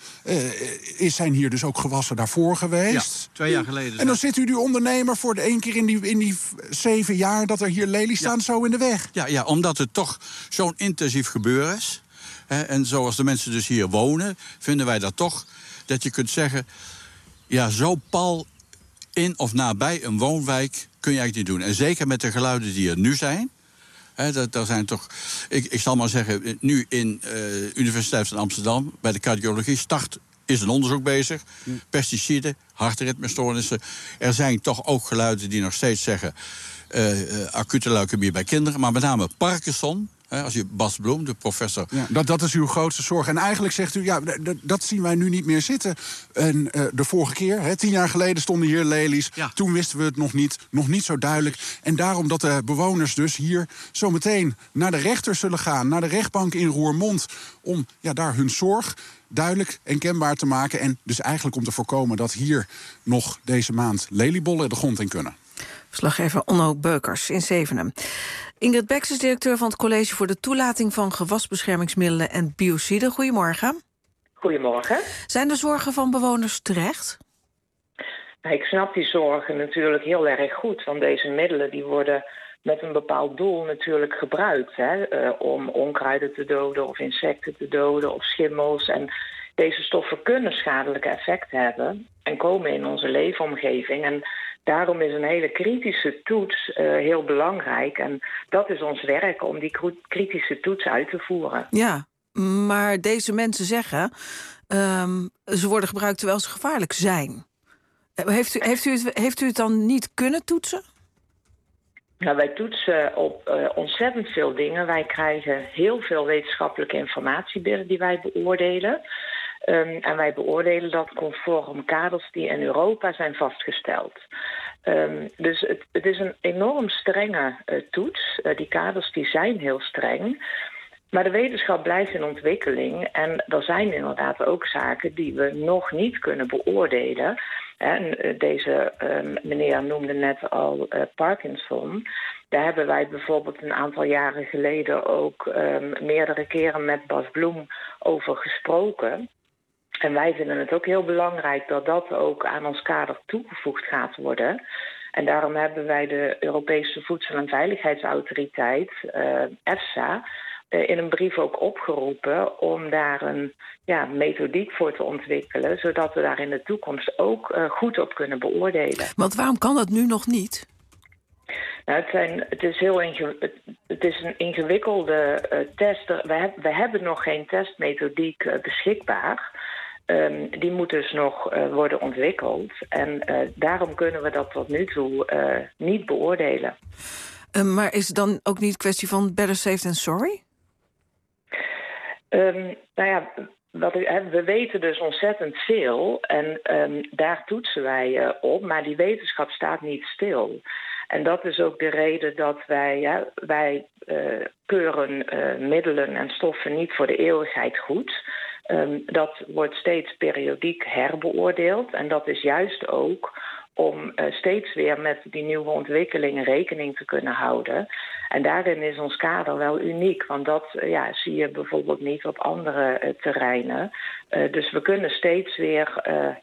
zijn hier dus ook gewassen daarvoor geweest. Ja, 2 jaar geleden. En dan zit u die ondernemer voor de 1 keer in die 7 jaar... dat er hier lelies staan zo in de weg. Ja, omdat het toch zo'n intensief gebeuren is. En zoals de mensen dus hier wonen... vinden wij dat toch dat je kunt zeggen... zo pal... in of nabij een woonwijk kun je eigenlijk niet doen. En zeker met de geluiden die er nu zijn. Daar zijn toch... Ik zal maar zeggen, nu in Universiteit van Amsterdam... bij de cardiologie is een onderzoek bezig. Pesticiden, hartritmestoornissen. Er zijn toch ook geluiden die nog steeds zeggen... acute leukemie bij kinderen, maar met name Parkinson. Als je Bas Bloem, de professor... Ja, dat is uw grootste zorg. En eigenlijk zegt u, dat zien wij nu niet meer zitten. En de vorige keer, 10 jaar geleden stonden hier lelies. Ja. Toen wisten we het nog niet zo duidelijk. En daarom dat de bewoners dus hier zometeen naar de rechter zullen gaan, naar de rechtbank in Roermond, om daar hun zorg duidelijk en kenbaar te maken. En dus eigenlijk om te voorkomen dat hier nog deze maand leliebollen de grond in kunnen. Verslaggever Onno Beukers in Zevenum. Ingrid Beks is directeur van het College voor de Toelating van Gewasbeschermingsmiddelen en Biociden. Goedemorgen. Goedemorgen. Zijn de zorgen van bewoners terecht? Nou, ik snap die zorgen natuurlijk heel erg goed. Want deze middelen die worden met een bepaald doel natuurlijk gebruikt. Om onkruiden te doden of insecten te doden of schimmels. En deze stoffen kunnen schadelijke effecten hebben en komen in onze leefomgeving. En daarom is een hele kritische toets heel belangrijk. En dat is ons werk, om die kritische toets uit te voeren. Ja, maar deze mensen zeggen, ze worden gebruikt terwijl ze gevaarlijk zijn. Heeft u het dan niet kunnen toetsen? Nou, wij toetsen op ontzettend veel dingen. Wij krijgen heel veel wetenschappelijke informatie binnen die wij beoordelen. En wij beoordelen dat conform kaders die in Europa zijn vastgesteld. Dus het is een enorm strenge toets. Die kaders die zijn heel streng. Maar de wetenschap blijft in ontwikkeling. En er zijn inderdaad ook zaken die we nog niet kunnen beoordelen. En deze meneer noemde net al Parkinson. Daar hebben wij bijvoorbeeld een aantal jaren geleden ook meerdere keren met Bas Bloem over gesproken. En wij vinden het ook heel belangrijk dat dat ook aan ons kader toegevoegd gaat worden. En daarom hebben wij de Europese Voedsel- en Veiligheidsautoriteit, EFSA, in een brief ook opgeroepen om daar een methodiek voor te ontwikkelen, zodat we daar in de toekomst ook goed op kunnen beoordelen. Want waarom kan dat nu nog niet? Nou, het is een ingewikkelde test. We hebben nog geen testmethodiek beschikbaar. Die moet dus nog worden ontwikkeld. En daarom kunnen we dat tot nu toe niet beoordelen. Maar is het dan ook niet een kwestie van better safe than sorry? We weten dus ontzettend veel. En daar toetsen wij op. Maar die wetenschap staat niet stil. En dat is ook de reden dat wij keuren middelen en stoffen niet voor de eeuwigheid goed. Dat wordt steeds periodiek herbeoordeeld. En dat is juist ook om steeds weer met die nieuwe ontwikkelingen rekening te kunnen houden. En daarin is ons kader wel uniek. Want dat zie je bijvoorbeeld niet op andere terreinen. Dus we kunnen steeds weer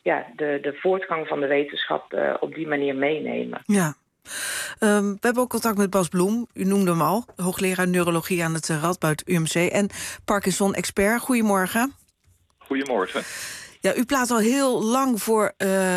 de voortgang van de wetenschap op die manier meenemen. Ja. We hebben ook contact met Bas Bloem, u noemde hem al, hoogleraar neurologie aan het Radboud UMC en Parkinson-expert. Goedemorgen. Goedemorgen. Ja, u pleit al heel lang voor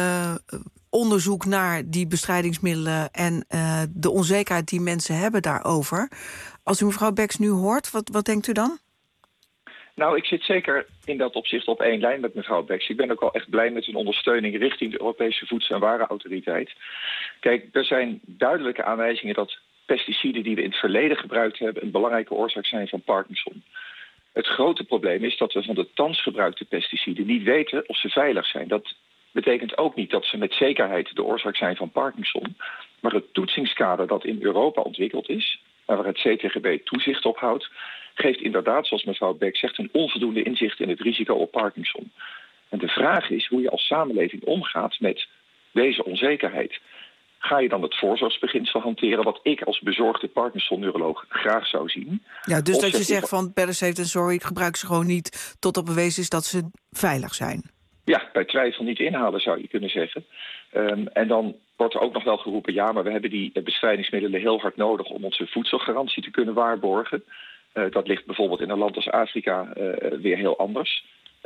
onderzoek naar die bestrijdingsmiddelen en de onzekerheid die mensen hebben daarover. Als u mevrouw Beks nu hoort, wat denkt u dan? Nou, ik zit zeker in dat opzicht op één lijn met mevrouw Beks. Ik ben ook al echt blij met hun ondersteuning richting de Europese Voedsel- en Warenautoriteit. Kijk, er zijn duidelijke aanwijzingen dat pesticiden die we in het verleden gebruikt hebben een belangrijke oorzaak zijn van Parkinson. Het grote probleem is dat we van de thans gebruikte pesticiden niet weten of ze veilig zijn. Dat betekent ook niet dat ze met zekerheid de oorzaak zijn van Parkinson. Maar het toetsingskader dat in Europa ontwikkeld is, waar het CTGB toezicht op houdt, geeft inderdaad, zoals mevrouw Beck zegt, een onvoldoende inzicht in het risico op Parkinson. En de vraag is hoe je als samenleving omgaat met deze onzekerheid. Ga je dan het voorzorgsbeginsel hanteren, wat ik als bezorgde Parkinson-neuroloog graag zou zien? Ja, dus dat je zegt van better safe than sorry, gebruik ze gewoon niet tot op bewezen is dat ze veilig zijn. Ja, bij twijfel niet inhalen zou je kunnen zeggen. En dan wordt er ook nog wel geroepen, ja, maar we hebben die bestrijdingsmiddelen heel hard nodig om onze voedselgarantie te kunnen waarborgen. Dat ligt bijvoorbeeld in een land als Afrika weer heel anders.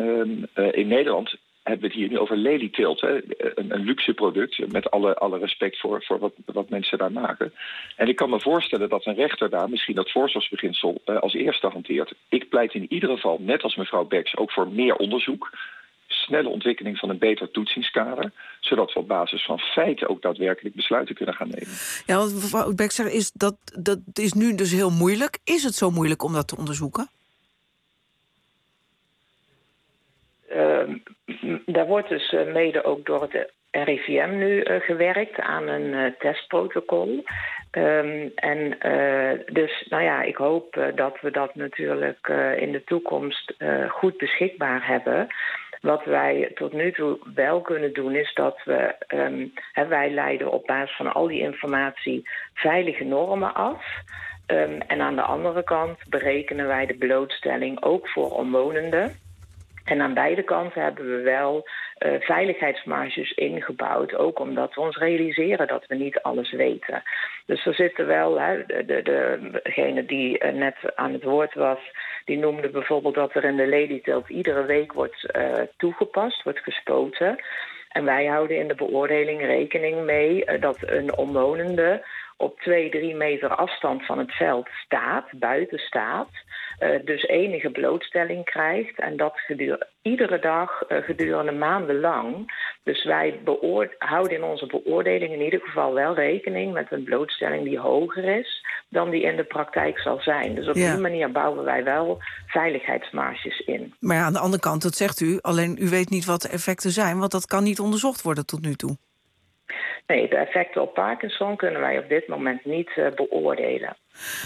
In Nederland hebben we het hier nu over lelieteelt, een luxe product, met alle respect voor wat mensen daar maken. En ik kan me voorstellen dat een rechter daar misschien dat voorzorgsbeginsel als eerste hanteert. Ik pleit in ieder geval, net als mevrouw Beks, ook voor meer onderzoek. snelle ontwikkeling van een beter toetsingskader, zodat we op basis van feiten ook daadwerkelijk besluiten kunnen gaan nemen. Ja, wat mevrouw Beck zegt is dat is nu dus heel moeilijk. Is het zo moeilijk om dat te onderzoeken? Daar wordt dus mede ook door het RIVM nu gewerkt aan een testprotocol. Dus ik hoop dat we dat natuurlijk in de toekomst goed beschikbaar hebben. Wat wij tot nu toe wel kunnen doen is dat wij leiden op basis van al die informatie veilige normen af. En aan de andere kant berekenen wij de blootstelling ook voor omwonenden. En aan beide kanten hebben we wel veiligheidsmarges ingebouwd. Ook omdat we ons realiseren dat we niet alles weten. Dus er zitten wel, degene die net aan het woord was, die noemde bijvoorbeeld dat er in de lelieteelt iedere week wordt toegepast, wordt gespoten. En wij houden in de beoordeling rekening mee dat een omwonende op 2-3 meter afstand van het veld staat, buiten staat. Dus enige blootstelling krijgt. En dat iedere dag gedurende maanden lang. Dus wij houden in onze beoordeling in ieder geval wel rekening met een blootstelling die hoger is dan die in de praktijk zal zijn. Dus op die manier bouwen wij wel veiligheidsmarges in. Maar ja, aan de andere kant, dat zegt u, alleen u weet niet wat de effecten zijn, want dat kan niet onderzocht worden tot nu toe. Nee, de effecten op Parkinson kunnen wij op dit moment niet beoordelen.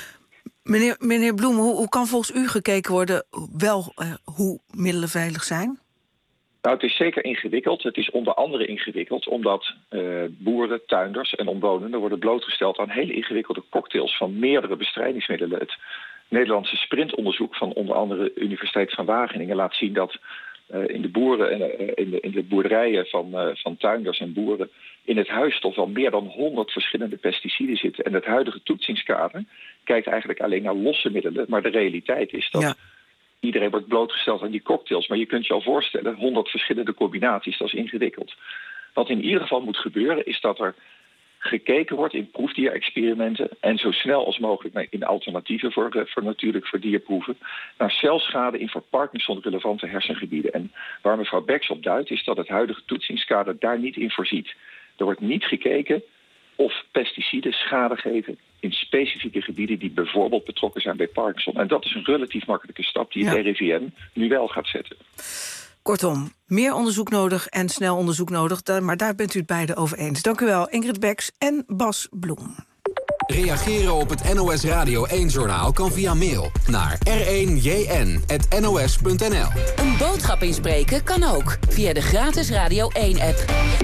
Meneer Bloem, hoe kan volgens u gekeken worden hoe middelen veilig zijn? Nou, het is zeker ingewikkeld. Het is onder andere ingewikkeld omdat boeren, tuinders en omwonenden worden blootgesteld aan hele ingewikkelde cocktails van meerdere bestrijdingsmiddelen. Het Nederlandse sprintonderzoek van onder andere de Universiteit van Wageningen laat zien dat in de boerderijen van tuinders en boeren in het huis toch wel meer dan 100 verschillende pesticiden zitten. En het huidige toetsingskader kijkt eigenlijk alleen naar losse middelen. Maar de realiteit is dat iedereen wordt blootgesteld aan die cocktails. Maar je kunt je al voorstellen, 100 verschillende combinaties, dat is ingewikkeld. Wat in ieder geval moet gebeuren is dat er gekeken wordt in proefdierexperimenten en zo snel als mogelijk in alternatieven voor dierproeven naar celschade in voor Parkinson relevante hersengebieden. En waar mevrouw Becks op duidt is dat het huidige toetsingskader daar niet in voorziet. Er wordt niet gekeken of pesticiden schade geven in specifieke gebieden die bijvoorbeeld betrokken zijn bij Parkinson. En dat is een relatief makkelijke stap die het RIVM nu wel gaat zetten. Kortom, meer onderzoek nodig en snel onderzoek nodig. Maar daar bent u het beiden over eens. Dank u wel, Ingrid Becks en Bas Bloem. Reageren op het NOS Radio 1-journaal kan via mail naar r1jn@nos.nl. Een boodschap inspreken kan ook via de gratis Radio 1-app.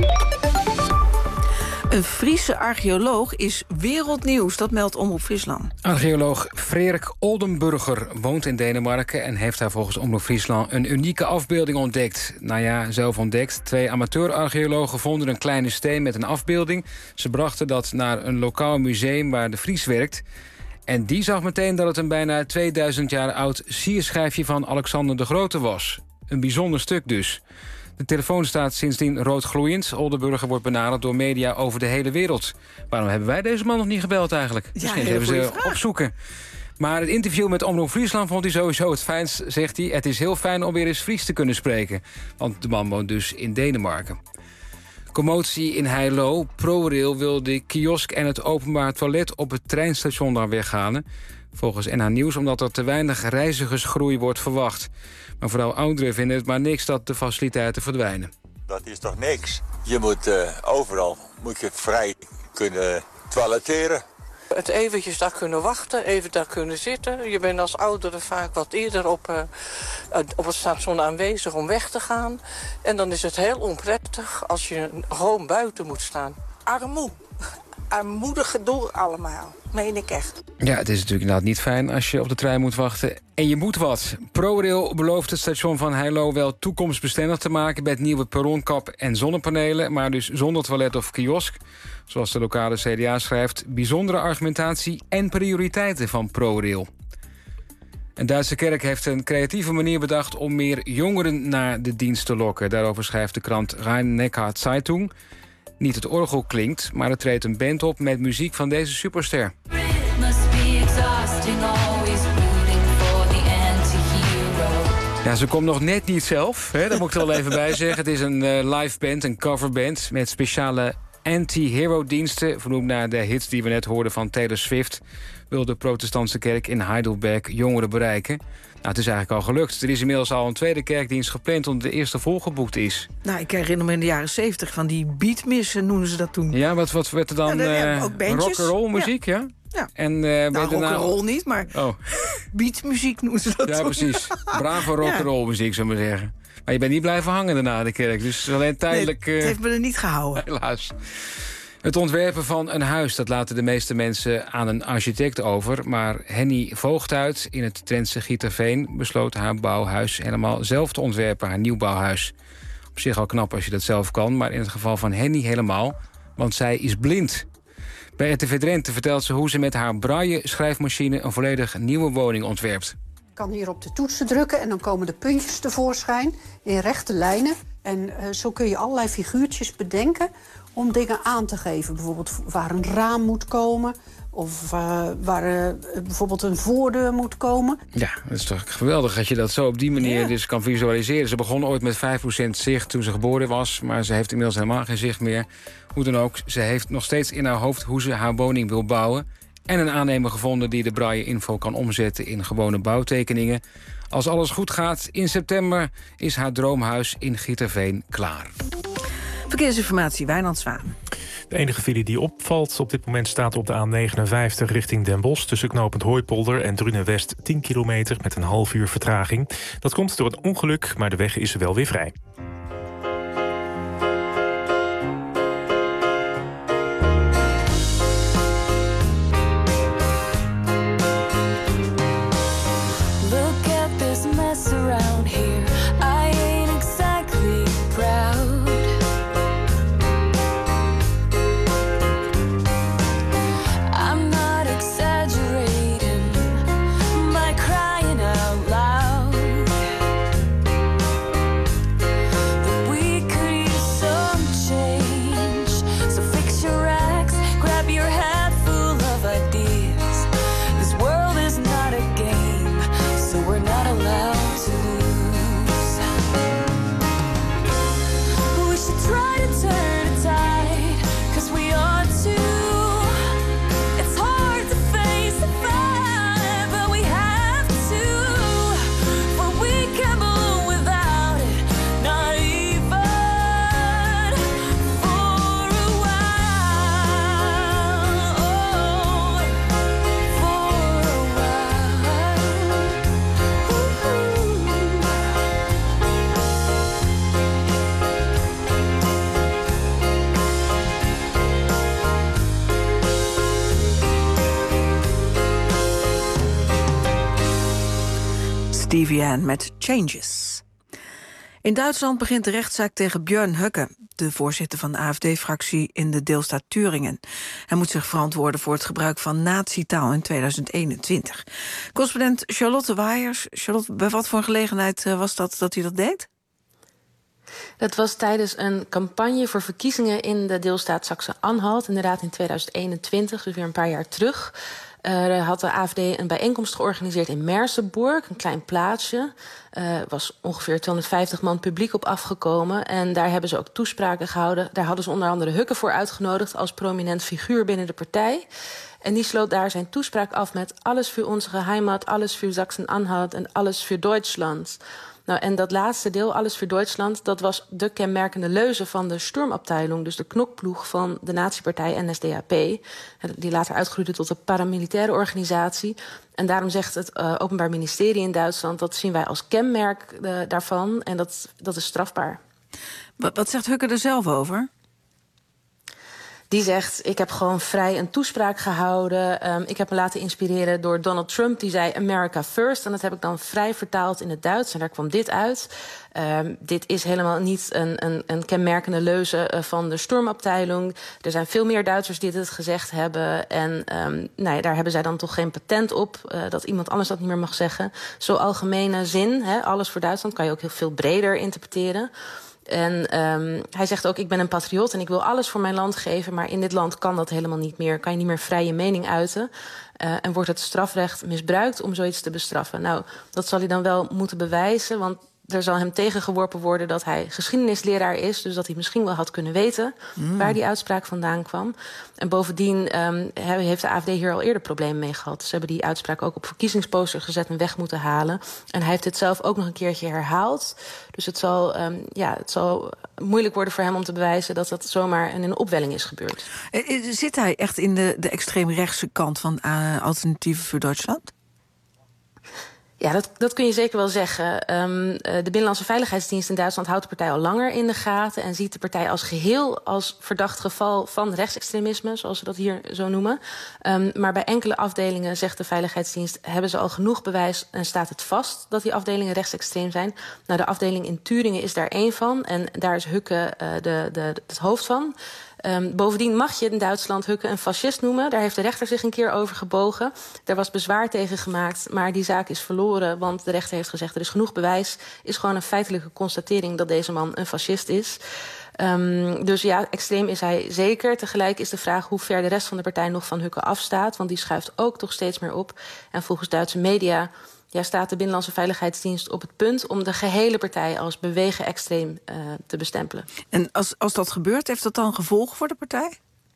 Een Friese archeoloog is wereldnieuws, dat meldt Omroep Friesland. Archeoloog Frederik Oldenburger woont in Denemarken en heeft daar volgens Omroep Friesland een unieke afbeelding ontdekt. Nou ja, zelf ontdekt. 2 amateur-archeologen vonden een kleine steen met een afbeelding. Ze brachten dat naar een lokaal museum waar de Fries werkt. En die zag meteen dat het een bijna 2000 jaar oud sierschijfje van Alexander de Grote was. Een bijzonder stuk dus. De telefoon staat sindsdien roodgloeiend. Oldenburger wordt benaderd door media over de hele wereld. Waarom hebben wij deze man nog niet gebeld eigenlijk? Misschien even ze opzoeken. Maar het interview met Omroep Friesland vond hij sowieso het fijnst, zegt hij. Het is heel fijn om weer eens Fries te kunnen spreken. Want de man woont dus in Denemarken. Commotie in Heilo. ProRail wil de kiosk en het openbaar toilet op het treinstation daar weghalen. Volgens NH Nieuws omdat er te weinig reizigersgroei wordt verwacht. Maar vooral ouderen vinden het maar niks dat de faciliteiten verdwijnen. Dat is toch niks? Je moet overal vrij kunnen toiletteren. Het eventjes daar kunnen wachten, even daar kunnen zitten. Je bent als ouderen vaak wat eerder op het station aanwezig om weg te gaan. En dan is het heel onprettig als je gewoon buiten moet staan. Armoedig gedoe allemaal, meen ik echt. Ja, het is natuurlijk inderdaad niet fijn als je op de trein moet wachten. En je moet wat. ProRail belooft het station van Heilo wel toekomstbestendig te maken met nieuwe perronkap en zonnepanelen, maar dus zonder toilet of kiosk. Zoals de lokale CDA schrijft, bijzondere argumentatie en prioriteiten van ProRail. Een Duitse kerk heeft een creatieve manier bedacht om meer jongeren naar de dienst te lokken. Daarover schrijft de krant Rhein-Neckar Zeitung. Niet het orgel klinkt, maar er treedt een band op met muziek van deze superster. Ja, ze komt nog net niet zelf, hè? Daar moet ik er wel even bij zeggen. Het is een live band, een coverband met speciale anti-hero diensten, vernoemd naar de hits die we net hoorden van Taylor Swift, wil de protestantse kerk in Heidelberg jongeren bereiken. Nou, het is eigenlijk al gelukt. Er is inmiddels al een tweede kerkdienst gepland omdat de eerste volgeboekt is. Nou, ik herinner me in de jaren 70 van die beatmissen noemden ze dat toen. Ja, wat werd er dan? Rock'n'roll muziek, ja? Ja. En, rock'n'roll niet, maar beatmuziek noemen ze dat. Ja, precies. Brave rock'n'roll muziek, zou ik maar zeggen. Maar je bent niet blijven hangen daarna de kerk, dus alleen tijdelijk... Nee, het heeft me er niet gehouden. Helaas. Het ontwerpen van een huis, dat laten de meeste mensen aan een architect over. Maar Henny Voogduit in het Drentse Gieterveen besloot haar bouwhuis helemaal zelf te ontwerpen, haar nieuwbouwhuis. Op zich al knap als je dat zelf kan, maar in het geval van Henny helemaal, want zij is blind. Bij RTV Drenthe vertelt ze hoe ze met haar braille-schrijfmachine een volledig nieuwe woning ontwerpt. Ik kan hier op de toetsen drukken en dan komen de puntjes tevoorschijn in rechte lijnen. En zo kun je allerlei figuurtjes bedenken om dingen aan te geven. Bijvoorbeeld waar een raam moet komen of waar bijvoorbeeld een voordeur moet komen. Ja, dat is toch geweldig dat je dat zo op die manier dus kan visualiseren. Ze begon ooit met 5% zicht toen ze geboren was, maar ze heeft inmiddels helemaal geen zicht meer. Hoe dan ook, ze heeft nog steeds in haar hoofd hoe ze haar woning wil bouwen. En een aannemer gevonden die de braille-info kan omzetten in gewone bouwtekeningen. Als alles goed gaat, in september is haar droomhuis in Gieterveen klaar. Verkeersinformatie, Wijnand Zwaan. De enige file die opvalt op dit moment staat op de A59 richting Den Bosch, tussen knooppunt Hooipolder en Drunen-West 10 kilometer met een half uur vertraging. Dat komt door het ongeluk, maar de weg is wel weer vrij. Stevie Ann met Changes. In Duitsland begint de rechtszaak tegen Björn Höcke, de voorzitter van de AfD-fractie in de deelstaat Turingen. Hij moet zich verantwoorden voor het gebruik van nazi-taal in 2021. Correspondent Charlotte Waaiers. Charlotte, bij wat voor een gelegenheid was dat hij dat deed? Dat was tijdens een campagne voor verkiezingen in de deelstaat Saxe-Anhalt, inderdaad in 2021, dus weer een paar jaar terug. Had de AfD een bijeenkomst georganiseerd in Merseburg, een klein plaatsje. Was ongeveer 250 man publiek op afgekomen. En daar hebben ze ook toespraken gehouden. Daar hadden ze onder andere Höcke voor uitgenodigd als prominent figuur binnen de partij. En die sloot daar zijn toespraak af met alles voor onze Heimat, alles voor Sachsen-Anhalt en alles voor Duitsland. Nou, en dat laatste deel, alles voor Duitsland, dat was de kenmerkende leuze van de Sturmabteilung, dus de knokploeg van de nazi-partij NSDAP, die later uitgroeide tot de paramilitaire organisatie. En daarom zegt het Openbaar Ministerie in Duitsland, dat zien wij als kenmerk daarvan en dat is strafbaar. Wat zegt Höcke er zelf over? Die zegt, ik heb gewoon vrij een toespraak gehouden. Ik heb me laten inspireren door Donald Trump. Die zei America first. En dat heb ik dan vrij vertaald in het Duits. En daar kwam dit uit. Dit is helemaal niet een kenmerkende leuze van de Sturmabteilung. Er zijn veel meer Duitsers die dit gezegd hebben. En daar hebben zij dan toch geen patent op. Dat iemand anders dat niet meer mag zeggen. Zo algemene zin, alles voor Duitsland, kan je ook heel veel breder interpreteren. En hij zegt ook, ik ben een patriot en ik wil alles voor mijn land geven, maar in dit land kan dat helemaal niet meer. Kan je niet meer vrije mening uiten. En wordt het strafrecht misbruikt om zoiets te bestraffen. Nou, dat zal hij dan wel moeten bewijzen, want er zal hem tegengeworpen worden dat hij geschiedenisleraar is, dus dat hij misschien wel had kunnen weten waar die uitspraak vandaan kwam. En bovendien heeft de AfD hier al eerder problemen mee gehad. Ze hebben die uitspraak ook op verkiezingsposters gezet en weg moeten halen. En hij heeft dit zelf ook nog een keertje herhaald. Dus het zal moeilijk worden voor hem om te bewijzen dat dat zomaar in een opwelling is gebeurd. Zit hij echt in de extreemrechtse kant van Alternatieven voor Duitsland? Ja, dat kun je zeker wel zeggen. De Binnenlandse Veiligheidsdienst in Duitsland houdt de partij al langer in de gaten en ziet de partij als geheel als verdacht geval van rechtsextremisme, zoals ze dat hier zo noemen. Maar bij enkele afdelingen, zegt de Veiligheidsdienst, hebben ze al genoeg bewijs en staat het vast dat die afdelingen rechtsextreem zijn. Nou, de afdeling in Thüringen is daar één van en daar is Hucke het hoofd van. Bovendien mag je in Duitsland Hucke een fascist noemen. Daar heeft de rechter zich een keer over gebogen. Daar was bezwaar tegen gemaakt, maar die zaak is verloren, want de rechter heeft gezegd er is genoeg bewijs. Is gewoon een feitelijke constatering dat deze man een fascist is. Dus ja, extreem is hij zeker. Tegelijk is de vraag hoe ver de rest van de partij nog van Hucke afstaat, want die schuift ook toch steeds meer op. En volgens Duitse media staat de Binnenlandse Veiligheidsdienst op het punt om de gehele partij als bewegen extreem te bestempelen. En als dat gebeurt, heeft dat dan gevolgen voor de partij?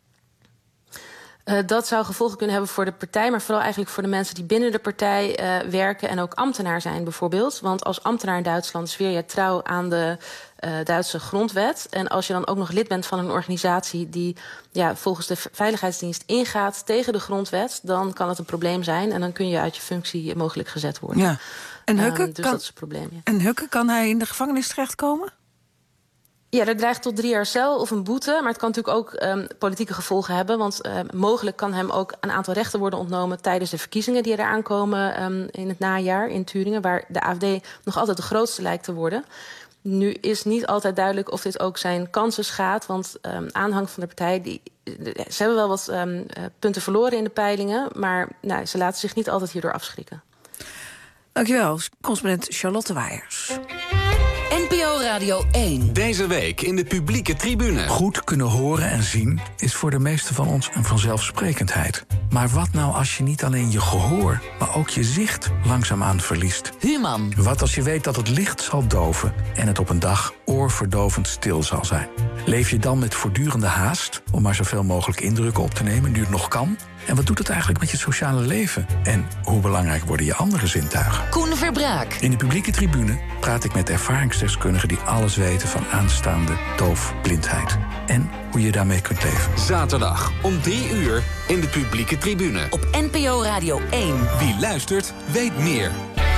Dat zou gevolgen kunnen hebben voor de partij, maar vooral eigenlijk voor de mensen die binnen de partij werken en ook ambtenaar zijn bijvoorbeeld. Want als ambtenaar in Duitsland zweer je trouw aan de Duitse grondwet. En als je dan ook nog lid bent van een organisatie die volgens de Veiligheidsdienst ingaat tegen de grondwet, dan kan het een probleem zijn en dan kun je uit je functie mogelijk gezet worden. Ja. En Hucke, dus dat is een probleem. Ja. En Hucke, kan hij in de gevangenis terechtkomen? Ja, dat dreigt tot 3 jaar cel of een boete. Maar het kan natuurlijk ook politieke gevolgen hebben. Want mogelijk kan hem ook een aantal rechten worden ontnomen tijdens de verkiezingen die eraan komen in het najaar in Thüringen, waar de AfD nog altijd de grootste lijkt te worden. Nu is niet altijd duidelijk of dit ook zijn kansen schaadt. Want aanhang van de partij, ze hebben wel wat punten verloren in de peilingen, maar ze laten zich niet altijd hierdoor afschrikken. Dankjewel, correspondent Charlotte Wijers. NPO Radio 1. Deze week in de publieke tribune. Goed kunnen horen en zien is voor de meesten van ons een vanzelfsprekendheid. Maar wat nou als je niet alleen je gehoor, maar ook je zicht langzaamaan verliest? Human. Wat als je weet dat het licht zal doven en het op een dag oorverdovend stil zal zijn? Leef je dan met voortdurende haast om maar zoveel mogelijk indrukken op te nemen nu het nog kan? En wat doet het eigenlijk met je sociale leven? En hoe belangrijk worden je andere zintuigen? Koen Verbraak. In de publieke tribune praat ik met ervaringsdeskundigen die alles weten van aanstaande doofblindheid. En hoe je daarmee kunt leven. Zaterdag om 3 uur in de publieke tribune. Op NPO Radio 1. Wie luistert, weet meer.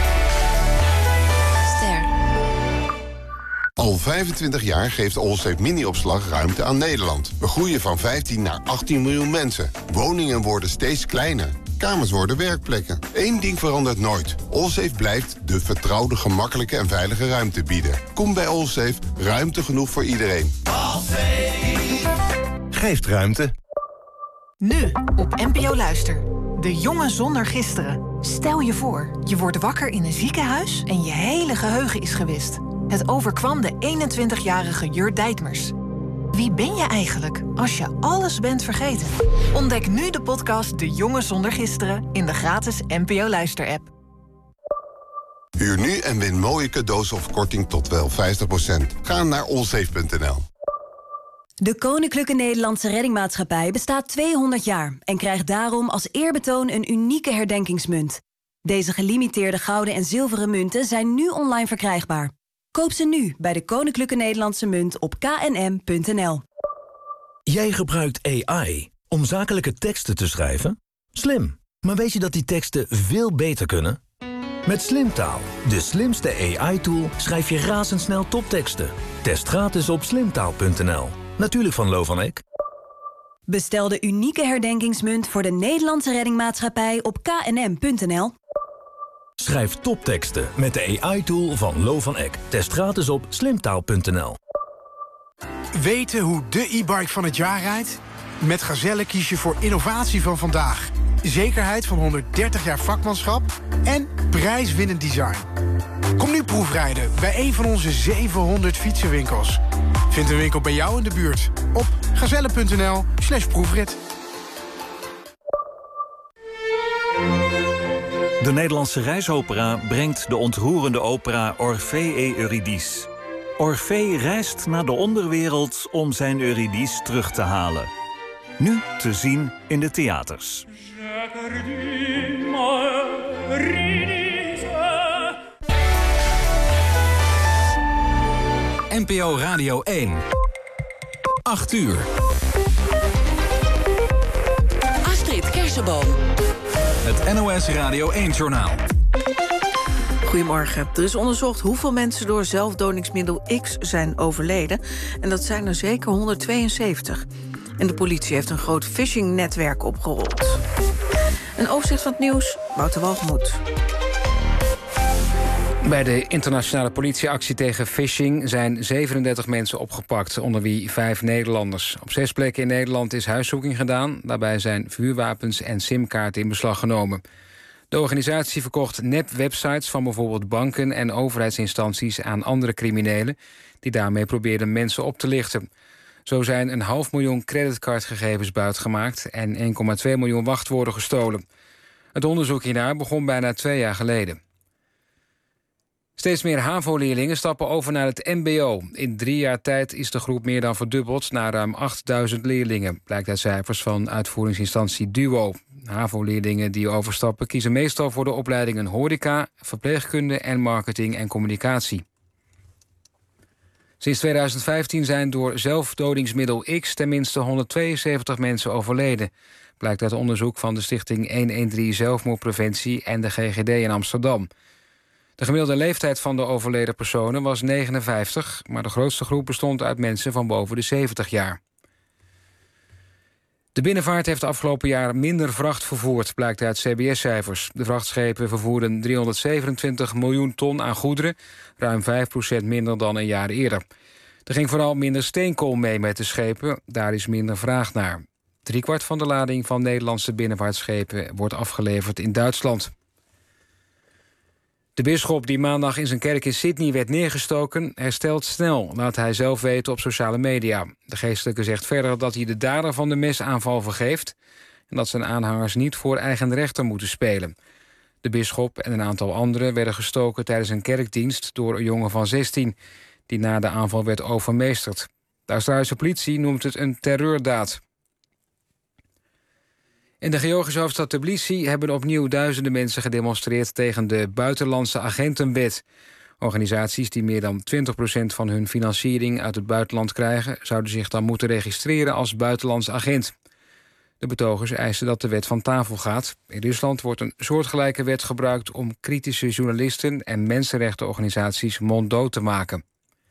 Al 25 jaar geeft Allsafe Mini-opslag ruimte aan Nederland. We groeien van 15 naar 18 miljoen mensen. Woningen worden steeds kleiner. Kamers worden werkplekken. Eén ding verandert nooit. Allsafe blijft de vertrouwde, gemakkelijke en veilige ruimte bieden. Kom bij Allsafe, ruimte genoeg voor iedereen. Allsafe geeft ruimte. Nu op NPO Luister. De jongen zonder gisteren. Stel je voor, je wordt wakker in een ziekenhuis en je hele geheugen is gewist. Het overkwam de 21-jarige Jur Dijtmers. Wie ben je eigenlijk als je alles bent vergeten? Ontdek nu de podcast De Jongen zonder Gisteren in de gratis NPO Luister-app. Huur nu en win mooie cadeaus of korting tot wel 50%. Ga naar allsafe.nl. De Koninklijke Nederlandse Reddingmaatschappij bestaat 200 jaar... en krijgt daarom als eerbetoon een unieke herdenkingsmunt. Deze gelimiteerde gouden en zilveren munten zijn nu online verkrijgbaar. Koop ze nu bij de Koninklijke Nederlandse Munt op knm.nl. Jij gebruikt AI om zakelijke teksten te schrijven? Slim, maar weet je dat die teksten veel beter kunnen? Met Slimtaal, de slimste AI-tool, schrijf je razendsnel topteksten. Test gratis op slimtaal.nl. Natuurlijk van Lo van Eck. Bestel de unieke herdenkingsmunt voor de Nederlandse Reddingmaatschappij op knm.nl. Schrijf topteksten met de AI-tool van Lo van Eck. Test gratis op slimtaal.nl. Weten hoe de e-bike van het jaar rijdt? Met Gazelle kies je voor innovatie van vandaag. Zekerheid van 130 jaar vakmanschap en prijswinnend design. Kom nu proefrijden bij een van onze 700 fietsenwinkels. Vind een winkel bij jou in de buurt op gazelle.nl/proefrit. De Nederlandse Reisopera brengt de ontroerende opera Orphée et Eurydice. Orphée reist naar de onderwereld om zijn Eurydice terug te halen. Nu te zien in de theaters. NPO Radio 1. 8 uur. Astrid Kersenboom. Het NOS Radio 1-journaal. Goedemorgen. Er is onderzocht hoeveel mensen door zelfdodingsmiddel X zijn overleden. En dat zijn er zeker 172. En de politie heeft een groot phishing-netwerk opgerold. Een overzicht van het nieuws, Wouter Walgemoed. Bij de internationale politieactie tegen phishing zijn 37 mensen opgepakt, onder wie 5 Nederlanders. Op 6 plekken in Nederland is huiszoeking gedaan. Daarbij zijn vuurwapens en simkaarten in beslag genomen. De organisatie verkocht nep-websites van bijvoorbeeld banken en overheidsinstanties aan andere criminelen, die daarmee probeerden mensen op te lichten. Zo zijn 500.000 creditcardgegevens buitgemaakt en 1,2 miljoen wachtwoorden gestolen. Het onderzoek hiernaar begon bijna 2 jaar geleden. Steeds meer HAVO-leerlingen stappen over naar het mbo. In 3 jaar tijd is de groep meer dan verdubbeld naar ruim 8000 leerlingen, blijkt uit cijfers van uitvoeringsinstantie DUO. HAVO-leerlingen die overstappen kiezen meestal voor de opleidingen horeca, verpleegkunde en marketing en communicatie. Sinds 2015 zijn door zelfdodingsmiddel X tenminste 172 mensen overleden, blijkt uit onderzoek van de stichting 113 Zelfmoordpreventie en de GGD in Amsterdam. De gemiddelde leeftijd van de overleden personen was 59... maar de grootste groep bestond uit mensen van boven de 70 jaar. De binnenvaart heeft de afgelopen jaar minder vracht vervoerd, blijkt uit CBS-cijfers. De vrachtschepen vervoerden 327 miljoen ton aan goederen, ruim 5% minder dan een jaar eerder. Er ging vooral minder steenkool mee met de schepen, daar is minder vraag naar. 3/4 van de lading van Nederlandse binnenvaartschepen wordt afgeleverd in Duitsland. De bisschop die maandag in zijn kerk in Sydney werd neergestoken herstelt snel, laat hij zelf weten op sociale media. De geestelijke zegt verder dat hij de dader van de mesaanval vergeeft en dat zijn aanhangers niet voor eigen rechter moeten spelen. De bisschop en een aantal anderen werden gestoken tijdens een kerkdienst door een jongen van 16... die na de aanval werd overmeesterd. De Australische politie noemt het een terreurdaad. In de Georgische hoofdstad Tbilisi hebben opnieuw duizenden mensen gedemonstreerd tegen de buitenlandse agentenwet. Organisaties die meer dan 20% van hun financiering uit het buitenland krijgen, zouden zich dan moeten registreren als buitenlands agent. De betogers eisen dat de wet van tafel gaat. In Rusland wordt een soortgelijke wet gebruikt om kritische journalisten en mensenrechtenorganisaties monddood te maken.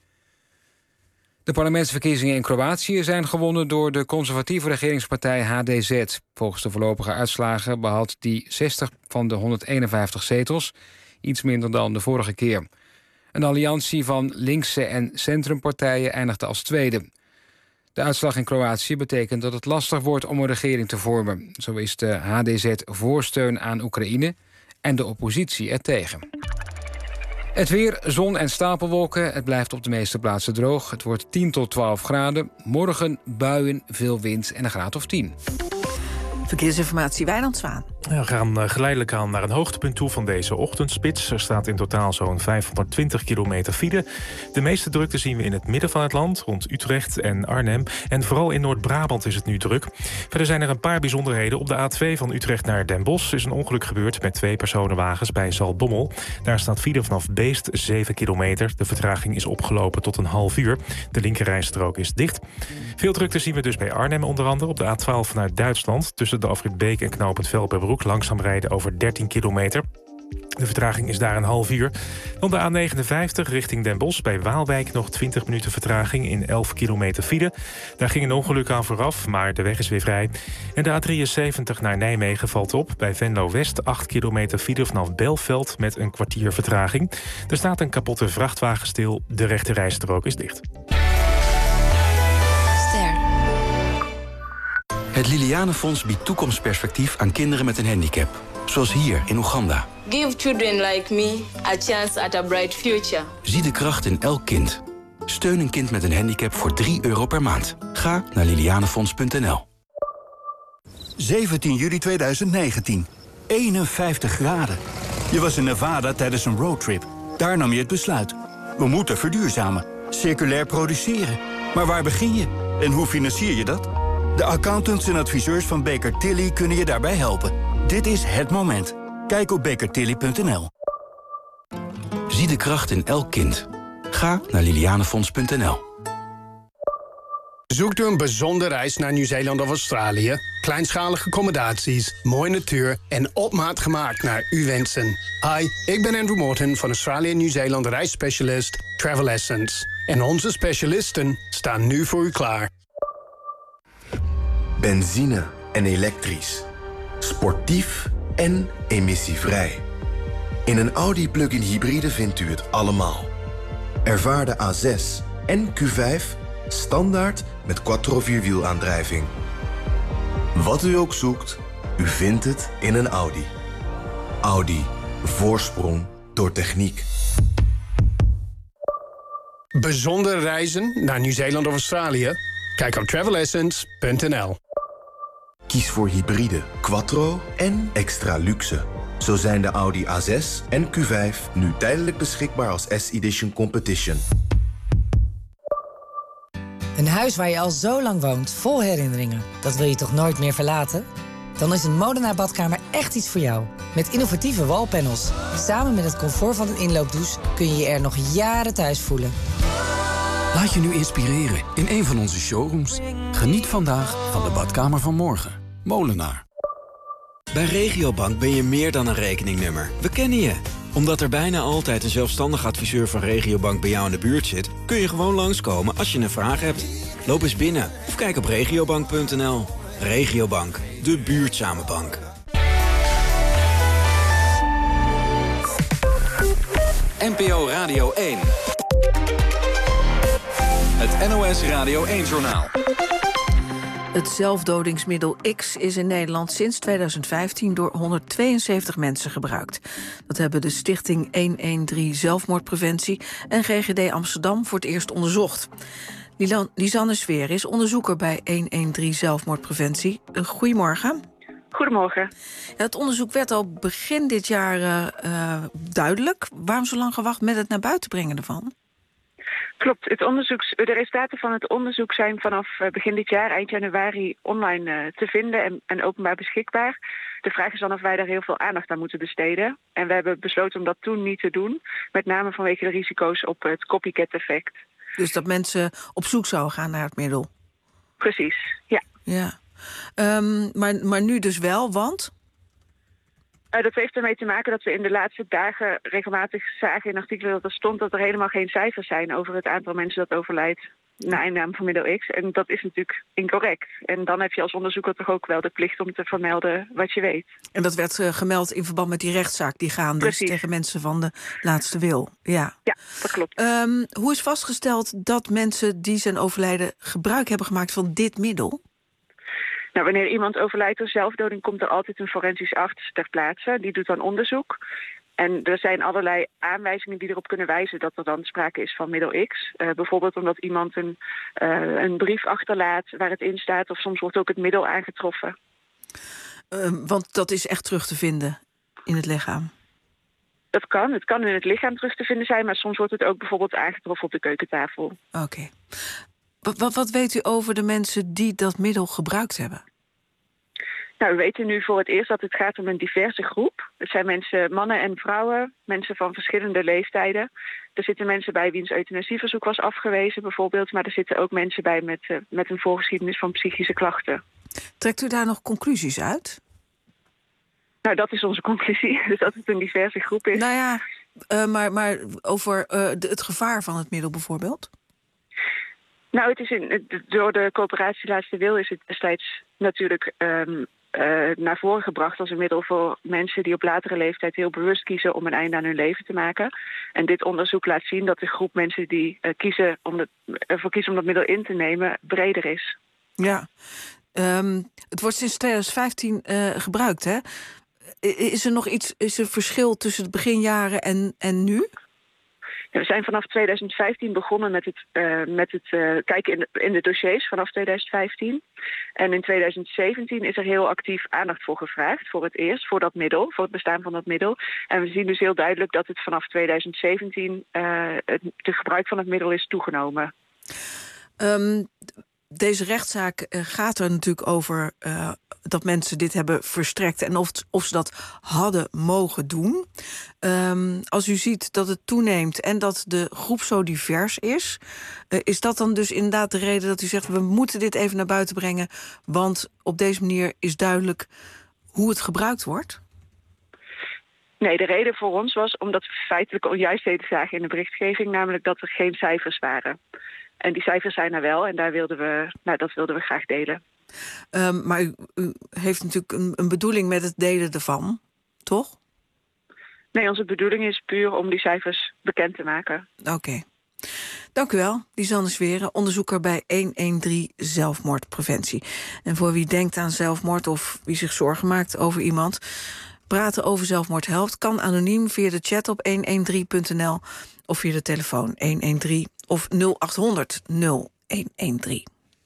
De parlementsverkiezingen in Kroatië zijn gewonnen door de conservatieve regeringspartij HDZ. Volgens de voorlopige uitslagen behaalt die 60 van de 151 zetels, iets minder dan de vorige keer. Een alliantie van linkse en centrumpartijen eindigde als tweede. De uitslag in Kroatië betekent dat het lastig wordt om een regering te vormen. Zo is de HDZ voor steun aan Oekraïne en de oppositie ertegen. Het weer, zon en stapelwolken. Het blijft op de meeste plaatsen droog. Het wordt 10 tot 12 graden. Morgen buien, veel wind en een graad of 10. Verkeersinformatie, Wijnand Zwaan. We gaan geleidelijk aan naar een hoogtepunt toe van deze ochtendspits. Er staat in totaal zo'n 520 kilometer file. De meeste drukte zien we in het midden van het land, rond Utrecht en Arnhem. En vooral in Noord-Brabant is het nu druk. Verder zijn er een paar bijzonderheden. Op de A2 van Utrecht naar Den Bosch is een ongeluk gebeurd met 2 personenwagens bij Zaltbommel. Daar staat file vanaf Beest 7 kilometer. De vertraging is opgelopen tot een half uur. De linkerrijstrook is dicht. Veel drukte zien we dus bij Arnhem onder andere. Op de A12 vanuit Duitsland tussen de afrit Beek en knooppunt Velperbroek langzaam rijden over 13 kilometer. De vertraging is daar een half uur. Dan de A59 richting Den Bosch. Bij Waalwijk nog 20 minuten vertraging in 11 kilometer file. Daar ging een ongeluk aan vooraf, maar de weg is weer vrij. En de A73 naar Nijmegen valt op. Bij Venlo-West 8 kilometer file vanaf Belveld met een kwartier vertraging. Er staat een kapotte vrachtwagen stil. De rechterrijstrook is dicht. Het Lilianenfonds biedt toekomstperspectief aan kinderen met een handicap. Zoals hier in Oeganda. Give children like me a chance at a bright future. Zie de kracht in elk kind. Steun een kind met een handicap voor €3 per maand. Ga naar lilianenfonds.nl. 17 juli 2019. 51 graden. Je was in Nevada tijdens een roadtrip. Daar nam je het besluit. We moeten verduurzamen. Circulair produceren. Maar waar begin je? En hoe financier je dat? De accountants en adviseurs van Baker Tilly kunnen je daarbij helpen. Dit is het moment. Kijk op bakertilly.nl. Zie de kracht in elk kind. Ga naar lilianenfonds.nl. Zoekt u een bijzondere reis naar Nieuw-Zeeland of Australië? Kleinschalige accommodaties, mooie natuur en op maat gemaakt naar uw wensen. Hi, ik ben Andrew Morton van Australië en Nieuw-Zeeland reisspecialist Travel Essence. En onze specialisten staan nu voor u klaar. Benzine en elektrisch. Sportief en emissievrij. In een Audi plug-in hybride vindt u het allemaal. Ervaar de A6 en Q5 standaard met quattro-vierwielaandrijving. Wat u ook zoekt, u vindt het in een Audi. Audi. Voorsprong door techniek. Bijzondere reizen naar Nieuw-Zeeland of Australië? Kijk op travelessence.nl. Kies voor hybride, quattro en extra luxe. Zo zijn de Audi A6 en Q5 nu tijdelijk beschikbaar als S-Edition Competition. Een huis waar je al zo lang woont, vol herinneringen. Dat wil je toch nooit meer verlaten? Dan is een Molenaar badkamer echt iets voor jou. Met innovatieve wallpanels. Samen met het comfort van een inloopdouche kun je je er nog jaren thuis voelen. Laat je nu inspireren in een van onze showrooms. Geniet vandaag van de badkamer van morgen. Molenaar. Bij Regiobank ben je meer dan een rekeningnummer. We kennen je. Omdat er bijna altijd een zelfstandig adviseur van Regiobank bij jou in de buurt zit, kun je gewoon langskomen als je een vraag hebt. Loop eens binnen of kijk op regiobank.nl. Regiobank, de buurtzame bank. NPO Radio 1. Het NOS Radio 1-journaal. Het zelfdodingsmiddel X is in Nederland sinds 2015 door 172 mensen gebruikt. Dat hebben de stichting 113 Zelfmoordpreventie en GGD Amsterdam voor het eerst onderzocht. Lisanne Sweer is onderzoeker bij 113 Zelfmoordpreventie. Goedemorgen. Goedemorgen. Ja, het onderzoek werd al begin dit jaar duidelijk. Waarom zo lang gewacht met het naar buiten brengen ervan? Klopt. De resultaten van het onderzoek zijn vanaf begin dit jaar, eind januari, online te vinden en openbaar beschikbaar. De vraag is dan of wij daar heel veel aandacht aan moeten besteden. En we hebben besloten om dat toen niet te doen. Met name vanwege de risico's op het copycat-effect. Dus dat mensen op zoek zouden gaan naar het middel? Precies, ja. Ja. Maar nu dus wel, want? Dat heeft ermee te maken dat we in de laatste dagen regelmatig zagen in artikelen dat er stond dat er helemaal geen cijfers zijn over het aantal mensen dat overlijdt na inname van middel X. En dat is natuurlijk incorrect. En dan heb je als onderzoeker toch ook wel de plicht om te vermelden wat je weet. En dat werd gemeld in verband met die rechtszaak die gaande is tegen mensen van de laatste wil. Ja, dat klopt. Hoe is vastgesteld dat mensen die zijn overlijden gebruik hebben gemaakt van dit middel? Nou, wanneer iemand overlijdt door zelfdoding, komt er altijd een forensisch arts ter plaatse. Die doet dan onderzoek. En er zijn allerlei aanwijzingen die erop kunnen wijzen dat er dan sprake is van middel X. Bijvoorbeeld omdat iemand een brief achterlaat waar het in staat, of soms wordt ook het middel aangetroffen. Want dat is echt terug te vinden in het lichaam? Dat kan. Het kan in het lichaam terug te vinden zijn, maar soms wordt het ook bijvoorbeeld aangetroffen op de keukentafel. Oké. Wat weet u over de mensen die dat middel gebruikt hebben? Nou, we weten nu voor het eerst dat het gaat om een diverse groep. Het zijn mensen, mannen en vrouwen, mensen van verschillende leeftijden. Er zitten mensen bij wiens euthanasieverzoek was afgewezen bijvoorbeeld, maar er zitten ook mensen bij met een voorgeschiedenis van psychische klachten. Trekt u daar nog conclusies uit? Nou, dat is onze conclusie, dus dat het een diverse groep is. Nou ja, maar over het gevaar van het middel bijvoorbeeld? Nou, het is door de coöperatie Laatste Wil is het destijds natuurlijk naar voren gebracht als een middel voor mensen die op latere leeftijd heel bewust kiezen om een einde aan hun leven te maken. En dit onderzoek laat zien dat de groep mensen die ervoor kiezen om dat middel in te nemen breder is. Ja, Het wordt sinds 2015 gebruikt, hè? Is er verschil tussen de beginjaren en nu? Ja, we zijn vanaf 2015 begonnen met het kijken in de dossiers vanaf 2015. En in 2017 is er heel actief aandacht voor gevraagd, voor dat middel, voor het bestaan van dat middel. En we zien dus heel duidelijk dat het vanaf 2017 het gebruik van het middel is toegenomen. Deze rechtszaak gaat er natuurlijk over dat mensen dit hebben verstrekt en of ze dat hadden mogen doen. Als u ziet dat het toeneemt en dat de groep zo divers is dat dan dus inderdaad de reden dat u zegt, we moeten dit even naar buiten brengen, want op deze manier is duidelijk hoe het gebruikt wordt? Nee, de reden voor ons was omdat we feitelijke onjuistheden zagen in de berichtgeving, namelijk dat er geen cijfers waren. En die cijfers zijn er wel en dat wilden we graag delen. Maar u heeft natuurlijk een bedoeling met het delen ervan, toch? Nee, onze bedoeling is puur om die cijfers bekend te maken. Oké. Dank u wel, Lisanne Zweren, onderzoeker bij 113 Zelfmoordpreventie. En voor wie denkt aan zelfmoord of wie zich zorgen maakt over iemand, praten over zelfmoord helpt, kan anoniem via de chat op 113.nl of via de telefoon 113 of 0800 0113.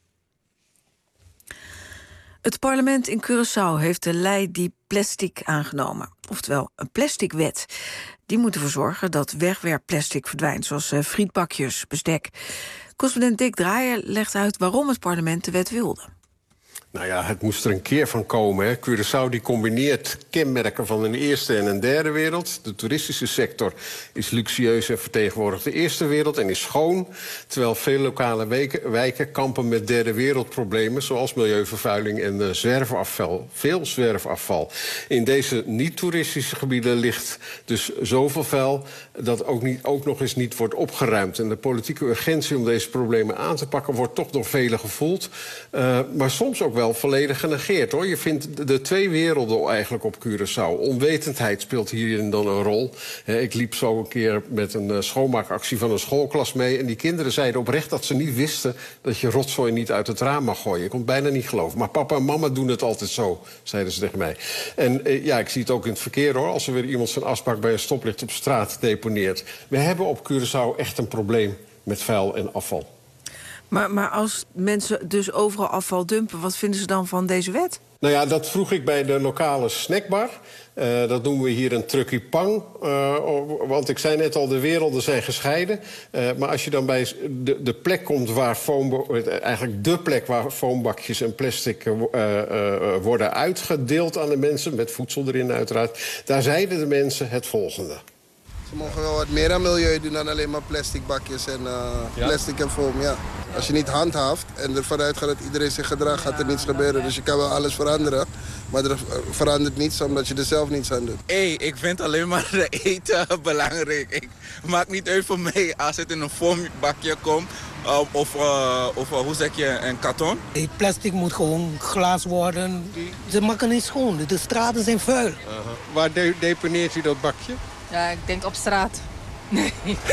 Het parlement in Curaçao heeft de lei die plastic aangenomen. Oftewel, een plasticwet. Die moet ervoor zorgen dat wegwerpplastic verdwijnt, zoals frietbakjes, bestek. Correspondent Dick Draaier legt uit waarom het parlement de wet wilde. Nou ja, het moest er een keer van komen. Hè. Curaçao die combineert kenmerken van een eerste en een derde wereld. De toeristische sector is luxueus en vertegenwoordigt de eerste wereld en is schoon. Terwijl veel lokale wijken kampen met derde wereldproblemen, zoals milieuvervuiling en zwerfafval. Veel zwerfafval. In deze niet-toeristische gebieden ligt dus zoveel vuil dat ook nog eens niet wordt opgeruimd. En de politieke urgentie om deze problemen aan te pakken wordt toch door velen gevoeld. Maar soms ook wel volledig genegeerd, hoor. Je vindt de twee werelden eigenlijk op Curaçao. Onwetendheid speelt hierin dan een rol. Ik liep zo een keer met een schoonmaakactie van een schoolklas mee en die kinderen zeiden oprecht dat ze niet wisten dat je rotzooi niet uit het raam mag gooien. Ik kon het bijna niet geloven. Maar papa en mama doen het altijd zo, zeiden ze tegen mij. En ik zie het ook in het verkeer, hoor. Als er weer iemand zijn asbak bij een stoplicht op straat deponeert. We hebben op Curaçao echt een probleem met vuil en afval. Maar als mensen dus overal afval dumpen, wat vinden ze dan van deze wet? Nou ja, dat vroeg ik bij de lokale snackbar. Dat noemen we hier een truckipang. Want ik zei net al, de werelden zijn gescheiden. Maar als je dan bij de plek komt waar eigenlijk de plek waar foambakjes en plastic worden uitgedeeld aan de mensen, met voedsel erin uiteraard, daar zeiden de mensen het volgende. Ze mogen wel wat meer aan milieu doen dan alleen maar plastic bakjes en plastic en foam, ja. Als je niet handhaaft en ervan uitgaat dat iedereen zich gedraagt, gaat er niets gebeuren. Dus je kan wel alles veranderen, maar er verandert niets omdat je er zelf niets aan doet. Ik vind alleen maar de eten belangrijk. Ik maak niet uit voor mij als het in een foambakje komt of hoe zeg je, een karton. Plastic moet gewoon glas worden. Ze maken niet schoon, de straten zijn vuil. Waar deponeert u dat bakje? Ja, ik denk op straat. Nee.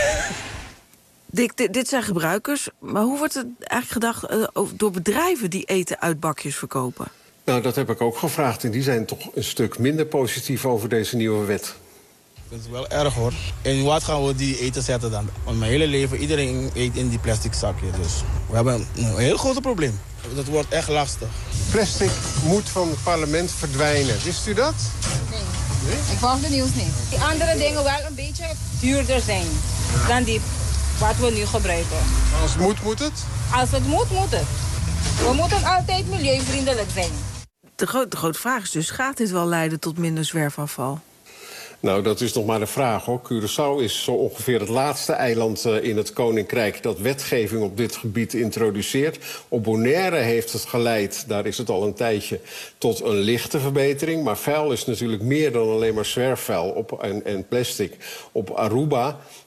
Dick, dit zijn gebruikers, maar hoe wordt het eigenlijk gedacht door bedrijven die eten uit bakjes verkopen? Nou, dat heb ik ook gevraagd en die zijn toch een stuk minder positief over deze nieuwe wet. Dat is wel erg, hoor. En wat gaan we die eten zetten dan? Want mijn hele leven, iedereen eet in die plastic zakje. Dus we hebben een heel groot probleem. Dat wordt echt lastig. Plastic moet van het parlement verdwijnen. Wist u dat? Nee. Ik volg het nieuws niet. Die andere dingen wel een beetje duurder zijn dan die wat we nu gebruiken. Als het moet, moet het? Als het moet, moet het. We moeten altijd milieuvriendelijk zijn. De grote vraag is dus, gaat dit wel leiden tot minder zwerfafval? Nou, dat is nog maar de vraag, hoor. Curaçao is zo ongeveer het laatste eiland in het Koninkrijk dat wetgeving op dit gebied introduceert. Op Bonaire heeft het geleid, daar is het al een tijdje, tot een lichte verbetering. Maar vuil is natuurlijk meer dan alleen maar zwerfvuil en plastic. Op Aruba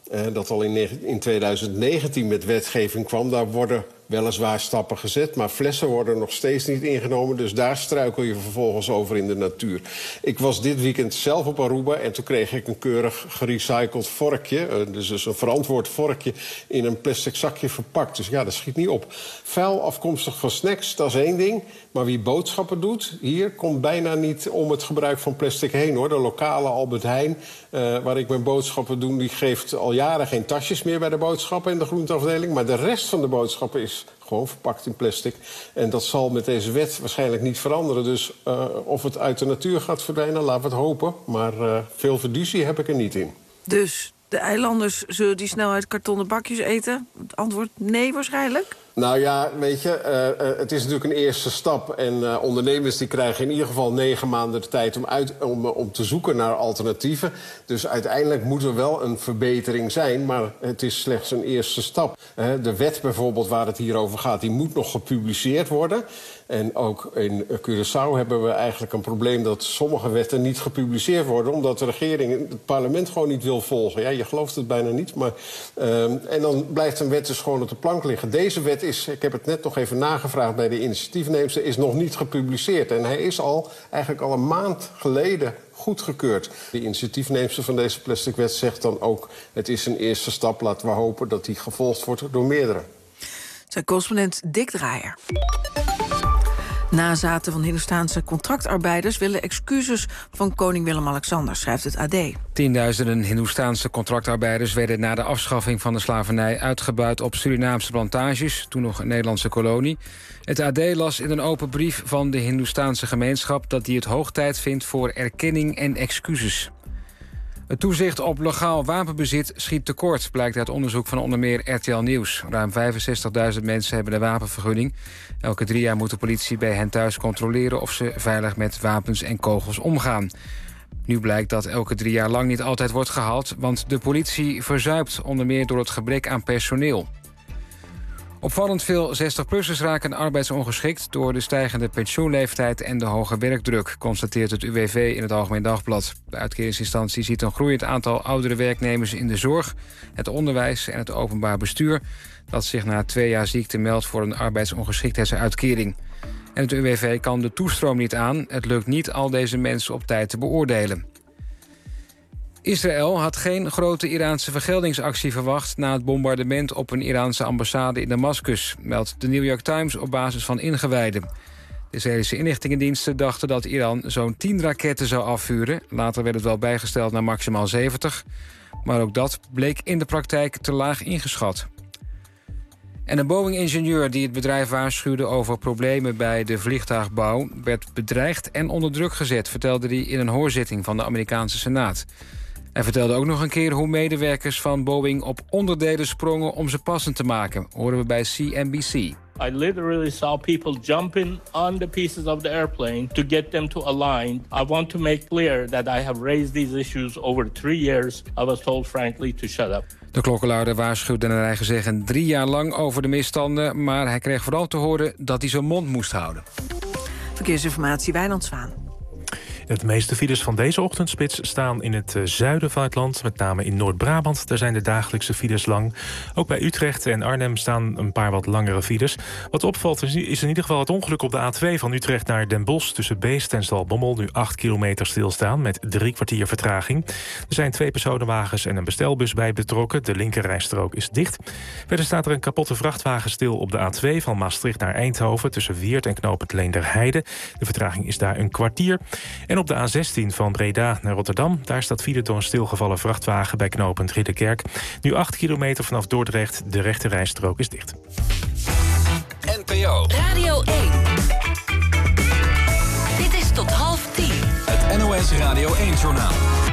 dat al in 2019 met wetgeving kwam. Daar worden weliswaar stappen gezet, maar flessen worden nog steeds niet ingenomen. Dus daar struikel je vervolgens over in de natuur. Ik was dit weekend zelf op Aruba en toen kreeg ik een keurig gerecycled vorkje. Dus een verantwoord vorkje in een plastic zakje verpakt. Dus ja, dat schiet niet op. Vuil afkomstig van snacks, dat is één ding. Maar wie boodschappen doet, hier komt bijna niet om het gebruik van plastic heen, hoor. De lokale Albert Heijn, waar ik mijn boodschappen doe, die geeft al jaren geen tasjes meer bij de boodschappen in de groenteafdeling. Maar de rest van de boodschappen is gewoon verpakt in plastic. En dat zal met deze wet waarschijnlijk niet veranderen. Dus of het uit de natuur gaat verdwijnen, laten we het hopen. Maar veel fiducie heb ik er niet in. Dus de eilanders, zullen die snel uit kartonnen bakjes eten? Het antwoord nee waarschijnlijk? Nou ja, weet je, het is natuurlijk een eerste stap. En ondernemers die krijgen in ieder geval 9 maanden de tijd om te zoeken naar alternatieven. Dus uiteindelijk moet er wel een verbetering zijn, maar het is slechts een eerste stap. De wet bijvoorbeeld waar het hier over gaat, die moet nog gepubliceerd worden. En ook in Curaçao hebben we eigenlijk een probleem dat sommige wetten niet gepubliceerd worden, omdat de regering het parlement gewoon niet wil volgen. Ja, je gelooft het bijna niet, maar en dan blijft een wet dus gewoon op de plank liggen. Deze wet is, ik heb het net nog even nagevraagd bij de initiatiefneemster, is nog niet gepubliceerd. En hij is eigenlijk al een maand geleden goedgekeurd. De initiatiefneemster van deze plastic wet zegt dan ook, het is een eerste stap, laten we hopen dat die gevolgd wordt door meerdere. Zijn correspondent Dick Draaier. Nazaten van Hindoestaanse contractarbeiders willen excuses van koning Willem-Alexander, schrijft het AD. Tienduizenden Hindoestaanse contractarbeiders werden na de afschaffing van de slavernij uitgebuit op Surinaamse plantages, toen nog een Nederlandse kolonie. Het AD las in een open brief van de Hindoestaanse gemeenschap dat die het hoog tijd vindt voor erkenning en excuses. Het toezicht op legaal wapenbezit schiet tekort, blijkt uit onderzoek van onder meer RTL Nieuws. Ruim 65.000 mensen hebben een wapenvergunning. Elke 3 jaar moet de politie bij hen thuis controleren of ze veilig met wapens en kogels omgaan. Nu blijkt dat elke 3 jaar lang niet altijd wordt gehaald, want de politie verzuipt onder meer door het gebrek aan personeel. Opvallend veel 60-plussers raken arbeidsongeschikt door de stijgende pensioenleeftijd en de hoge werkdruk, constateert het UWV in het Algemeen Dagblad. De uitkeringsinstantie ziet een groeiend aantal oudere werknemers in de zorg, het onderwijs en het openbaar bestuur, dat zich na 2 jaar ziekte meldt voor een arbeidsongeschiktheidsuitkering. En het UWV kan de toestroom niet aan. Het lukt niet al deze mensen op tijd te beoordelen. Israël had geen grote Iraanse vergeldingsactie verwacht na het bombardement op een Iraanse ambassade in Damascus, meldt de New York Times op basis van ingewijden. De Israëlische inlichtingendiensten dachten dat Iran zo'n 10 raketten zou afvuren. Later werd het wel bijgesteld naar maximaal 70. Maar ook dat bleek in de praktijk te laag ingeschat. En een Boeing-ingenieur die het bedrijf waarschuwde over problemen bij de vliegtuigbouw werd bedreigd en onder druk gezet, vertelde hij in een hoorzitting van de Amerikaanse Senaat. Hij vertelde ook nog een keer hoe medewerkers van Boeing op onderdelen sprongen om ze passend te maken, horen we bij CNBC. I literally saw people jumping on the pieces of the airplane to get them to align. I want to make clear that I have raised these issues over 3 years. I was told frankly to shut up. De klokkenluider waarschuwde naar eigen zeggen 3 jaar lang over de misstanden, maar hij kreeg vooral te horen dat hij zijn mond moest houden. Verkeersinformatie, Wijnand Zwaan. De meeste files van deze ochtendspits staan in het zuiden van het land, met name in Noord-Brabant. Daar zijn de dagelijkse files lang. Ook bij Utrecht en Arnhem staan een paar wat langere files. Wat opvalt is in ieder geval het ongeluk op de A2 van Utrecht naar Den Bosch tussen Beest en Zaltbommel. Nu 8 kilometer stilstaan met 3 kwartier vertraging. Er zijn 2 personenwagens en een bestelbus bij betrokken. De linkerrijstrook is dicht. Verder staat er een kapotte vrachtwagen stil op de A2 van Maastricht naar Eindhoven tussen Weert en knooppunt Leenderheide. De vertraging is daar een kwartier. En op de A16 van Breda naar Rotterdam, daar staat file door een stilgevallen vrachtwagen bij knooppunt Ridderkerk. Nu 8 kilometer vanaf Dordrecht, de rechterrijstrook is dicht. NPO Radio 1. Dit is tot 9:30. Het NOS Radio 1-journaal.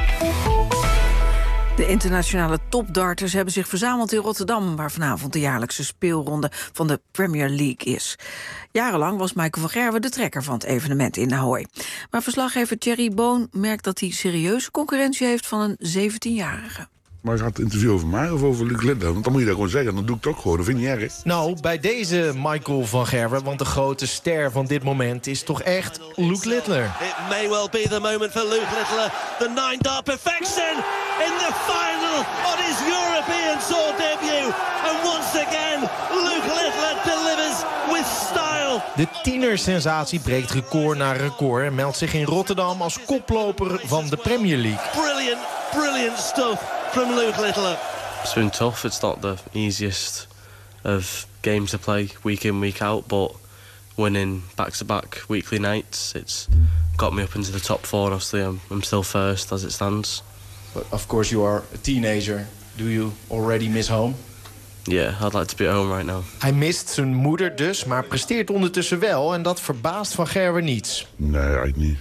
De internationale topdarters hebben zich verzameld in Rotterdam, waar vanavond de jaarlijkse speelronde van de Premier League is. Jarenlang was Michael van Gerwen de trekker van het evenement in Ahoy. Maar verslaggever Thierry Boon merkt dat hij serieuze concurrentie heeft van een 17-jarige. Maar gaat het interview over mij of over Luc Littler? Want dan moet je dat gewoon zeggen, dan doe ik het ook gewoon. Dat vind ik niet erg. Nou, bij deze Michael van Gerwen, want de grote ster van dit moment is toch echt Luc Littler. It may well be the moment for Luc Littler. The 9-dart perfection in the final on his European Tour debut. And once again, Luc Littler delivers with style. De tienersensatie breekt record na record en meldt zich in Rotterdam als koploper van de Premier League. Brilliant stuff from Luc Littler. It's been tough. It's not the easiest of games to play week in, week out, but winning back-to-back weekly nights, it's got me up into the top 4. Obviously, I'm still first as it stands. But of course you are a teenager. Do you already miss home? Yeah, I'd like to be at home right now. Hij mist zijn moeder dus, maar presteert ondertussen wel. En dat verbaast Van Gerwen niets. Nee, eigenlijk niet.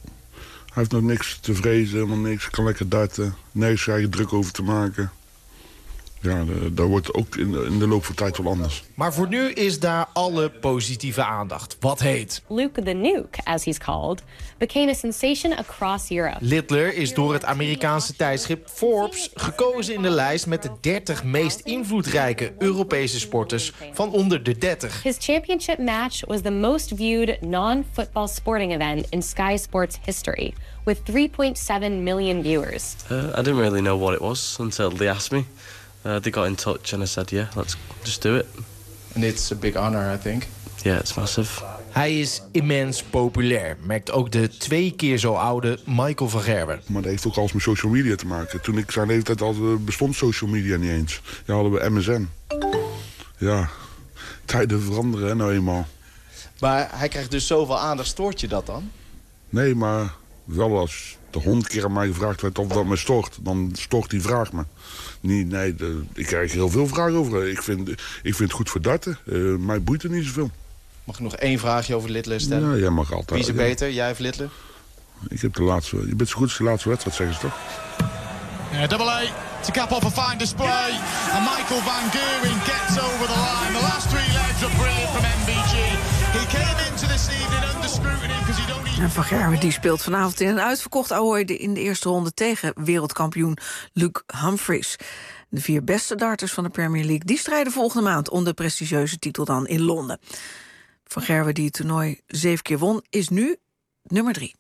Hij heeft nog niks te vrezen, helemaal niks. Kan lekker darten. Nergens eigen druk over te maken. Ja, dat wordt ook in de loop van tijd wel anders. Maar voor nu is daar alle positieve aandacht. Wat heet? Luke the Nuke, as he's called, became a sensation across Europe. Littler is door het Amerikaanse tijdschrift Forbes gekozen in de lijst met de 30 meest invloedrijke Europese sporters van onder de 30. His championship match was the most viewed non-football sporting event in Sky Sports history, with 3.7 million viewers. I didn't really know what it was until they asked me. They got in touch and I said, yeah, let's just do it. And it's a big honor, I think. Yeah, it's massive. Hij is immens populair, merkt ook de 2 keer zo oude Michael van Gerwen. Maar dat heeft ook alles met social media te maken. Toen ik zijn leeftijd had, bestond social media niet eens. Ja, hadden we MSN. Ja, tijden veranderen, hè, nou eenmaal. Maar hij krijgt dus zoveel aandacht, stoort je dat dan? Nee, maar wel als de 100 keer aan mij gevraagd werd of dat me stoort, dan stoort die vraag me. Nee, ik krijg heel veel vragen over. Ik vind het goed voor darten. Mij boeit er niet zoveel. Mag ik nog 1 vraagje over Littler stellen? Ja, jij mag altijd. Wie is er beter, jij of Littler? Ik heb de laatste. Je bent zo goed als de laatste wedstrijd, zeggen ze toch? Double A to cap off a fine display. And Michael van Gerwen gets over the line. The last 3 legs are brilliant from MVG. He came into this evening under scrutiny because he don't even... En Van Gerwen die speelt vanavond in een uitverkocht Ahoy in de eerste ronde tegen wereldkampioen Luke Humphries. De 4 beste darters van de Premier League die strijden volgende maand om de prestigieuze titel dan in Londen. Van Gerwen, die het toernooi 7 keer won, is nu nummer 3.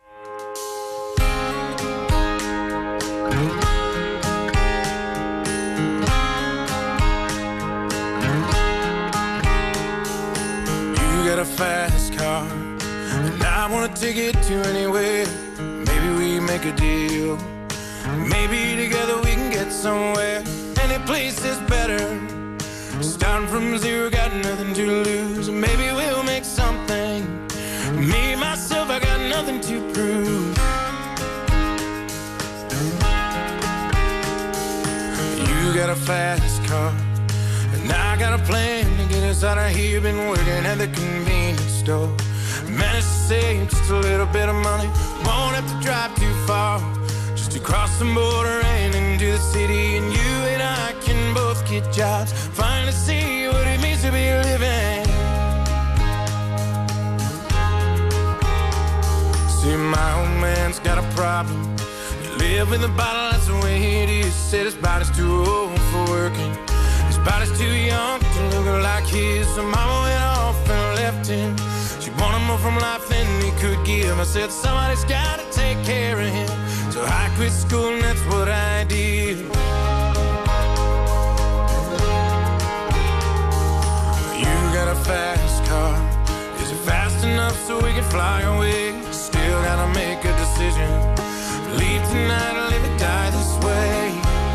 You got a fast car, and I wanna take it to anywhere. Maybe we make a deal. Maybe together we can get somewhere. Any place is better. Starting from zero, got nothing to lose. Maybe we'll make something. Me, myself, I got nothing to prove. You got a fast car, and I got a plan to get us out of here. Been working at the convenience store. Managed to save just a little bit of money. Won't have to drive too far, just to cross the border and into the city. And you and I can both get jobs, finally see what it means to be living. See, my old man's got a problem. You live with a bottle, that's the way it is. Said his body's too old for working. His body's too young to look like his. So mama went off and left him. She wanted more from life than he could give. I said somebody's gotta take care of him. So I quit school and that's what I did. You got a fast car. Is it fast enough so we can fly away? Still gotta make a decision. Leave tonight or live or die this way.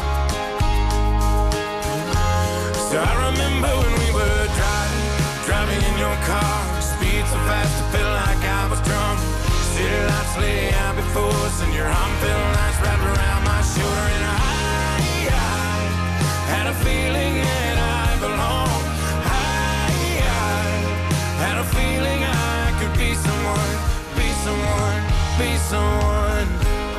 So I remember when we were driving in your car. Speed so fast it felt like I was drunk. City lights lay out before us, and your arm felt nice wrapped around my shoulder. And I had a feeling that I belonged. I had a feeling I could be someone, be someone, be someone.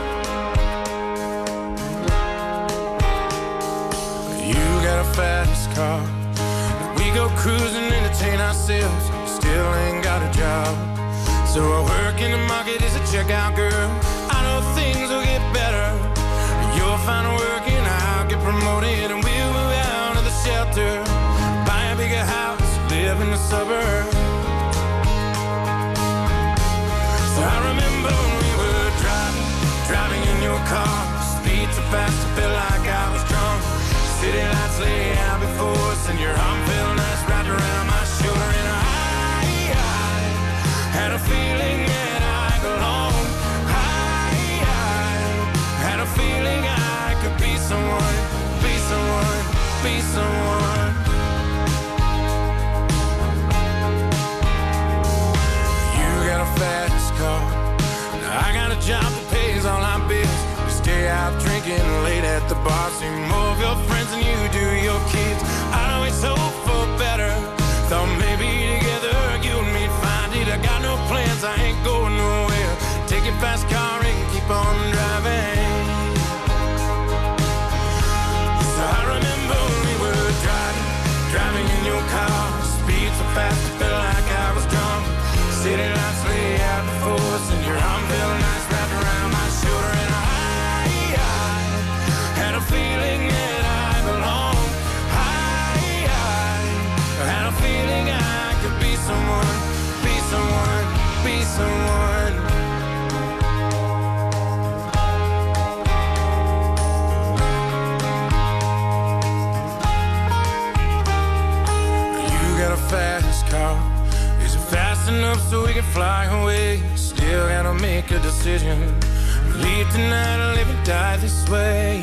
You got a fast car. We go cruising, entertain ourselves. Still ain't got a job. So I work in the market as a checkout girl. I know things will get better. You'll find work and I'll float in and we'll move out of the shelter, buy a bigger house, live in the suburbs. So I remember when we were driving in your car, speed so fast I felt like I was drunk. City lights lay out before us and your arm felt nice wrapped around my shoulder. And I had a feeling that I belonged. I had a feeling I could be someone, be someone, be someone. You got a fast car, now I got a job that pays all our bills. We stay out drinking late at the bar, see more of your friends than you do your kids. I'd always hope for better, thought maybe together you and me'd find it. I got no plans, I ain't going nowhere. Take your fast car and keep on driving. So I remember when we were driving in your car, speed so fast I felt like I was drunk. City lights lay out before us and your arm felt nice wrapped around my shoulder. And I had a feeling that I belonged. I had a feeling I could be someone, be someone, be someone. You got a fast car, is it fast enough so we can fly away? Still gotta make a decision, leave tonight or live and die this way.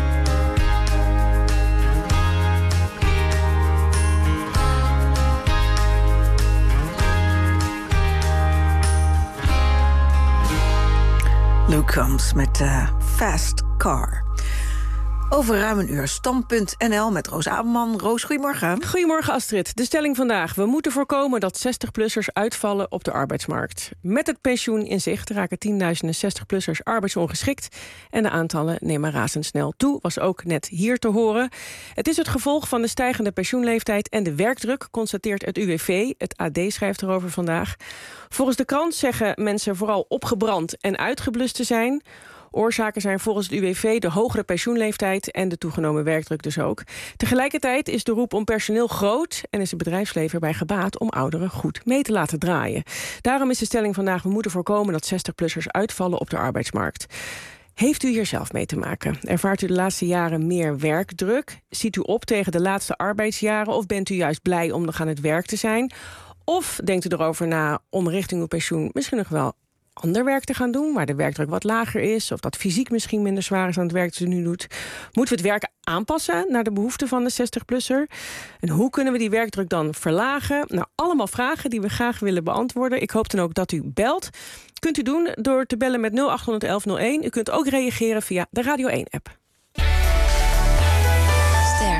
Luke Combs met Fast Car. Over ruim een uur Stand.nl met Roos Abenman. Roos, goedemorgen. Goedemorgen Astrid. De stelling vandaag. We moeten voorkomen dat 60-plussers uitvallen op de arbeidsmarkt. Met het pensioen in zicht raken tienduizenden 60-plussers arbeidsongeschikt. En de aantallen nemen razendsnel toe, was ook net hier te horen. Het is het gevolg van de stijgende pensioenleeftijd en de werkdruk, constateert het UWV. Het AD schrijft erover vandaag. Volgens de krant zeggen mensen vooral opgebrand en uitgeblust te zijn. Oorzaken zijn volgens het UWV de hogere pensioenleeftijd en de toegenomen werkdruk dus ook. Tegelijkertijd is de roep om personeel groot en is het bedrijfsleven erbij gebaat om ouderen goed mee te laten draaien. Daarom is de stelling vandaag: we moeten voorkomen dat 60-plussers uitvallen op de arbeidsmarkt. Heeft u hier zelf mee te maken? Ervaart u de laatste jaren meer werkdruk? Ziet u op tegen de laatste arbeidsjaren of bent u juist blij om nog aan het werk te zijn? Of denkt u erover na om richting uw pensioen misschien nog wel ander werk te gaan doen, waar de werkdruk wat lager is, of dat fysiek misschien minder zwaar is dan het werk dat u nu doet? Moeten we het werk aanpassen naar de behoeften van de 60-plusser? En hoe kunnen we die werkdruk dan verlagen? Nou, allemaal vragen die we graag willen beantwoorden. Ik hoop dan ook dat u belt. Kunt u doen door te bellen met 0800 1101. U kunt ook reageren via de Radio 1-app. Ster.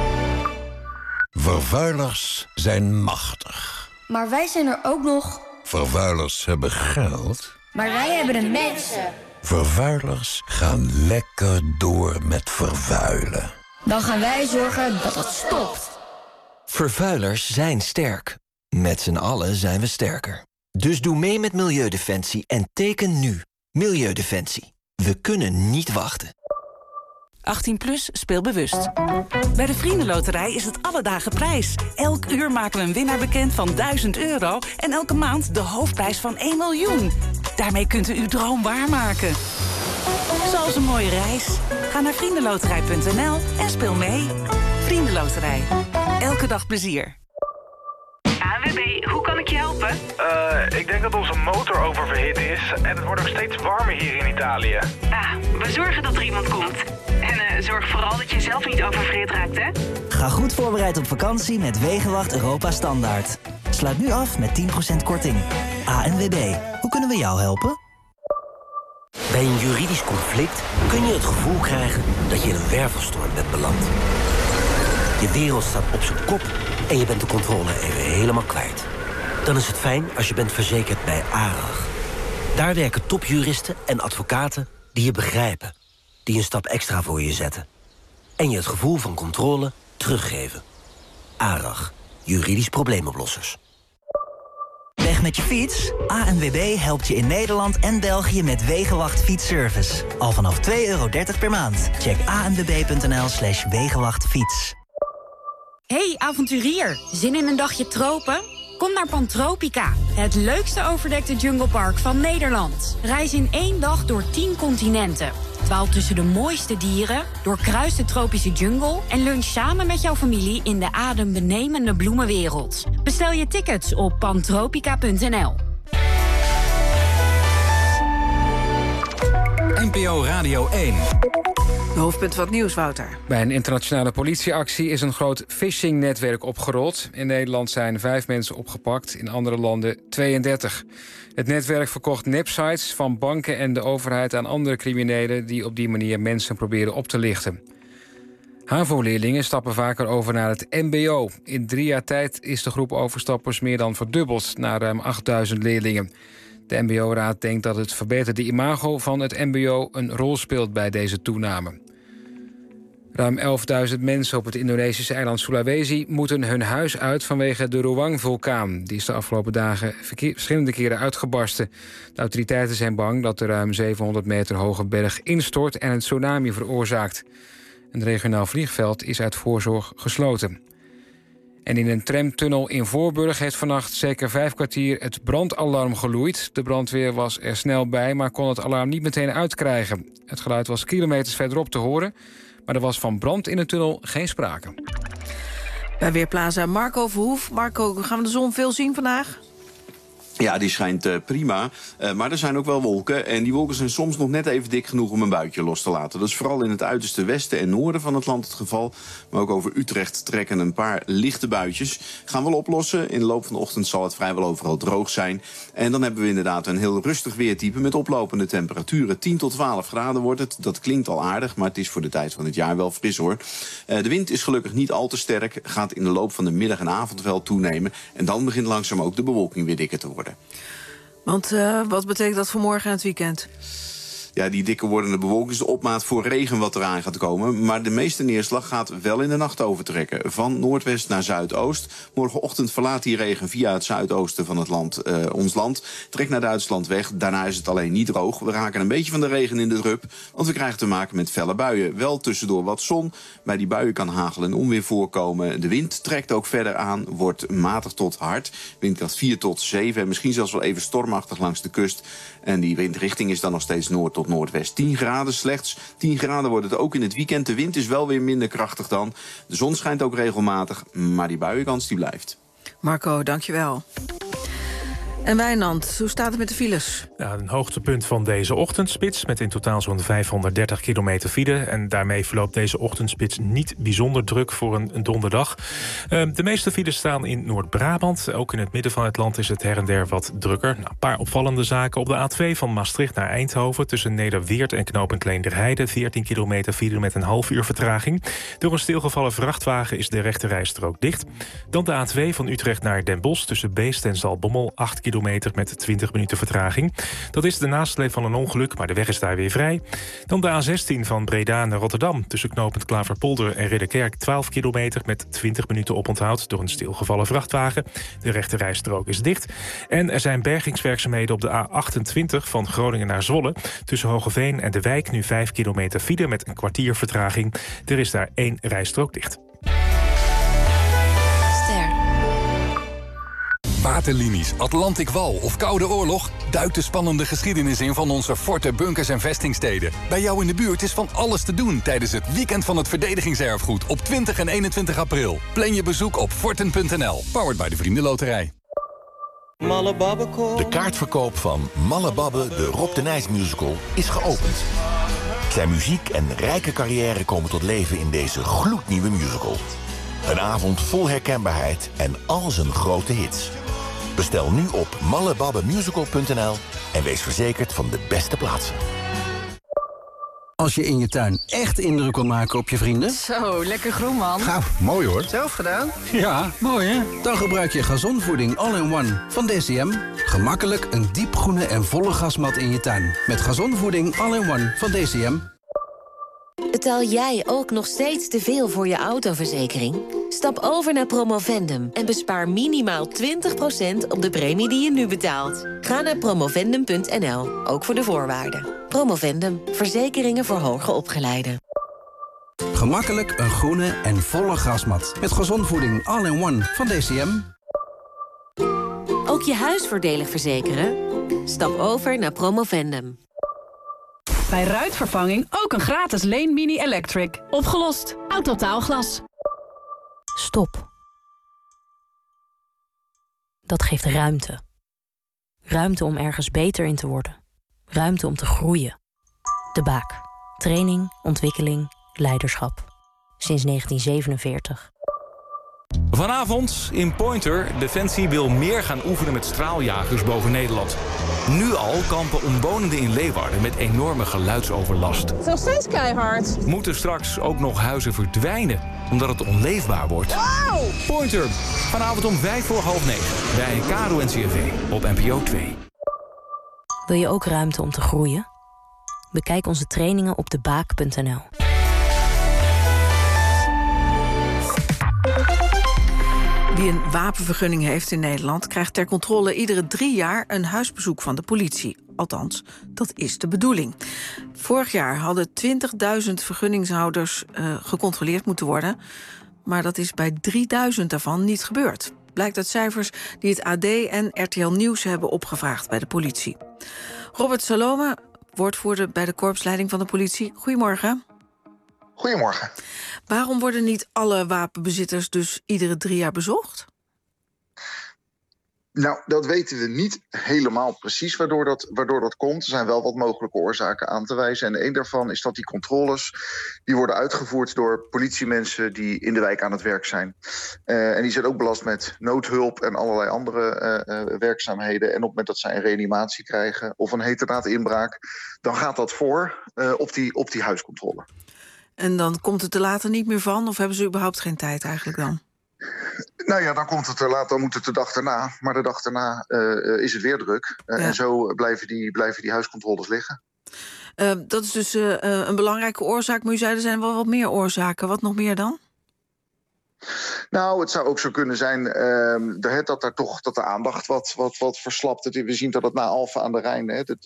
Vervuilers zijn machtig. Maar wij zijn er ook nog. Vervuilers hebben geld. Maar wij hebben de mensen. Vervuilers gaan lekker door met vervuilen. Dan gaan wij zorgen dat het stopt. Vervuilers zijn sterk. Met z'n allen zijn we sterker. Dus doe mee met Milieudefensie en teken nu. Milieudefensie. We kunnen niet wachten. 18+, speel bewust. Bij de Vriendenloterij is het alle dagen prijs. Elk uur maken we een winnaar bekend van €1000 en elke maand de hoofdprijs van 1 miljoen. Daarmee kunt u uw droom waarmaken. Zoals een mooie reis. Ga naar vriendenloterij.nl en speel mee. Vriendenloterij. Elke dag plezier. ANWB, hoe kan ik je helpen? Ik denk dat onze motor oververhit is en het wordt ook steeds warmer hier in Italië. We zorgen dat er iemand komt. En zorg vooral dat je zelf niet oververhit raakt, hè? Ga goed voorbereid op vakantie met Wegenwacht Europa Standaard. Sluit nu af met 10% korting. ANWB, hoe kunnen we jou helpen? Bij een juridisch conflict kun je het gevoel krijgen dat je in een wervelstorm bent beland. Je wereld staat op zijn kop en je bent de controle even helemaal kwijt. Dan is het fijn als je bent verzekerd bij ARAG. Daar werken topjuristen en advocaten die je begrijpen. Die een stap extra voor je zetten. En je het gevoel van controle teruggeven. ARAG. Juridisch probleemoplossers. weg met je fiets? ANWB helpt je in Nederland en België met Wegenwacht Fietsservice. Al vanaf €2,30 per maand. Check anwb.nl/wegenwachtfiets. Hey avonturier, zin in een dagje tropen? Kom naar Pantropica, het leukste overdekte junglepark van Nederland. Reis in 1 dag door 10 continenten. Dwaal tussen de mooiste dieren, doorkruis de tropische jungle en lunch samen met jouw familie in de adembenemende bloemenwereld. Bestel je tickets op pantropica.nl. NPO Radio 1. De hoofdpunt van het nieuws, Wouter. Bij een internationale politieactie is een groot phishing-netwerk opgerold. In Nederland zijn 5 mensen opgepakt, in andere landen 32. Het netwerk verkocht nepsites van banken en de overheid aan andere criminelen die op die manier mensen proberen op te lichten. HAVO-leerlingen stappen vaker over naar het mbo. In 3 jaar tijd is de groep overstappers meer dan verdubbeld naar ruim 8000 leerlingen. De mbo-raad denkt dat het verbeterde imago van het mbo een rol speelt bij deze toename. Ruim 11.000 mensen op het Indonesische eiland Sulawesi moeten hun huis uit vanwege de Ruang-vulkaan. Die is de afgelopen dagen verschillende keren uitgebarsten. De autoriteiten zijn bang dat de ruim 700 meter hoge berg instort en een tsunami veroorzaakt. Een regionaal vliegveld is uit voorzorg gesloten. En in een tramtunnel in Voorburg heeft vannacht zeker 5 kwartier het brandalarm geloeid. De brandweer was er snel bij, maar kon het alarm niet meteen uitkrijgen. Het geluid was kilometers verderop te horen, maar er was van brand in de tunnel geen sprake. Bij Weerplaza Marco Verhoef. Marco, gaan we de zon veel zien vandaag? Ja, die schijnt prima. Maar er zijn ook wel wolken. En die wolken zijn soms nog net even dik genoeg om een buitje los te laten. Dat is vooral in het uiterste westen en noorden van het land het geval. Maar ook over Utrecht trekken een paar lichte buitjes. Gaan wel oplossen. In de loop van de ochtend zal het vrijwel overal droog zijn. En dan hebben we inderdaad een heel rustig weertype met oplopende temperaturen. 10 tot 12 graden wordt het. Dat klinkt al aardig, maar het is voor de tijd van het jaar wel fris hoor. De wind is gelukkig niet al te sterk. Gaat in de loop van de middag en avond wel toenemen. En dan begint langzaam ook de bewolking weer dikker te worden. Want wat betekent dat voor morgen en het weekend? Ja, die dikke wordende bewolking is de opmaat voor regen wat eraan gaat komen. Maar de meeste neerslag gaat wel in de nacht overtrekken. Van noordwest naar zuidoost. Morgenochtend verlaat die regen via het zuidoosten van het land, ons land. Trekt naar Duitsland weg. Daarna is het alleen niet droog. We raken een beetje van de regen in de drup. Want we krijgen te maken met felle buien. Wel tussendoor wat zon. Bij die buien kan hagel en onweer voorkomen. De wind trekt ook verder aan. Wordt matig tot hard. Windkracht 4 tot 7. En misschien zelfs wel even stormachtig langs de kust. En die windrichting is dan nog steeds noord tot noordwest. 10 graden slechts. 10 graden wordt het ook in het weekend. De wind is wel weer minder krachtig dan. De zon schijnt ook regelmatig, maar die buienkans die blijft. Marco, dankjewel. En Wijnand, hoe staat het met de files? Ja, een hoogtepunt van deze ochtendspits met in totaal zo'n 530 kilometer file. En daarmee verloopt deze ochtendspits niet bijzonder druk voor een donderdag. De meeste files staan in Noord-Brabant. Ook in het midden van het land is het her en der wat drukker. Nou, een paar opvallende zaken. Op de A2 van Maastricht naar Eindhoven tussen Nederweert en knooppunt Leenderheide 14 kilometer file met een half uur vertraging. Door een stilgevallen vrachtwagen is de rechterrijstrook dicht. Dan de A2 van Utrecht naar Den Bosch tussen Beest en Zaltbommel 8 kilometer met 20 minuten vertraging. Dat is de nasleep van een ongeluk, maar de weg is daar weer vrij. Dan de A16 van Breda naar Rotterdam tussen knooppunt Klaverpolder en Ridderkerk 12 kilometer met 20 minuten oponthoud door een stilgevallen vrachtwagen. De rechterrijstrook is dicht. En er zijn bergingswerkzaamheden op de A28 van Groningen naar Zwolle tussen Hogeveen en De Wijk nu 5 kilometer file met een kwartier vertraging. Er is daar 1 rijstrook dicht. Waterlinies, Atlantic Wall of Koude Oorlog? Duik de spannende geschiedenis in van onze forten, bunkers en vestingsteden. Bij jou in de buurt is van alles te doen tijdens het Weekend van het Verdedigingserfgoed op 20 en 21 april. Plan je bezoek op forten.nl. Powered by de Vriendenloterij. De kaartverkoop van Malle Babbe, de Rob de Nijs musical, is geopend. Zijn muziek en rijke carrière komen tot leven in deze gloednieuwe musical. Een avond vol herkenbaarheid en al zijn grote hits. Bestel nu op mallebabbemusical.nl en wees verzekerd van de beste plaatsen. Als je in je tuin echt indruk wil maken op je vrienden... Zo, lekker groen, man. Nou, mooi hoor. Zelf gedaan? Ja, mooi hè? Dan gebruik je gazonvoeding all-in-one van DCM. Gemakkelijk een diepgroene en volle gasmat in je tuin. Met gazonvoeding all-in-one van DCM. Het Betaal jij ook nog steeds te veel voor je autoverzekering? Stap over naar Promovendum en bespaar minimaal 20% op de premie die je nu betaalt. Ga naar promovendum.nl, ook voor de voorwaarden. Promovendum, verzekeringen voor hoger opgeleiden. Gemakkelijk een groene en volle grasmat. Met Gezondvoeding All-in-One van DCM. Ook je huis voordelig verzekeren? Stap over naar Promovendum. Bij ruitvervanging ook een gratis Leen Mini Electric. Opgelost. Autotaalglas. Stop. Dat geeft ruimte. Ruimte om ergens beter in te worden. Ruimte om te groeien. De Baak. Training, ontwikkeling, leiderschap. Sinds 1947. Vanavond in Pointer. Defensie wil meer gaan oefenen met straaljagers boven Nederland. Nu al kampen omwonenden in Leeuwarden met enorme geluidsoverlast. Het is nog steeds keihard. Moeten straks ook nog huizen verdwijnen, omdat het onleefbaar wordt. Wow! Pointer. Vanavond om 9:05 bij KRO NCRV op NPO 2. Wil je ook ruimte om te groeien? Bekijk onze trainingen op debaak.nl. Wie een wapenvergunning heeft in Nederland krijgt ter controle iedere 3 jaar een huisbezoek van de politie. Althans, dat is de bedoeling. Vorig jaar hadden 20.000 vergunningshouders gecontroleerd moeten worden. Maar dat is bij 3.000 daarvan niet gebeurd. Blijkt uit cijfers die het AD en RTL Nieuws hebben opgevraagd bij de politie. Robert Salome, woordvoerder bij de korpsleiding van de politie. Goedemorgen. Goedemorgen. Waarom worden niet alle wapenbezitters dus iedere 3 jaar bezocht? Nou, dat weten we niet helemaal precies waardoor dat komt. Er zijn wel wat mogelijke oorzaken aan te wijzen. En een daarvan is dat die controles die worden uitgevoerd door politiemensen die in de wijk aan het werk zijn. En die zijn ook belast met noodhulp en allerlei andere werkzaamheden. En op het moment dat zij een reanimatie krijgen of een heterdaadinbraak, dan gaat dat voor op die huiscontrole. En dan komt het er later niet meer van? Of hebben ze überhaupt geen tijd eigenlijk dan? Nou ja, dan komt het er later, dan moet het de dag daarna. Maar de dag daarna is het weer druk. Ja. En zo blijven die huiscontroles liggen. Dat is dus een belangrijke oorzaak. Maar u zei er zijn wel wat meer oorzaken. Wat nog meer dan? Nou, het zou ook zo kunnen zijn dat de aandacht wat verslapt. We zien dat het na Alphen aan de Rijn,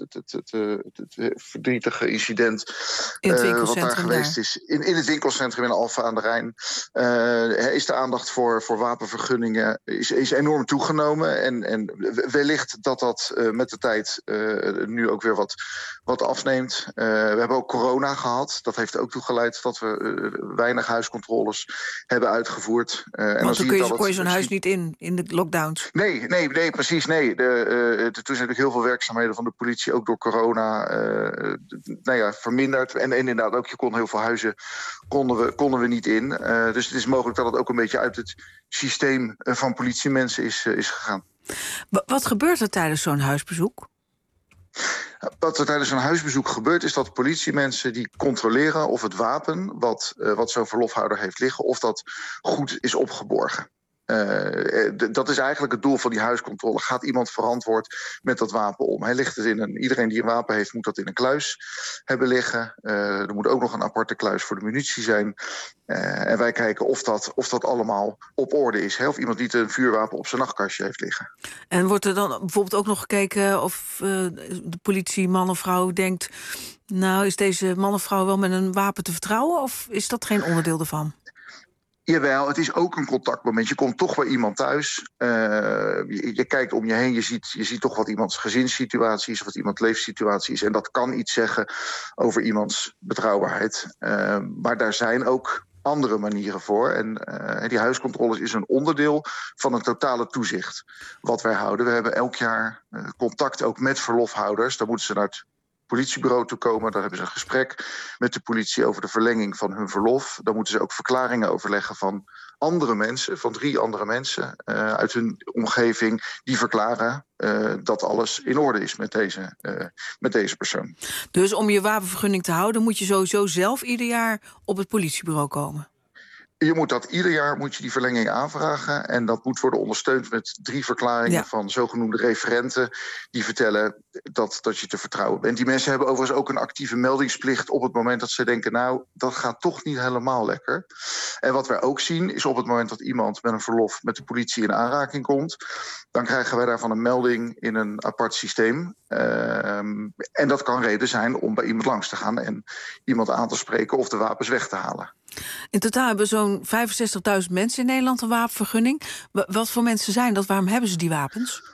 het verdrietige incident wat daar geweest is. In het winkelcentrum in Alphen aan de Rijn is de aandacht voor wapenvergunningen is enorm toegenomen. En wellicht dat met de tijd nu ook weer wat afneemt. We hebben ook corona gehad. Dat heeft ook toegeleid dat we weinig huiscontroles hebben uitgevoerd. Want dan kon je zo'n huis niet in de lockdowns? Nee, precies. Nee. Toen zijn natuurlijk heel veel werkzaamheden van de politie, ook door corona, verminderd. En inderdaad ook, je kon heel veel huizen konden we niet in. Dus het is mogelijk dat het ook een beetje uit het systeem van politiemensen is gegaan. Wat gebeurt er tijdens zo'n huisbezoek? Wat er tijdens een huisbezoek gebeurt, is dat politiemensen die controleren of het wapen wat zo'n verlofhouder heeft liggen, of dat goed is opgeborgen. Dat is eigenlijk het doel van die huiscontrole. Gaat iemand verantwoord met dat wapen om? Hij ligt het iedereen die een wapen heeft, moet dat in een kluis hebben liggen. Er moet ook nog een aparte kluis voor de munitie zijn. En wij kijken of dat allemaal op orde is. Of iemand niet een vuurwapen op zijn nachtkastje heeft liggen. En wordt er dan bijvoorbeeld ook nog gekeken of de politie, man of vrouw, denkt, nou, is deze man of vrouw wel met een wapen te vertrouwen? Of is dat geen onderdeel ervan? Jawel, het is ook een contactmoment. Je komt toch bij iemand thuis. Je kijkt om je heen. Je ziet toch wat iemands gezinssituatie is, of wat iemands leefsituatie is. En dat kan iets zeggen over iemands betrouwbaarheid. Maar daar zijn ook andere manieren voor. En die huiscontroles is een onderdeel van een totale toezicht wat wij houden. We hebben elk jaar contact ook met verlofhouders. Dan moeten ze naar het politiebureau toe komen. Dan hebben ze een gesprek met de politie over de verlenging van hun verlof. Dan moeten ze ook verklaringen overleggen van andere mensen, van 3 andere mensen uit hun omgeving, die verklaren dat alles in orde is met deze persoon. Dus om je wapenvergunning te houden, moet je sowieso zelf ieder jaar op het politiebureau komen? Je moet dat ieder jaar die verlenging aanvragen. En dat moet worden ondersteund met 3 verklaringen van zogenoemde referenten. Die vertellen dat je te vertrouwen bent. Die mensen hebben overigens ook een actieve meldingsplicht op het moment dat ze denken, nou, dat gaat toch niet helemaal lekker. En wat wij ook zien is op het moment dat iemand met een verlof met de politie in aanraking komt, dan krijgen wij daarvan een melding in een apart systeem. En dat kan reden zijn om bij iemand langs te gaan en iemand aan te spreken of de wapens weg te halen. In totaal hebben zo'n 65.000 mensen in Nederland een wapenvergunning. Wat voor mensen zijn dat? Waarom hebben ze die wapens?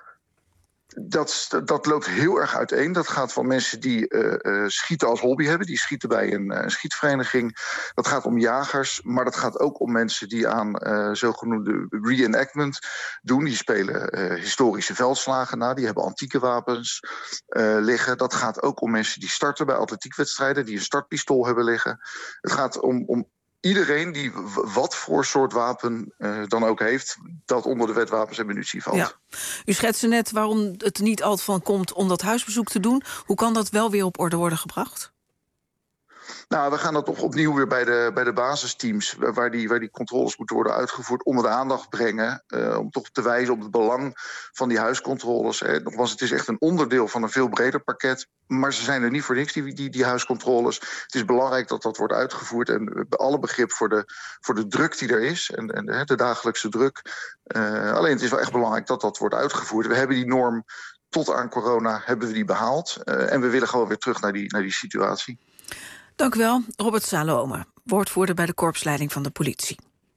Dat loopt heel erg uiteen. Dat gaat van mensen die schieten als hobby hebben. Die schieten bij een schietvereniging. Dat gaat om jagers. Maar dat gaat ook om mensen die aan zogenoemde reenactment doen. Die spelen historische veldslagen na. Die hebben antieke wapens liggen. Dat gaat ook om mensen die starten bij atletiekwedstrijden. Die een startpistool hebben liggen. Het gaat om iedereen die wat voor soort wapen dan ook heeft, dat onder de wet wapens en munitie valt. Ja. U schetste net waarom het er niet altijd van komt om dat huisbezoek te doen. Hoe kan dat wel weer op orde worden gebracht? Nou, we gaan dat toch opnieuw weer bij de basisteams, waar die controles moeten worden uitgevoerd, onder de aandacht brengen. Om toch te wijzen op het belang van die huiscontroles. Nogmaals, het is echt een onderdeel van een veel breder pakket. Maar ze zijn er niet voor niks, die huiscontroles. Het is belangrijk dat dat wordt uitgevoerd. En we hebben alle begrip voor de druk die er is. En de dagelijkse druk. Alleen het is wel echt belangrijk dat dat wordt uitgevoerd. We hebben die norm tot aan corona hebben we die behaald. En we willen gewoon weer terug naar die situatie. Dank u wel, Robert Salome, woordvoerder bij de korpsleiding van de politie.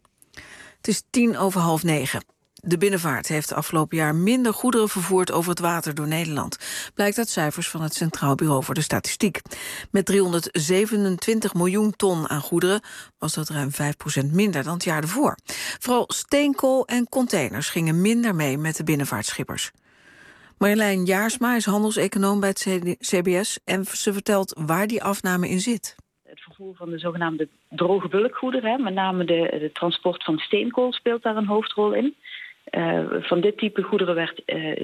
Het is 9:10. De binnenvaart heeft afgelopen jaar minder goederen vervoerd over het water door Nederland. Blijkt uit cijfers van het Centraal Bureau voor de Statistiek. Met 327 miljoen ton aan goederen was dat ruim 5% minder dan het jaar ervoor. Vooral steenkool en containers gingen minder mee met de binnenvaartschippers. Marjolein Jaarsma is handelseconoom bij het CBS en ze vertelt waar die afname in zit. Het vervoer van de zogenaamde droge bulkgoederen, met name de transport van steenkool speelt daar een hoofdrol in. Van dit type goederen werd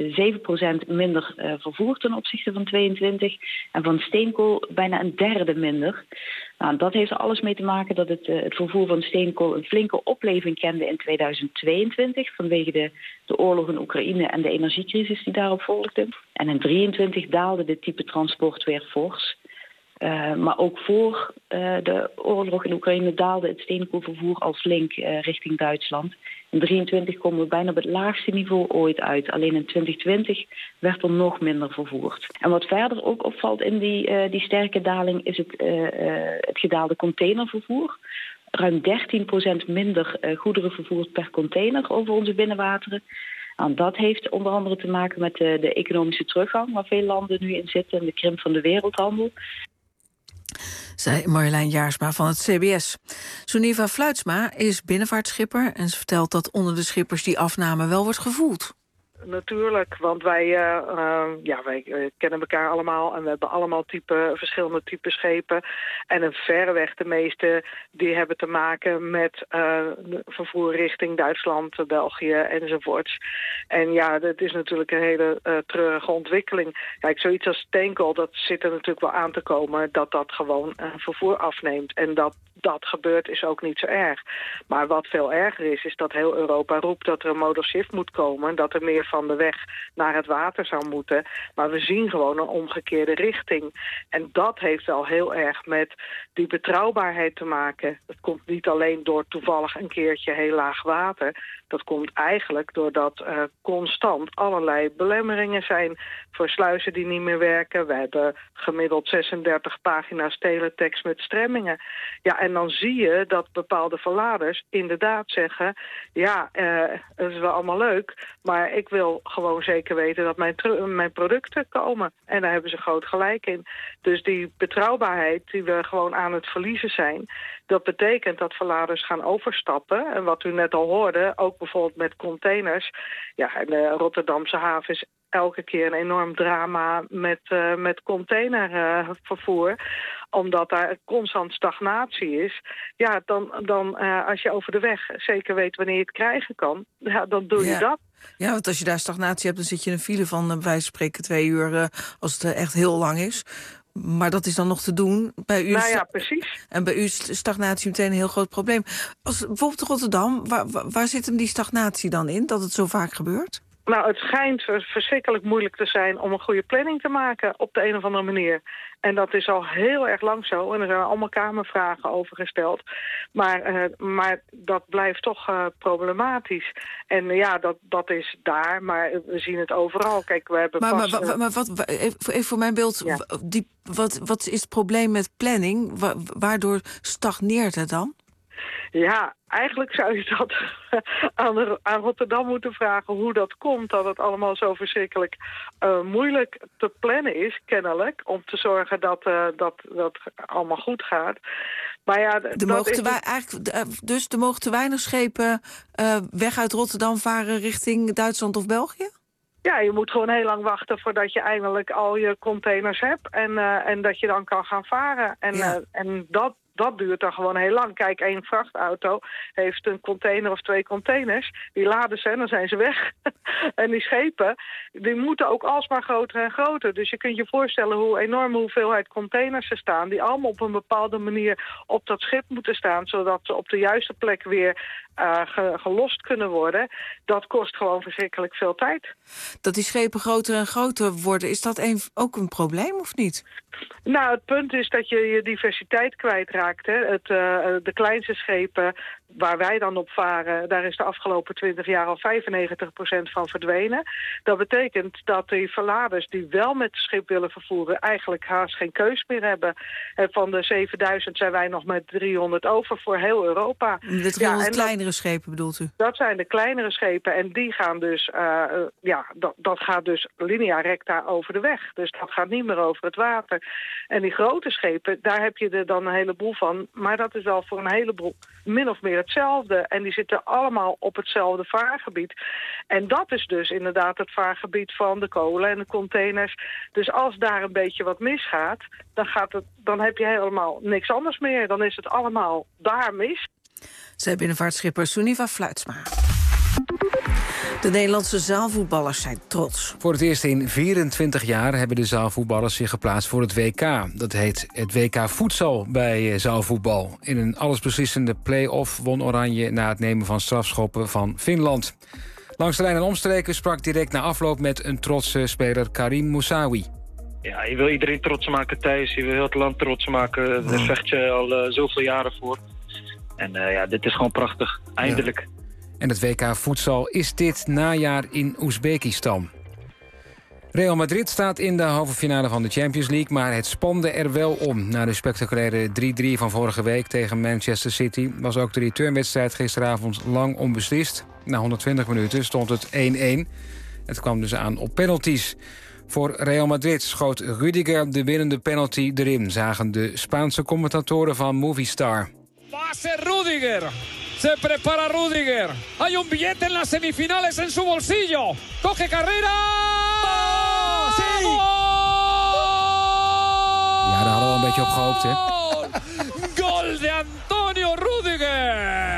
7% minder vervoerd ten opzichte van 22 en van steenkool bijna een derde minder. Nou, dat heeft er alles mee te maken dat het vervoer van steenkool een flinke opleving kende in 2022 vanwege de oorlog in Oekraïne en de energiecrisis die daarop volgde. En in 2023 daalde dit type transport weer fors. Maar ook voor de oorlog in Oekraïne daalde het steenkoolvervoer al flink richting Duitsland. In 2023 komen we bijna op het laagste niveau ooit uit. Alleen in 2020 werd er nog minder vervoerd. En wat verder ook opvalt in die sterke daling is het gedaalde containervervoer. Ruim 13% minder goederen vervoerd per container over onze binnenwateren. En dat heeft onder andere te maken met de economische teruggang waar veel landen nu in zitten en de krimp van de wereldhandel. Zei Marjolein Jaarsma van het CBS. Suniva Fluitsma is binnenvaartschipper en ze vertelt dat onder de schippers die afname wel wordt gevoeld. Natuurlijk, want wij kennen elkaar allemaal en we hebben allemaal verschillende typen schepen. En een verreweg de meeste die hebben te maken met vervoer richting Duitsland, België enzovoorts. En ja, dat is natuurlijk een hele treurige ontwikkeling. Kijk, zoiets als steenkool, dat zit er natuurlijk wel aan te komen dat gewoon vervoer afneemt. En dat gebeurt is ook niet zo erg. Maar wat veel erger is dat heel Europa roept dat er een modal shift moet komen, dat er meer van de weg naar het water zou moeten. Maar we zien gewoon een omgekeerde richting. En dat heeft wel heel erg met die betrouwbaarheid te maken. Dat komt niet alleen door toevallig een keertje heel laag water. Dat komt eigenlijk doordat constant allerlei belemmeringen zijn voor sluizen die niet meer werken. We hebben gemiddeld 36 pagina's teletext met stremmingen. Ja, en dan zie je dat bepaalde verladers inderdaad zeggen, het is wel allemaal leuk, maar ik wil gewoon zeker weten dat mijn producten komen. En daar hebben ze groot gelijk in. Dus die betrouwbaarheid die we gewoon aan het verliezen zijn, dat betekent dat verladers gaan overstappen. En wat u net al hoorde, ook bijvoorbeeld met containers. Ja, en de Rotterdamse haven is elke keer een enorm drama met containervervoer. Omdat daar constant stagnatie is. Ja, dan als je over de weg zeker weet wanneer je het krijgen kan, ja, dan doe je dat. Ja, want als je daar stagnatie hebt, dan zit je in een file van bij wijze van spreken 2 uur als het echt heel lang is. Maar dat is dan nog te doen. Bij u precies. En bij u is stagnatie meteen een heel groot probleem. Als bijvoorbeeld Rotterdam, waar zit hem die stagnatie dan in? Dat het zo vaak gebeurt? Nou, het schijnt verschrikkelijk moeilijk te zijn om een goede planning te maken op de een of andere manier. En dat is al heel erg lang zo. En er zijn allemaal kamervragen over gesteld. Maar dat blijft toch problematisch. En dat is daar, maar we zien het overal. Kijk, we hebben maar even voor mijn beeld, wat is het probleem met planning? Waardoor stagneert het dan? Ja, eigenlijk zou je dat aan Rotterdam moeten vragen hoe dat komt. Dat het allemaal zo verschrikkelijk moeilijk te plannen is, kennelijk. Om te zorgen dat allemaal goed gaat. Maar ja, er mogen te weinig schepen weg uit Rotterdam varen richting Duitsland of België? Ja, je moet gewoon heel lang wachten voordat je eindelijk al je containers hebt. En dat je dan kan gaan varen. En dat duurt dan gewoon heel lang. Kijk, 1 vrachtauto heeft een container of 2 containers. Die laden ze en dan zijn ze weg. En die schepen, die moeten ook alsmaar groter en groter. Dus je kunt je voorstellen hoe enorme hoeveelheid containers er staan, die allemaal op een bepaalde manier op dat schip moeten staan, zodat ze op de juiste plek weer gelost kunnen worden. Dat kost gewoon verschrikkelijk veel tijd. Dat die schepen groter en groter worden, is dat ook een probleem of niet? Nou, het punt is dat je je diversiteit kwijtraakt. Hè. De kleinste schepen waar wij dan op varen, daar is de afgelopen 20 jaar al 95% van verdwenen. Dat betekent dat die verladers die wel met het schip willen vervoeren eigenlijk haast geen keus meer hebben. En van de 7000 zijn wij nog met 300 over voor heel Europa. De 300 kleinere schepen bedoelt u? Dat zijn de kleinere schepen en die gaan dus, dat gaat dus linea recta over de weg. Dus dat gaat niet meer over het water. En die grote schepen, daar heb je er dan een heleboel van. Maar dat is al voor een heleboel min of meer hetzelfde. En die zitten allemaal op hetzelfde vaargebied. En dat is dus inderdaad het vaargebied van de kolen en de containers. Dus als daar een beetje wat misgaat, dan heb je helemaal niks anders meer. Dan is het allemaal daar mis. Zij binnenvaartschipper Suniva Fluitsma. De Nederlandse zaalvoetballers zijn trots. Voor het eerst in 24 jaar hebben de zaalvoetballers zich geplaatst voor het WK. Dat heet het WK Voedsel bij zaalvoetbal. In een allesbeslissende play-off won Oranje na het nemen van strafschoppen van Finland. Langs de lijn en omstreken sprak direct na afloop met een trotse speler Karim Moussaoui. Ja, je wil iedereen trots maken thuis. Je wil heel het land trots maken. Daar vecht je al zoveel jaren voor. En dit is gewoon prachtig. Eindelijk. Ja. En het WK Voedsel is dit najaar in Oezbekistan. Real Madrid staat in de halve finale van de Champions League, maar het spande er wel om. Na de spectaculaire 3-3 van vorige week tegen Manchester City was ook de returnwedstrijd gisteravond lang onbeslist. Na 120 minuten stond het 1-1. Het kwam dus aan op penalties. Voor Real Madrid schoot Rudiger de winnende penalty erin, zagen de Spaanse commentatoren van Movistar. Va a ser Rudiger. Se prepara Rudiger. Hay un billete en las semifinales en su bolsillo. Coge carrera. ¡Oh! ¡Sí! Ja, daar hadden we al een beetje op gehoopt, hè? Gol de Antonio Rudiger.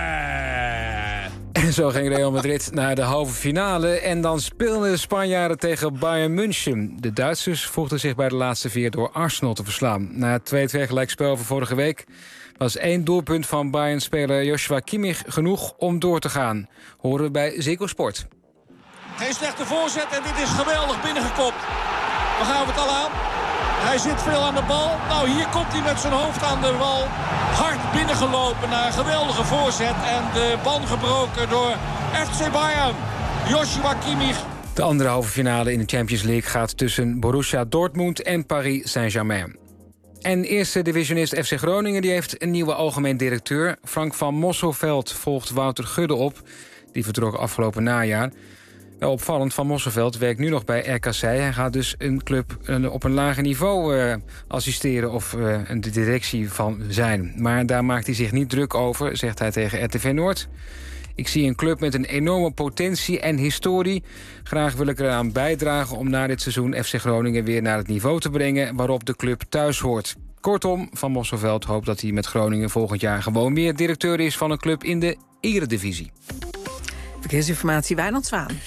En zo ging Real Madrid naar de halve finale. En dan speelden de Spanjaarden tegen Bayern München. De Duitsers voegden zich bij de laatste 4 door Arsenal te verslaan. Na het 2-2 gelijkspel van vorige week was 1 doelpunt van Bayern-speler Joshua Kimmich genoeg om door te gaan. Horen we bij Ziggo Sport. Geen slechte voorzet en dit is geweldig binnengekopt. We gaan het al aan. Hij zit veel aan de bal. Nou, hier komt hij met zijn hoofd aan de bal. Hard binnengelopen naar een geweldige voorzet. En de band gebroken door FC Bayern. Joshua Kimmich. De andere halve finale in de Champions League gaat tussen Borussia Dortmund en Paris Saint-Germain. En eerste divisionist FC Groningen die heeft een nieuwe algemeen directeur. Frank van Mosselveld volgt Wouter Gudde op. Die vertrok afgelopen najaar. Wel opvallend, Van Mosselveld werkt nu nog bij RKC. Hij gaat dus een club op een lager niveau assisteren of de directie van zijn. Maar daar maakt hij zich niet druk over, zegt hij tegen RTV Noord. Ik zie een club met een enorme potentie en historie. Graag wil ik eraan bijdragen om na dit seizoen FC Groningen weer naar het niveau te brengen waarop de club thuis hoort. Kortom, Van Mosselveld hoopt dat hij met Groningen volgend jaar gewoon weer directeur is van een club in de Eredivisie. Verkeersinformatie, Wijnand Zwaan. Het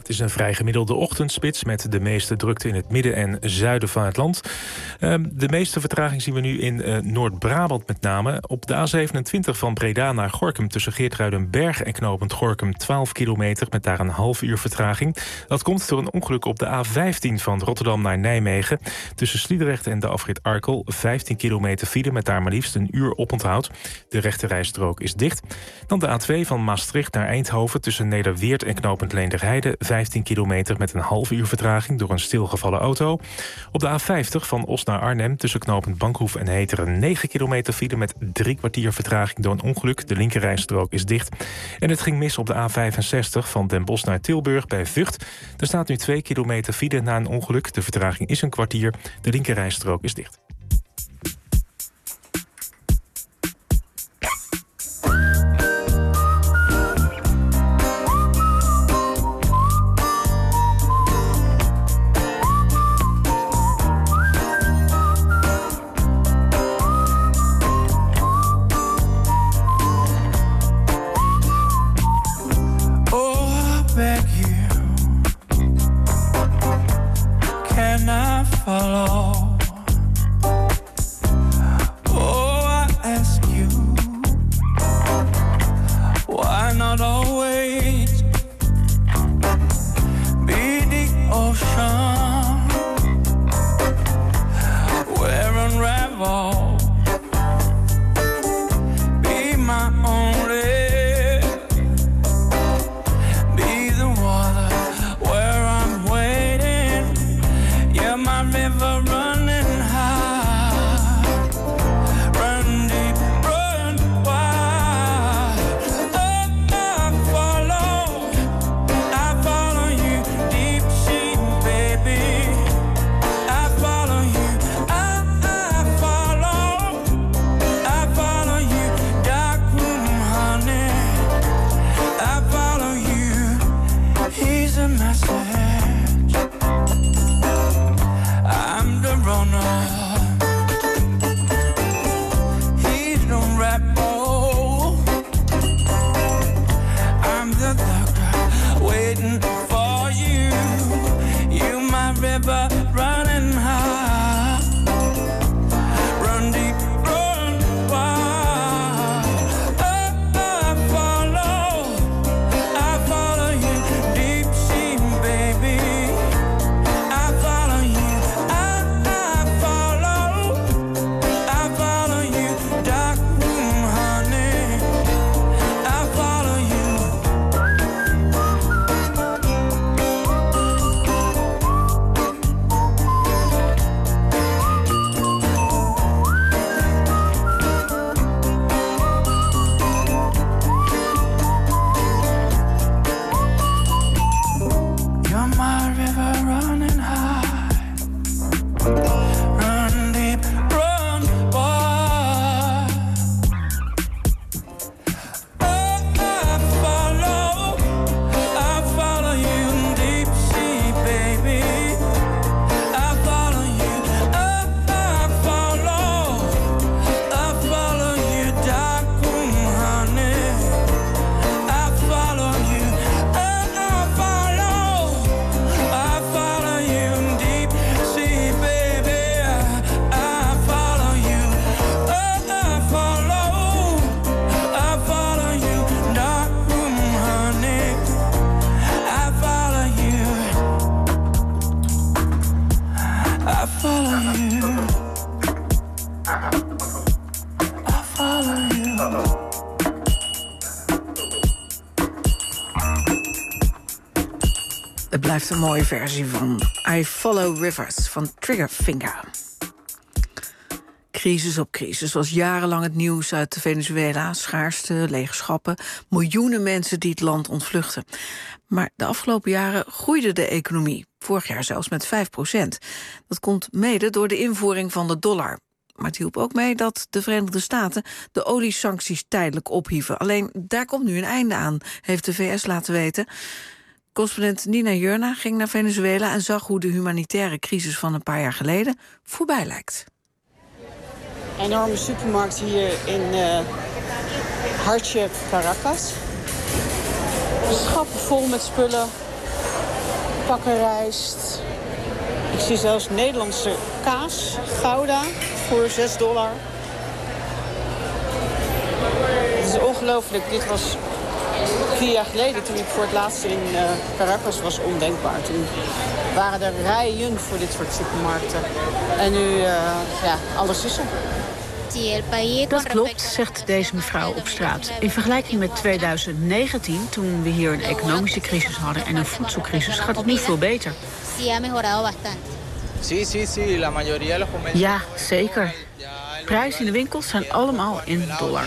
Het is een vrij gemiddelde ochtendspits met de meeste drukte in het midden en zuiden van het land. De meeste vertraging zien we nu in Noord-Brabant met name. Op de A27 van Breda naar Gorinchem tussen Geertruidenberg en knooppunt Gorinchem 12 kilometer met daar een half uur vertraging. Dat komt door een ongeluk op de A15 van Rotterdam naar Nijmegen. Tussen Sliedrecht en de afrit Arkel 15 kilometer file met daar maar liefst een uur oponthoud. De rechterrijstrook is dicht. Dan de A2 van Maastricht naar Eindhoven tussen Nederweert en knooppunt Leenderheide 15 kilometer met een half uur vertraging door een stilgevallen auto. Op de A50 van Os naar Arnhem tussen knooppunt Bankhoef en Heteren 9 kilometer file met 3 kwartier vertraging door een ongeluk. De linkerrijstrook is dicht. En het ging mis op de A65 van Den Bosch naar Tilburg bij Vught. Er staat nu 2 kilometer file na een ongeluk. De vertraging is een kwartier. De linkerrijstrook is dicht. Het blijft een mooie versie van I Follow Rivers van Triggerfinger. Crisis op crisis was jarenlang het nieuws uit Venezuela. Schaarste, leegschappen, miljoenen mensen die het land ontvluchten. Maar de afgelopen jaren groeide de economie. Vorig jaar zelfs met 5%. Dat komt mede door de invoering van de dollar. Maar het hielp ook mee dat de Verenigde Staten de oliesancties tijdelijk ophieven. Alleen daar komt nu een einde aan, heeft de VS laten weten. Correspondent Nina Jurna ging naar Venezuela en zag hoe de humanitaire crisis van een paar jaar geleden voorbij lijkt. Enorme supermarkt hier in hartje Caracas. Schappen vol met spullen. pakken rijst. Ik zie zelfs Nederlandse kaas, Gouda, voor $6. Het is ongelooflijk. Dit was 4 jaar geleden, toen ik voor het laatst in Caracas was, ondenkbaar. Toen waren er rijen voor dit soort supermarkten. En nu, alles is er. Dat klopt, zegt deze mevrouw op straat. In vergelijking met 2019, toen we hier een economische crisis hadden en een voedselcrisis, gaat het nu veel beter. Ja, zeker. Prijzen in de winkels zijn allemaal in dollar.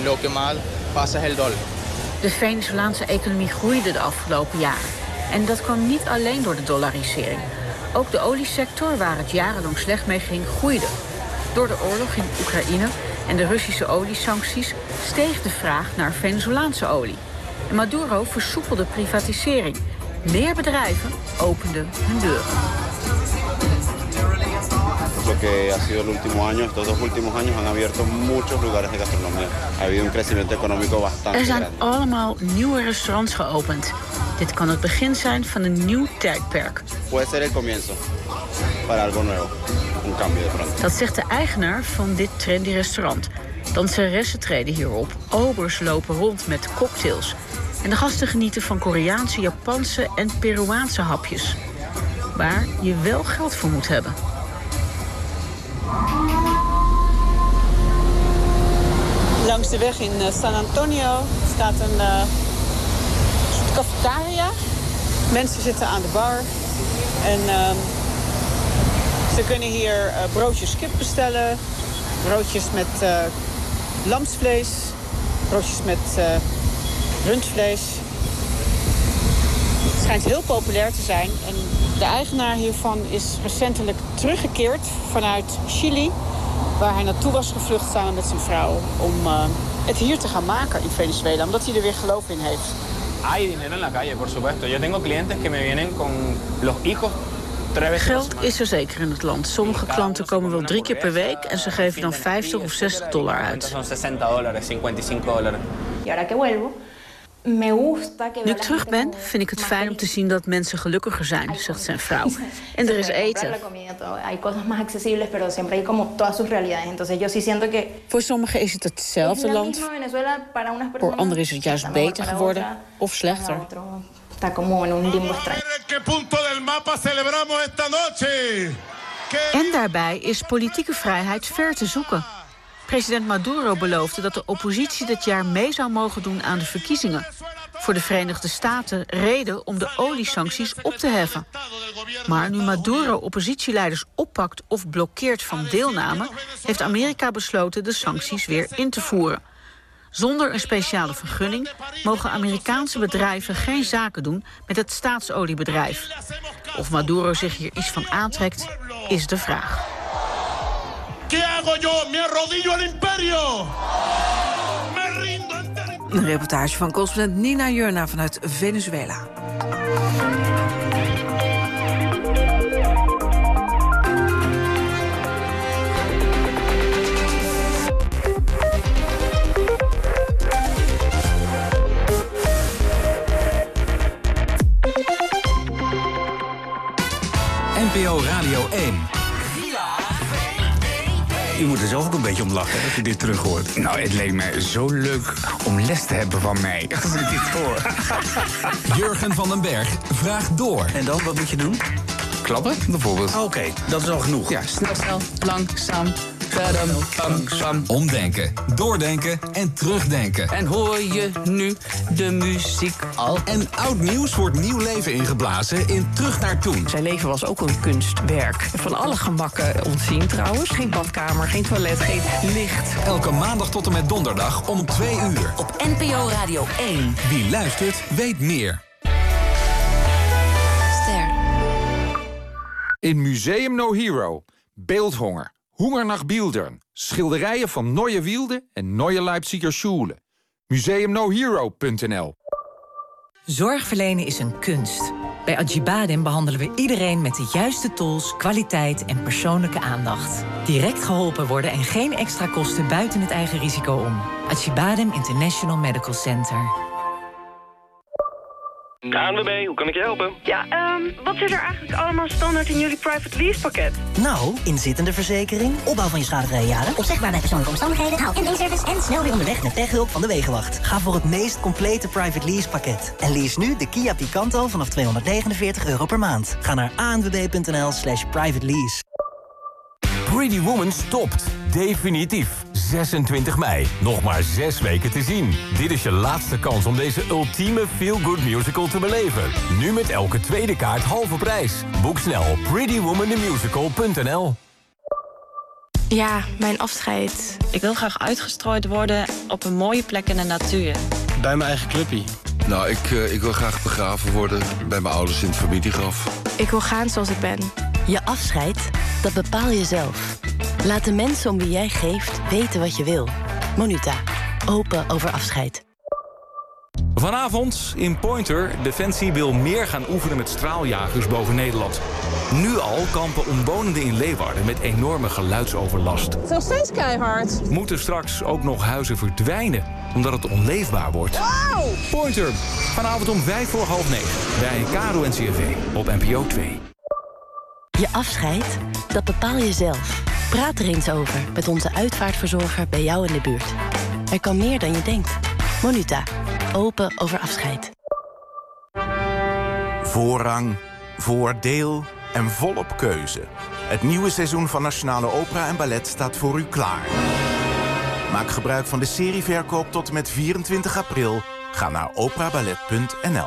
De Venezolaanse economie groeide de afgelopen jaren. En dat kwam niet alleen door de dollarisering. Ook de oliesector, waar het jarenlang slecht mee ging, groeide. Door de oorlog in Oekraïne en de Russische oliesancties steeg de vraag naar Venezolaanse olie. En Maduro versoepelde privatisering. Meer bedrijven openden hun deuren. Lo que ha sido el último año, estos 2 últimos años han abierto muchos lugares de gastronomía. Ha habido un crecimiento económico bastante Er zijn grande. allemaal nieuwe restaurants geopend. Dit kan het begin zijn van een nieuw tijdperk. Puede ser el comienzo para algo nuevo, un cambio de pronto. Dat zegt de eigenaar van dit trendy restaurant. Danseressen treden hierop. Obers lopen rond met cocktails. En de gasten genieten van Koreaanse, Japanse en Peruaanse hapjes. Waar je wel geld voor moet hebben. Langs de weg in San Antonio staat een soort cafetaria. Mensen zitten aan de bar. En ze kunnen hier broodjes kip bestellen. Broodjes met lamsvlees. Broodjes met rundvlees. Het schijnt heel populair te zijn. En de eigenaar hiervan is recentelijk teruggekeerd vanuit Chili, waar hij naartoe was gevlucht samen met zijn vrouw om het hier te gaan maken in Venezuela, omdat hij er weer geloof in heeft. Hay dinero en la calle, por supuesto. Yo tengo clientes que me vienen con los hijos. Geld is er zeker in het land. Sommige klanten komen wel 3 keer per week en ze geven dan $50 of $60 uit. Nu ik terug ben, vind ik het fijn om te zien dat mensen gelukkiger zijn, zegt zijn vrouw. En er is eten. Voor sommigen is het hetzelfde land. Voor anderen is het juist beter geworden of slechter. En daarbij is politieke vrijheid ver te zoeken. President Maduro beloofde dat de oppositie dit jaar mee zou mogen doen aan de verkiezingen. Voor de Verenigde Staten reden om de oliesancties op te heffen. Maar nu Maduro oppositieleiders oppakt of blokkeert van deelname, heeft Amerika besloten de sancties weer in te voeren. Zonder een speciale vergunning mogen Amerikaanse bedrijven geen zaken doen met het staatsoliebedrijf. Of Maduro zich hier iets van aantrekt, is de vraag. Een reportage van correspondent Nina Jurna vanuit Venezuela. NPO Radio 1. U moet er zelf ook een beetje om lachen als u dit terug hoort. Nou, het leek me zo leuk om les te hebben van mij. Als ik dit hoor. Jurgen van den Berg vraagt door. En dan, wat moet je doen? Klappen, bijvoorbeeld. Oké, dat is al genoeg. Ja, snel, langzaam. Langzaam. Omdenken, doordenken en terugdenken. En hoor je nu de muziek al? En oud nieuws wordt nieuw leven ingeblazen in Terug naar Toen. Zijn leven was ook een kunstwerk. Van alle gemakken ontzien trouwens. Geen badkamer, geen toilet, geen licht. Elke maandag tot en met donderdag om 2 uur. Op NPO Radio 1. Wie luistert, weet meer. Ster. In Museum No Hero. Beeldhonger. Hunger nach Bildern. Schilderijen van Neue Wilde en Neue Leipziger Schule. museumnohero.nl. Zorg verlenen is een kunst. Bij Acibadem behandelen we iedereen met de juiste tools, kwaliteit en persoonlijke aandacht. Direct geholpen worden en geen extra kosten buiten het eigen risico om. Acibadem International Medical Center. ANWB, hoe kan ik je helpen? Ja, wat zit er eigenlijk allemaal standaard in jullie private lease pakket? Nou, inzittende verzekering, opbouw van je schadevrije jaren, opzegbaar bij persoonlijke omstandigheden, en en snel weer onderweg met techhulp van de Wegenwacht. Ga voor het meest complete private lease pakket. En lease nu de Kia Picanto vanaf €249 per maand. Ga naar anwb.nl/private lease. Pretty Woman stopt. Definitief. 26 mei. Nog maar 6 weken te zien. Dit is je laatste kans om deze ultieme feel-good musical te beleven. Nu met elke tweede kaart halve prijs. Boek snel op prettywomanthemusical.nl. Ja, mijn afscheid. Ik wil graag uitgestrooid worden op een mooie plek in de natuur. Bij mijn eigen clubpie. Nou, ik wil graag begraven worden bij mijn ouders in het familiegraf. Ik wil gaan zoals ik ben. Je afscheid, dat bepaal je zelf. Laat de mensen om wie jij geeft weten wat je wil. Monuta. Open over afscheid. Vanavond in Pointer. Defensie wil meer gaan oefenen met straaljagers boven Nederland. Nu al kampen omwonenden in Leeuwarden met enorme geluidsoverlast. Het is nog steeds keihard. Moeten straks ook nog huizen verdwijnen, omdat het onleefbaar wordt? Wow! Pointer. Vanavond om 9:05 bij KRO NCRV op NPO 2. Je afscheid, dat bepaal je zelf. Praat er eens over met onze uitvaartverzorger bij jou in de buurt. Er kan meer dan je denkt. Monuta. Open over afscheid. Voorrang, voordeel en volop keuze. Het nieuwe seizoen van Nationale Opera en Ballet staat voor u klaar. Maak gebruik van de serieverkoop tot en met 24 april. Ga naar operaballet.nl.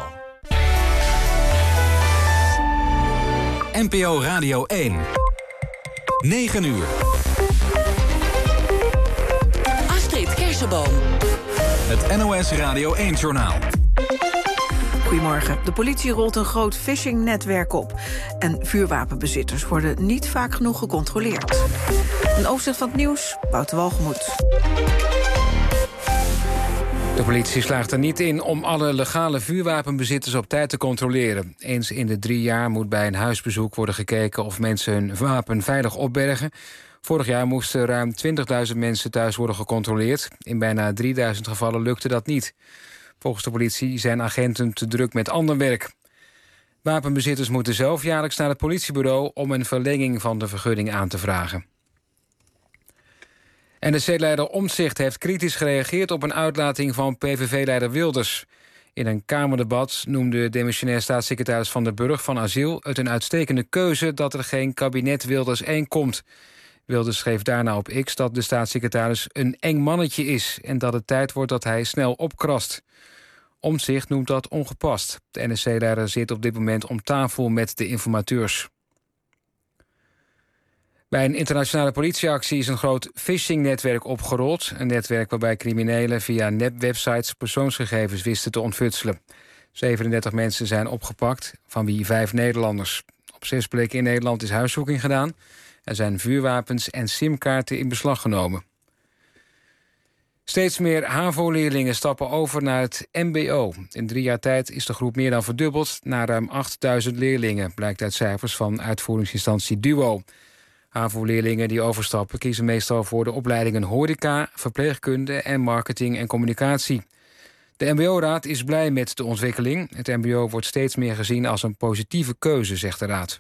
NPO Radio 1. 9 uur. Astrid Kersenboom. Het NOS Radio 1-journaal. Goedemorgen. De politie rolt een groot phishing-netwerk op. En vuurwapenbezitters worden niet vaak genoeg gecontroleerd. Een overzicht van het nieuws, Wouter Walgemoed. De politie slaagt er niet in om alle legale vuurwapenbezitters op tijd te controleren. Eens in de 3 jaar moet bij een huisbezoek worden gekeken of mensen hun wapen veilig opbergen. Vorig jaar moesten ruim 20.000 mensen thuis worden gecontroleerd. In bijna 3.000 gevallen lukte dat niet. Volgens de politie zijn agenten te druk met ander werk. Wapenbezitters moeten zelf jaarlijks naar het politiebureau om een verlenging van de vergunning aan te vragen. NSC-leider Omtzigt heeft kritisch gereageerd op een uitlating van PVV-leider Wilders. In een Kamerdebat noemde demissionair staatssecretaris Van der Burg van Asiel het een uitstekende keuze dat er geen kabinet Wilders 1 komt. Wilders schreef daarna op X dat de staatssecretaris een eng mannetje is en dat het tijd wordt dat hij snel opkrast. Omtzigt noemt dat ongepast. De NSC-leider zit op dit moment om tafel met de informateurs. Bij een internationale politieactie is een groot phishing-netwerk opgerold. Een netwerk waarbij criminelen via nepwebsites persoonsgegevens wisten te ontfutselen. 37 mensen zijn opgepakt, van wie 5 Nederlanders. Op 6 plekken in Nederland is huiszoeking gedaan. Er zijn vuurwapens en simkaarten in beslag genomen. Steeds meer HAVO-leerlingen stappen over naar het mbo. In 3 jaar tijd is de groep meer dan verdubbeld naar ruim 8.000 leerlingen, blijkt uit cijfers van uitvoeringsinstantie DUO. HAVO-leerlingen die overstappen kiezen meestal voor de opleidingen horeca, verpleegkunde en marketing en communicatie. De mbo-raad is blij met de ontwikkeling. Het mbo wordt steeds meer gezien als een positieve keuze, zegt de raad.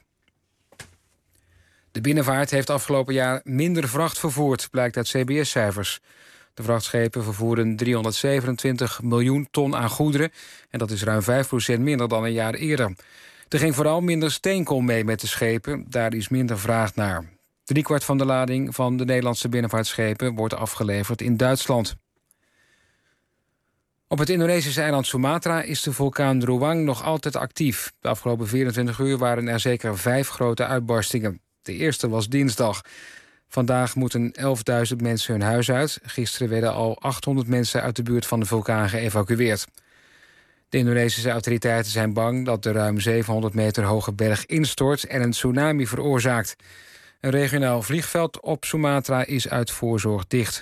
De binnenvaart heeft afgelopen jaar minder vracht vervoerd, blijkt uit CBS-cijfers. De vrachtschepen vervoeren 327 miljoen ton aan goederen. En dat is ruim 5% minder dan een jaar eerder. Er ging vooral minder steenkool mee met de schepen. Daar is minder vraag naar. 3/4 van de lading van de Nederlandse binnenvaartschepen wordt afgeleverd in Duitsland. Op het Indonesische eiland Sumatra is de vulkaan Ruang nog altijd actief. De afgelopen 24 uur waren er zeker 5 grote uitbarstingen. De eerste was dinsdag. Vandaag moeten 11.000 mensen hun huis uit. Gisteren werden al 800 mensen uit de buurt van de vulkaan geëvacueerd. De Indonesische autoriteiten zijn bang dat de ruim 700 meter hoge berg instort en een tsunami veroorzaakt. Een regionaal vliegveld op Sumatra is uit voorzorg dicht.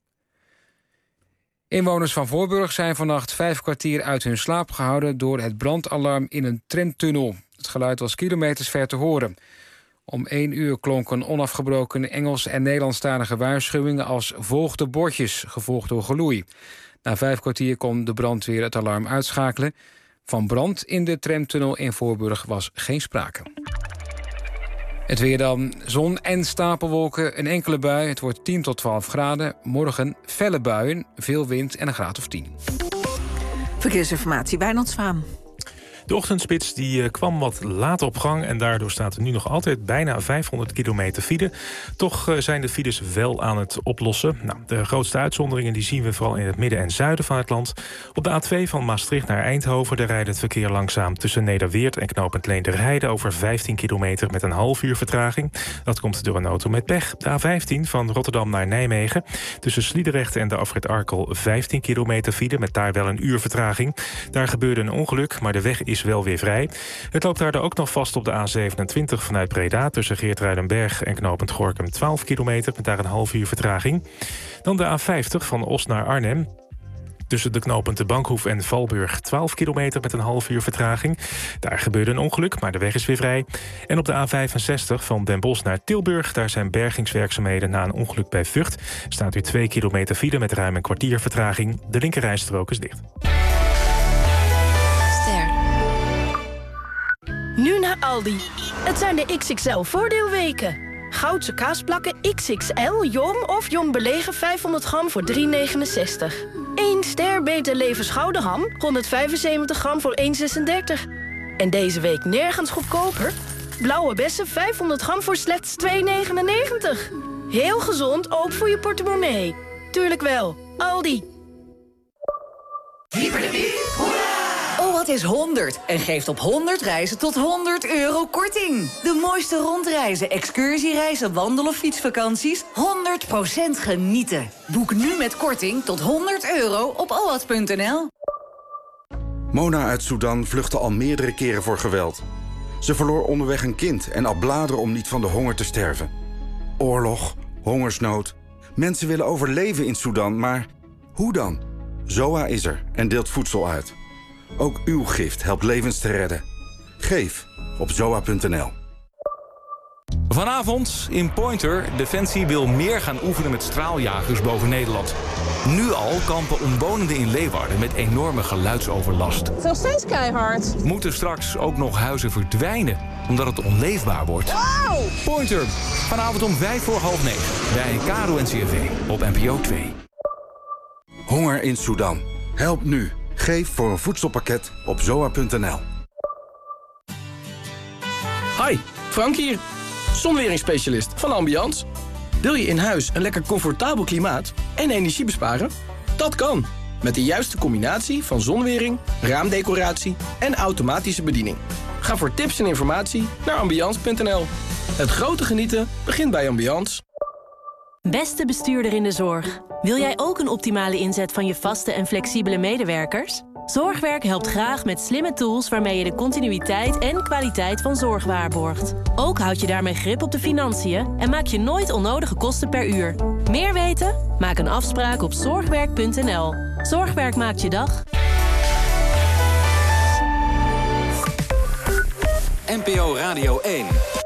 Inwoners van Voorburg zijn vannacht 5 kwartier uit hun slaap gehouden door het brandalarm in een tramtunnel. Het geluid was kilometers ver te horen. Om 1 uur klonken onafgebroken Engels- en Nederlandstalige waarschuwingen als volg de bordjes, gevolgd door geloei. Na 5 kwartier kon de brandweer het alarm uitschakelen. Van brand in de tramtunnel in Voorburg was geen sprake. Het weer dan, zon en stapelwolken, een enkele bui. Het wordt 10 tot 12 graden. Morgen felle buien, veel wind en een graad of 10. Verkeersinformatie, Wijnand Zwaan. De ochtendspits die kwam wat laat op gang en daardoor staat er nu nog altijd bijna 500 kilometer file. Toch zijn de files wel aan het oplossen. De grootste uitzonderingen die zien we vooral in het midden en zuiden van het land. Op de A2 van Maastricht naar Eindhoven daar rijdt het verkeer langzaam tussen Nederweert en knooppunt Leenderheide over 15 kilometer met een half uur vertraging. Dat komt door een auto met pech. De A15 van Rotterdam naar Nijmegen tussen Sliedrecht en de afrit Arkel 15 kilometer file met daar wel een uur vertraging. Daar gebeurde een ongeluk, maar de weg is wel weer vrij. Het loopt daar ook nog vast op de A27 vanuit Breda tussen Geertruidenberg en knooppunt Gorinchem 12 kilometer met daar een half uur vertraging. Dan de A50 van Os naar Arnhem. Tussen de knooppunten Bankhoef en Valburg 12 kilometer met een half uur vertraging. Daar gebeurde een ongeluk, maar de weg is weer vrij. En op de A65 van Den Bosch naar Tilburg, daar zijn bergingswerkzaamheden na een ongeluk bij Vught. Staat u 2 kilometer file met ruim een kwartier vertraging. De linkerrijstrook is dicht. Nu naar Aldi. Het zijn de XXL voordeelweken. Goudse kaasplakken XXL jong of jong belegen 500 gram voor €3,69. 1 ster Beter Leven schouderham 175 gram voor €1,36. En deze week nergens goedkoper. Blauwe bessen 500 gram voor slechts €2,99. Heel gezond, ook voor je portemonnee. Tuurlijk wel, Aldi. Oh, wat is 100 en geeft op 100 reizen tot €100 korting. De mooiste rondreizen, excursiereizen, wandel- of fietsvakanties. 100% genieten. Boek nu met korting tot €100 op oat.nl. Mona uit Sudan vluchtte al meerdere keren voor geweld. Ze verloor onderweg een kind en at bladeren om niet van de honger te sterven. Oorlog, hongersnood. Mensen willen overleven in Sudan, maar hoe dan? ZOA is er en deelt voedsel uit. Ook uw gift helpt levens te redden. Geef op zoa.nl. Vanavond in Pointer. Defensie wil meer gaan oefenen met straaljagers boven Nederland. Nu al kampen omwonenden in Leeuwarden met enorme geluidsoverlast. Het is nog steeds keihard. Moeten straks ook nog huizen verdwijnen, omdat het onleefbaar wordt? Wow! Pointer, vanavond om 9:05 bij KRO NCRV op NPO 2. Honger in Sudan. Help nu. Geef voor een voedselpakket op zoa.nl. Hi, Frank hier. Zonweringsspecialist van Ambiance. Wil je in huis een lekker comfortabel klimaat en energie besparen? Dat kan, met de juiste combinatie van zonwering, raamdecoratie en automatische bediening. Ga voor tips en informatie naar ambiance.nl. Het grote genieten begint bij Ambiance. Beste bestuurder in de zorg. Wil jij ook een optimale inzet van je vaste en flexibele medewerkers? Zorgwerk helpt graag met slimme tools waarmee je de continuïteit en kwaliteit van zorg waarborgt. Ook houd je daarmee grip op de financiën en maak je nooit onnodige kosten per uur. Meer weten? Maak een afspraak op zorgwerk.nl. Zorgwerk maakt je dag. NPO Radio 1.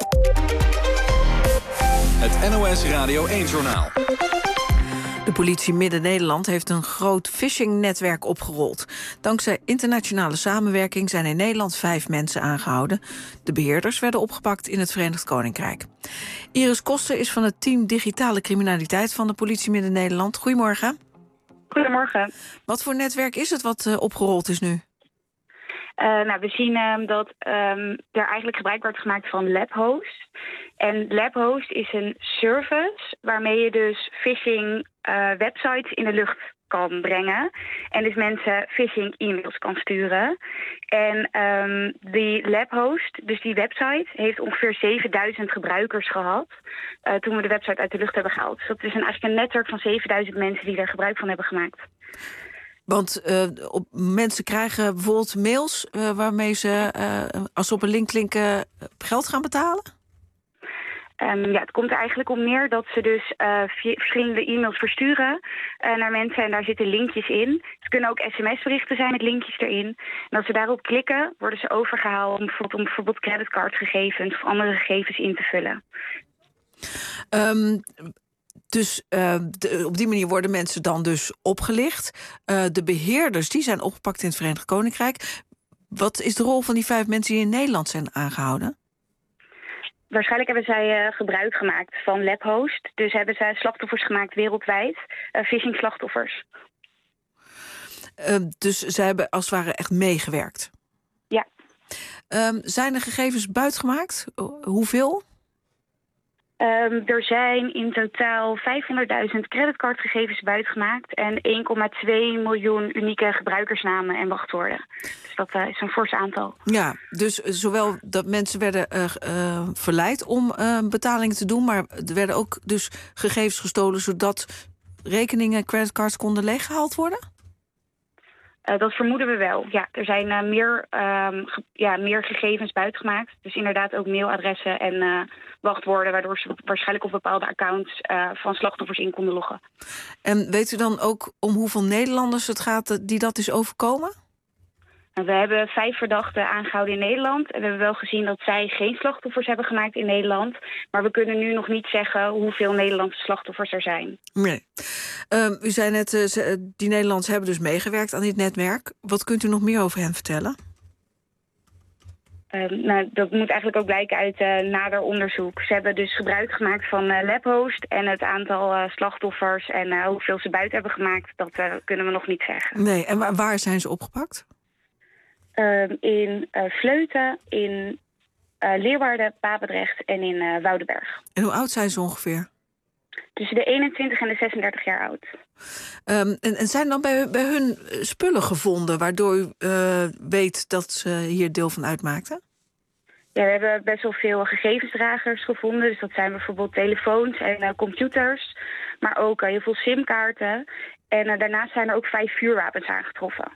Het NOS Radio 1-journaal. De politie Midden-Nederland heeft een groot phishing-netwerk opgerold. Dankzij internationale samenwerking zijn in Nederland 5 mensen aangehouden. De beheerders werden opgepakt in het Verenigd Koninkrijk. Iris Koster is van het team Digitale Criminaliteit van de politie Midden-Nederland. Goedemorgen. Goedemorgen. Wat voor netwerk is het wat opgerold is nu? We zien dat er eigenlijk gebruik wordt gemaakt van LabHost. En LabHost is een service waarmee je dus phishing websites in de lucht kan brengen. En dus mensen phishing e-mails kan sturen. En die LabHost, dus die website, heeft ongeveer 7000 gebruikers gehad toen we de website uit de lucht hebben gehaald. Dus dat is eigenlijk een netwerk van 7000 mensen die er gebruik van hebben gemaakt. Want mensen krijgen bijvoorbeeld mails waarmee ze, als ze op een link klinken, geld gaan betalen? Het komt er eigenlijk om neer dat ze dus verschillende e-mails versturen naar mensen. En daar zitten linkjes in. Het kunnen ook sms-berichten zijn met linkjes erin. En als ze daarop klikken, worden ze overgehaald om bijvoorbeeld creditcardgegevens of andere gegevens in te vullen. Op die manier worden mensen dan dus opgelicht. De beheerders die zijn opgepakt in het Verenigd Koninkrijk. Wat is de rol van die 5 mensen die in Nederland zijn aangehouden? Waarschijnlijk hebben zij gebruik gemaakt van LabHost. Dus hebben zij slachtoffers gemaakt wereldwijd. Phishing-slachtoffers. Dus zij hebben als het ware echt meegewerkt? Ja. Zijn er gegevens buitgemaakt? Hoeveel? Er zijn in totaal 500.000 creditcardgegevens buitgemaakt en 1,2 miljoen unieke gebruikersnamen en wachtwoorden. Dus dat is een fors aantal. Ja, dus zowel dat mensen werden verleid om betalingen te doen, maar er werden ook dus gegevens gestolen zodat rekeningen, creditcards konden leeggehaald worden? Dat vermoeden we wel. Ja, er zijn meer gegevens buitgemaakt. Dus inderdaad ook mailadressen en wachtwoorden, waardoor ze waarschijnlijk op bepaalde accounts van slachtoffers in konden loggen. En weet u dan ook om hoeveel Nederlanders het gaat die dat is overkomen? We hebben 5 verdachten aangehouden in Nederland. En we hebben wel gezien dat zij geen slachtoffers hebben gemaakt in Nederland. Maar we kunnen nu nog niet zeggen hoeveel Nederlandse slachtoffers er zijn. Nee. U zei net, die Nederlanders hebben dus meegewerkt aan dit netwerk. Wat kunt u nog meer over hen vertellen? Dat moet eigenlijk ook blijken uit nader onderzoek. Ze hebben dus gebruik gemaakt van LabHost en het aantal slachtoffers en hoeveel ze buiten hebben gemaakt, dat kunnen we nog niet zeggen. Nee, en waar zijn ze opgepakt? In Vleuten, in Leeuwarden, Papendrecht en in Woudenberg. En hoe oud zijn ze ongeveer? Tussen de 21 en de 36 jaar oud. En zijn dan bij hun spullen gevonden waardoor u weet dat ze hier deel van uitmaakten? Ja, we hebben best wel veel gegevensdragers gevonden. Dus dat zijn bijvoorbeeld telefoons en computers. Maar ook heel veel simkaarten. En daarnaast zijn er ook 5 vuurwapens aangetroffen.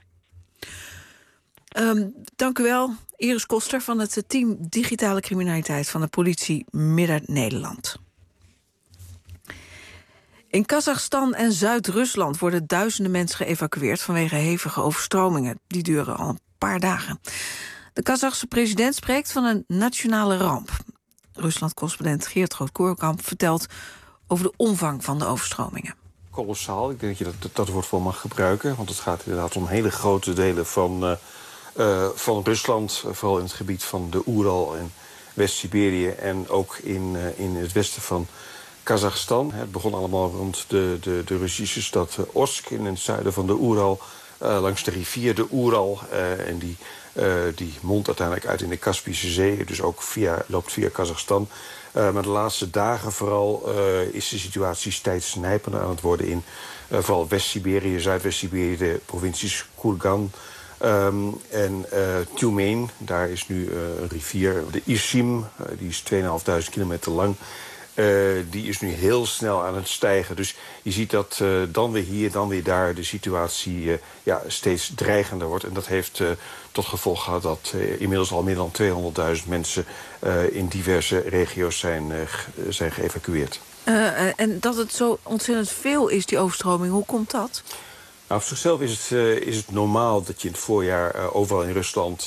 Dank u wel, Iris Koster van het team Digitale Criminaliteit van de politie Midden-Nederland. In Kazachstan en Zuid-Rusland worden duizenden mensen geëvacueerd vanwege hevige overstromingen. Die duren al een paar dagen. De Kazachse president spreekt van een nationale ramp. Rusland-correspondent Geert Groot-Koerkamp vertelt over de omvang van de overstromingen. Kolossaal, ik denk dat je dat woord wel mag gebruiken, want het gaat inderdaad om hele grote delen van Rusland, vooral in het gebied van de Oeral en West-Siberië en ook in het westen van Kazachstan. Het begon allemaal rond de Russische stad Orsk in het zuiden van de Oeral, langs de rivier de Oeral. En die mondt uiteindelijk uit in de Kaspische Zee, dus ook loopt via Kazachstan. Maar de laatste dagen vooral is de situatie steeds nijpender aan het worden in vooral West-Siberië, Zuidwest-Siberië, de provincies Kurgan en Tyumen. Daar is nu een rivier, de Irsim, die is 2.500 kilometer lang. Die is nu heel snel aan het stijgen. Dus je ziet dat dan weer hier, dan weer daar de situatie steeds dreigender wordt. En dat heeft tot gevolg gehad dat inmiddels al meer dan 200.000 mensen in diverse regio's zijn geëvacueerd. En dat het zo ontzettend veel is, die overstroming, hoe komt dat? Nou, op zichzelf is het normaal dat je in het voorjaar overal in Rusland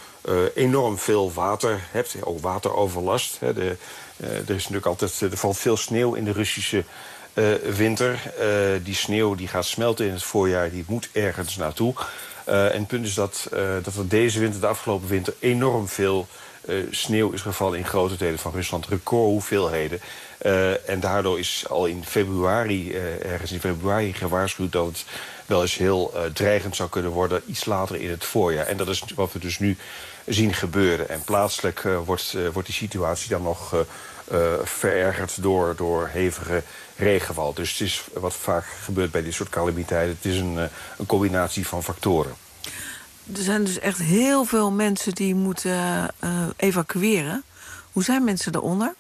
enorm veel water hebt. Ook wateroverlast. Hè. Er is natuurlijk er valt veel sneeuw in de Russische winter. Die sneeuw die gaat smelten in het voorjaar, die moet ergens naartoe. En het punt is dat er deze winter, de afgelopen winter, enorm veel sneeuw is gevallen in grote delen van Rusland. Recordhoeveelheden. En daardoor is al in februari, ergens in februari, gewaarschuwd dat het wel eens heel dreigend zou kunnen worden iets later in het voorjaar. En dat is wat we dus nu zien gebeuren. En plaatselijk wordt die situatie dan nog verergerd door hevige regenval. Dus het is wat vaak gebeurt bij dit soort calamiteiten. Het is een combinatie van factoren. Er zijn dus echt heel veel mensen die moeten evacueren. Hoe zijn mensen daaronder?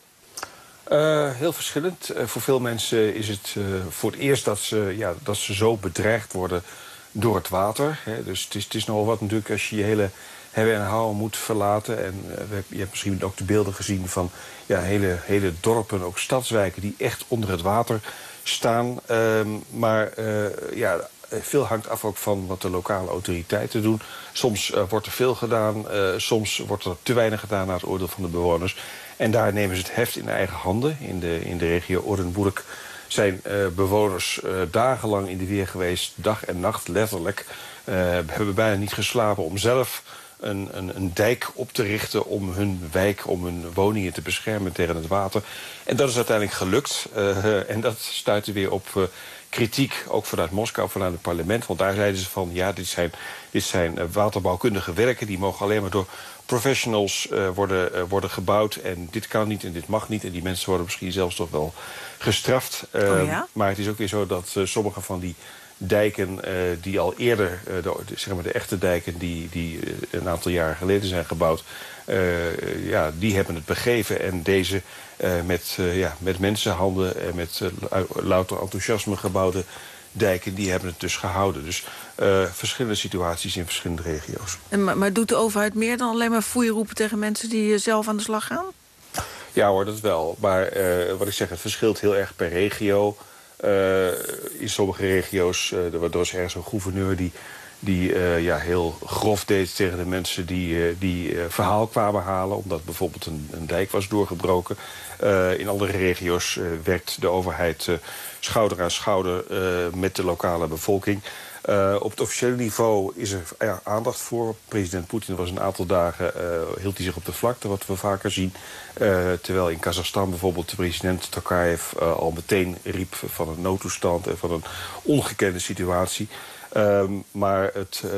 Heel verschillend. Voor veel mensen is het voor het eerst dat ze zo bedreigd worden door het water. Hè. Dus het is nogal wat natuurlijk als je je hele hebben en houden moet verlaten. En je hebt misschien ook de beelden gezien van hele dorpen, ook stadswijken, die echt onder het water staan. Maar veel hangt af ook van wat de lokale autoriteiten doen. Soms wordt er veel gedaan, soms wordt er te weinig gedaan naar het oordeel van de bewoners. En daar nemen ze het heft in eigen handen. In de regio Orenburg zijn bewoners dagenlang in de weer geweest, dag en nacht letterlijk. Hebben bijna niet geslapen om zelf een dijk op te richten om hun wijk, om hun woningen te beschermen tegen het water. En dat is uiteindelijk gelukt. En dat stuitte weer op kritiek, ook vanuit Moskou, vanuit het parlement. Want daar zeiden ze van, ja, dit zijn waterbouwkundige werken. Die mogen alleen maar door professionals worden gebouwd. En dit kan niet en dit mag niet. En die mensen worden misschien zelfs toch wel gestraft. Maar het is ook weer zo dat sommige van die dijken die al eerder, de echte dijken die een aantal jaren geleden zijn gebouwd, die hebben het begeven. En deze met mensenhanden en met louter enthousiasme gebouwde dijken, die hebben het dus gehouden. Dus verschillende situaties in verschillende regio's. Maar doet de overheid meer dan alleen maar foei roepen tegen mensen die zelf aan de slag gaan? Ja hoor, dat wel. Maar wat ik zeg, het verschilt heel erg per regio. In sommige regio's, er was ergens een gouverneur die heel grof deed tegen de mensen die verhaal kwamen halen, omdat bijvoorbeeld een dijk was doorgebroken. In andere regio's werkt de overheid schouder aan schouder met de lokale bevolking. Op het officiële niveau is er aandacht voor. President Poetin was een aantal dagen, hield hij zich op de vlakte, wat we vaker zien. Terwijl in Kazachstan bijvoorbeeld de president Tokayev al meteen riep van een noodtoestand en van een ongekende situatie. Maar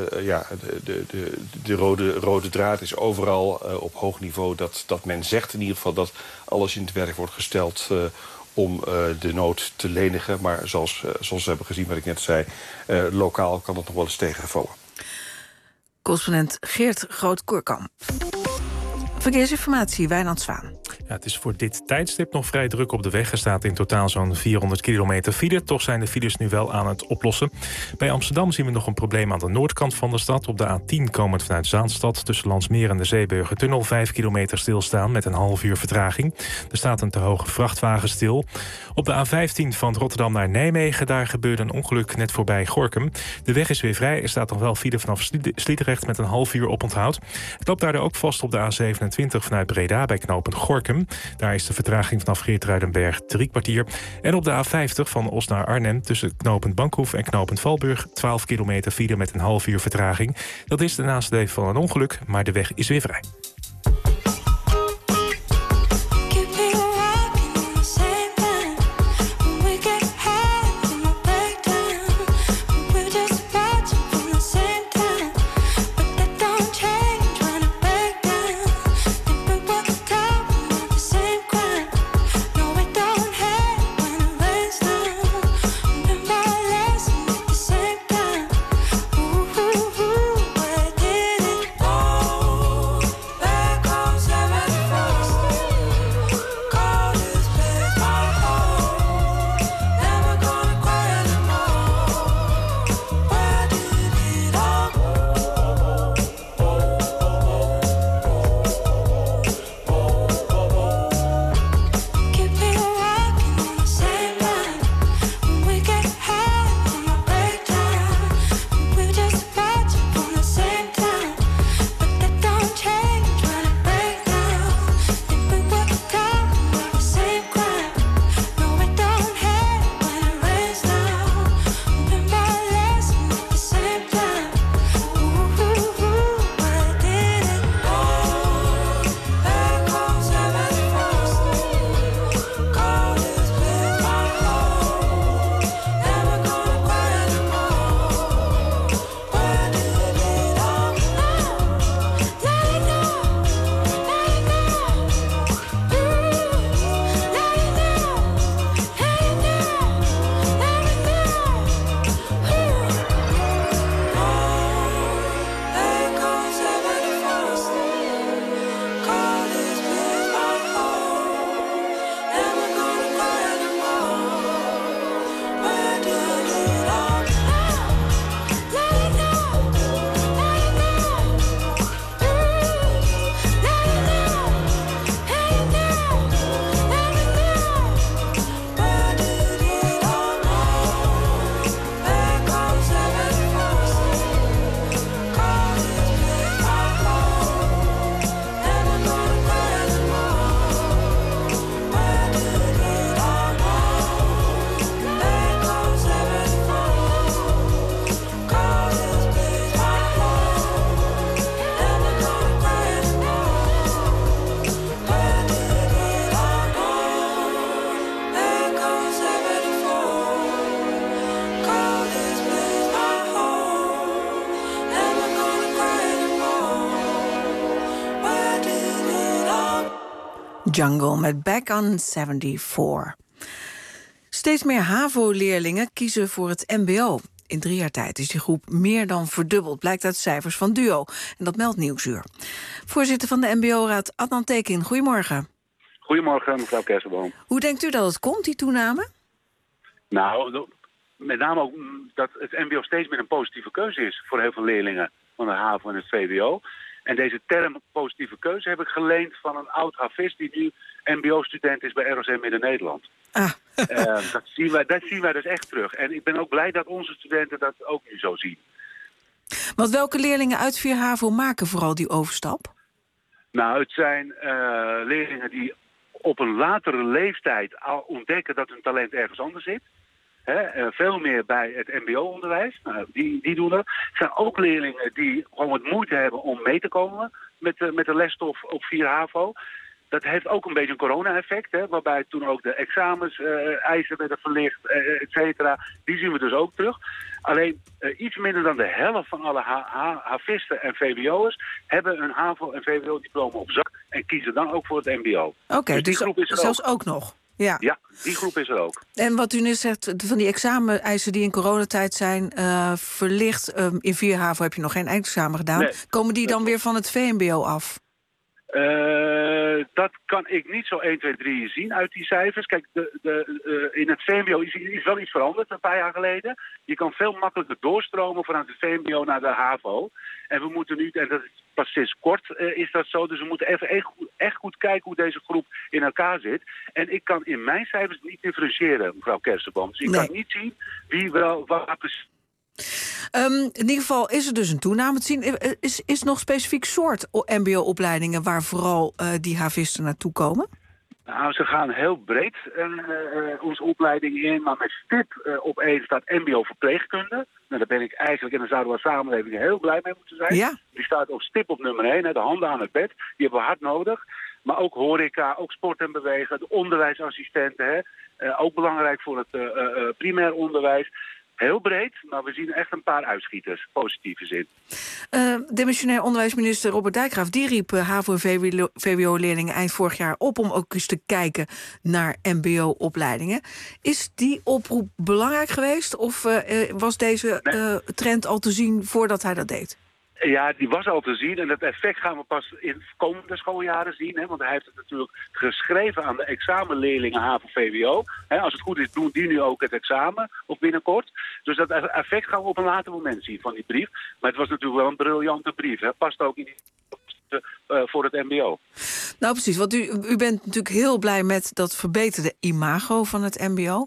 de rode draad is overal op hoog niveau dat men zegt in ieder geval dat alles in het werk wordt gesteld om de nood te lenigen. Maar zoals we hebben gezien, wat ik net zei, lokaal kan dat nog wel eens tegenvallen. Correspondent Geert Groot-Koerkamp. Verkeersinformatie, Wijnand Zwaan. Ja, het is voor dit tijdstip nog vrij druk op de weg. Er staat in totaal zo'n 400 kilometer file. Toch zijn de files nu wel aan het oplossen. Bij Amsterdam zien we nog een probleem aan de noordkant van de stad. Op de A10 komend vanuit Zaanstad tussen Landsmeer en de Zeeburgertunnel 5 kilometer stilstaan met een half uur vertraging. Er staat een te hoge vrachtwagen stil. Op de A15 van Rotterdam naar Nijmegen, daar gebeurde een ongeluk net voorbij Gorinchem. De weg is weer vrij. Er staat nog wel file vanaf Sliedrecht met een half uur oponthoud. Het loopt daardoor ook vast op de A27 vanuit Breda bij knooppunt Gorinchem. Daar is de vertraging vanaf Geertruidenberg 3 kwartier. En op de A50 van Os naar Arnhem tussen knooppunt Bankhoef en knooppunt Valburg 12 kilometer file met een half uur vertraging. Dat is de nasleep van een ongeluk, maar de weg is weer vrij. Jungle met Back on 74. Steeds meer HAVO-leerlingen kiezen voor het mbo. In 3 jaar tijd is die groep meer dan verdubbeld, blijkt uit cijfers van DUO. En dat meldt Nieuwsuur. Voorzitter van de mbo-raad Adnan Tekin, goedemorgen. Goedemorgen, mevrouw Kersenboom. Hoe denkt u dat het komt, die toename? Nou, met name ook dat het mbo steeds meer een positieve keuze is voor heel veel leerlingen van de HAVO en het VWO. En deze term positieve keuze heb ik geleend van een oud havist die nu mbo-student is bij ROC Midden-Nederland. Dat zien wij dus echt terug. En ik ben ook blij dat onze studenten dat ook nu zo zien. Want welke leerlingen uit 4 HAVO maken vooral die overstap? Nou, het zijn leerlingen die op een latere leeftijd al ontdekken dat hun talent ergens anders zit. Veel meer bij het mbo-onderwijs. Die doen dat. Er zijn ook leerlingen die gewoon wat moeite hebben om mee te komen met de lesstof op 4 HAVO. Dat heeft ook een beetje een corona-effect, waarbij toen ook de examens, eisen werden verlicht, et cetera. Die zien we dus ook terug. Alleen iets minder dan de helft van alle havisten en VWO'ers hebben een HAVO- en VWO-diploma op zak en kiezen dan ook voor het mbo. Oké, dus die groep is er zelfs ook nog. Ja, die groep is er ook. En wat u nu zegt, van die exameneisen die in coronatijd zijn verlicht. In 4 HAVO heb je nog geen eindexamen gedaan. Nee, komen die dan weer van het VMBO af? Dat kan ik niet zo 1, 2, 3 zien uit die cijfers. Kijk, in het VMBO is wel iets veranderd een paar jaar geleden. Je kan veel makkelijker doorstromen vanuit het VMBO naar de HAVO. En we moeten nu, en dat is pas sinds kort is dat zo, dus we moeten even echt goed kijken hoe deze groep in elkaar zit. En ik kan in mijn cijfers niet differentiëren, mevrouw Kersenboom. Dus ik kan niet zien wie wel waar precies. In ieder geval is er dus een toename te zien. Is nog specifiek soort mbo-opleidingen waar vooral die havisten naartoe komen? Nou, ze gaan heel breed onze opleiding in, maar met stip op 1 staat mbo-verpleegkunde. Nou, daar ben ik eigenlijk, en daar zouden we als samenleving heel blij mee moeten zijn. Ja. Die staat op stip op nummer 1, de handen aan het bed. Die hebben we hard nodig. Maar ook horeca, ook sport en bewegen, de onderwijsassistenten, ook belangrijk voor het primair onderwijs. Heel breed, maar we zien echt een paar uitschieters, positieve zin. Demissionair onderwijsminister Robert Dijkgraaf die riep HAVO- en VWO-leerlingen eind vorig jaar op om ook eens te kijken naar mbo-opleidingen. Is die oproep belangrijk geweest of was deze trend al te zien voordat hij dat deed? Ja, die was al te zien en dat effect gaan we pas in komende schooljaren zien. Want hij heeft het natuurlijk geschreven aan de examenleerlingen HAVO-VWO. Als het goed is, doen die nu ook het examen of binnenkort. Dus dat effect gaan we op een later moment zien van die brief. Maar het was natuurlijk wel een briljante brief. Past ook in voor het mbo. Nou precies, want u bent natuurlijk heel blij met dat verbeterde imago van het mbo.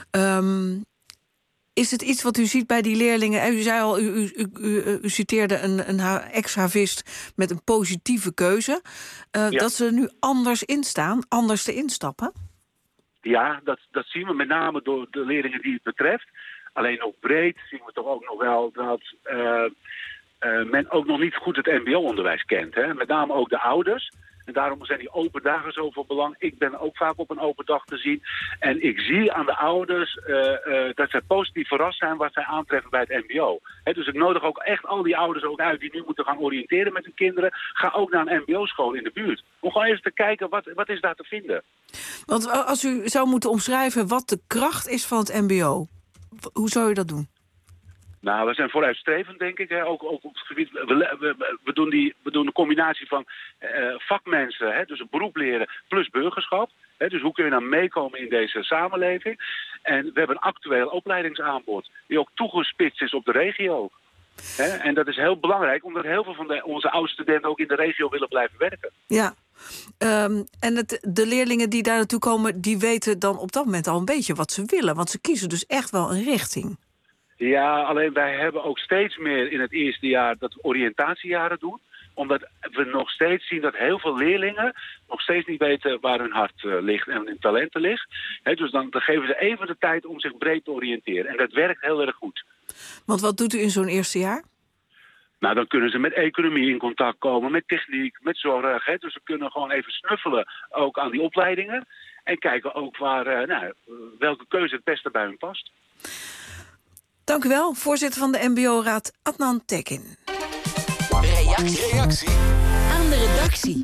Is het iets wat u ziet bij die leerlingen? U zei al, u citeerde een ex-havist met een positieve keuze. Dat ze er nu anders in staan, anders te instappen? Ja, dat zien we met name door de leerlingen die het betreft. Alleen nog breed zien we toch ook nog wel dat men ook nog niet goed het mbo-onderwijs kent. Met name ook de ouders. En daarom zijn die open dagen zo van belang. Ik ben ook vaak op een open dag te zien. En ik zie aan de ouders dat zij positief verrast zijn wat zij aantreffen bij het mbo. Dus ik nodig ook echt al die ouders ook uit die nu moeten gaan oriënteren met hun kinderen. Ga ook naar een mbo-school in de buurt. Om gewoon even te kijken, wat is daar te vinden? Want als u zou moeten omschrijven wat de kracht is van het mbo, hoe zou u dat doen? Nou, we zijn vooruitstrevend, denk ik. Ook op het gebied. We doen de combinatie van vakmensen, dus een beroep leren plus burgerschap. Dus hoe kun je nou meekomen in deze samenleving? En we hebben een actueel opleidingsaanbod die ook toegespitst is op de regio. En dat is heel belangrijk, omdat heel veel van onze oud-studenten ook in de regio willen blijven werken. Ja. En de leerlingen die daar naartoe komen, die weten dan op dat moment al een beetje wat ze willen. Want ze kiezen dus echt wel een richting. Ja, alleen wij hebben ook steeds meer in het eerste jaar dat we oriëntatiejaren doen. Omdat we nog steeds zien dat heel veel leerlingen nog steeds niet weten waar hun hart ligt en hun talenten ligt. Dus dan geven ze even de tijd om zich breed te oriënteren. En dat werkt heel erg goed. Want wat doet u in zo'n eerste jaar? Nou, dan kunnen ze met economie in contact komen, met techniek, met zorg. Dus ze kunnen gewoon even snuffelen ook aan die opleidingen. En kijken ook welke keuze het beste bij hun past. Dank u wel, voorzitter van de mbo-raad Adnan Tekin. Reactie aan de redactie.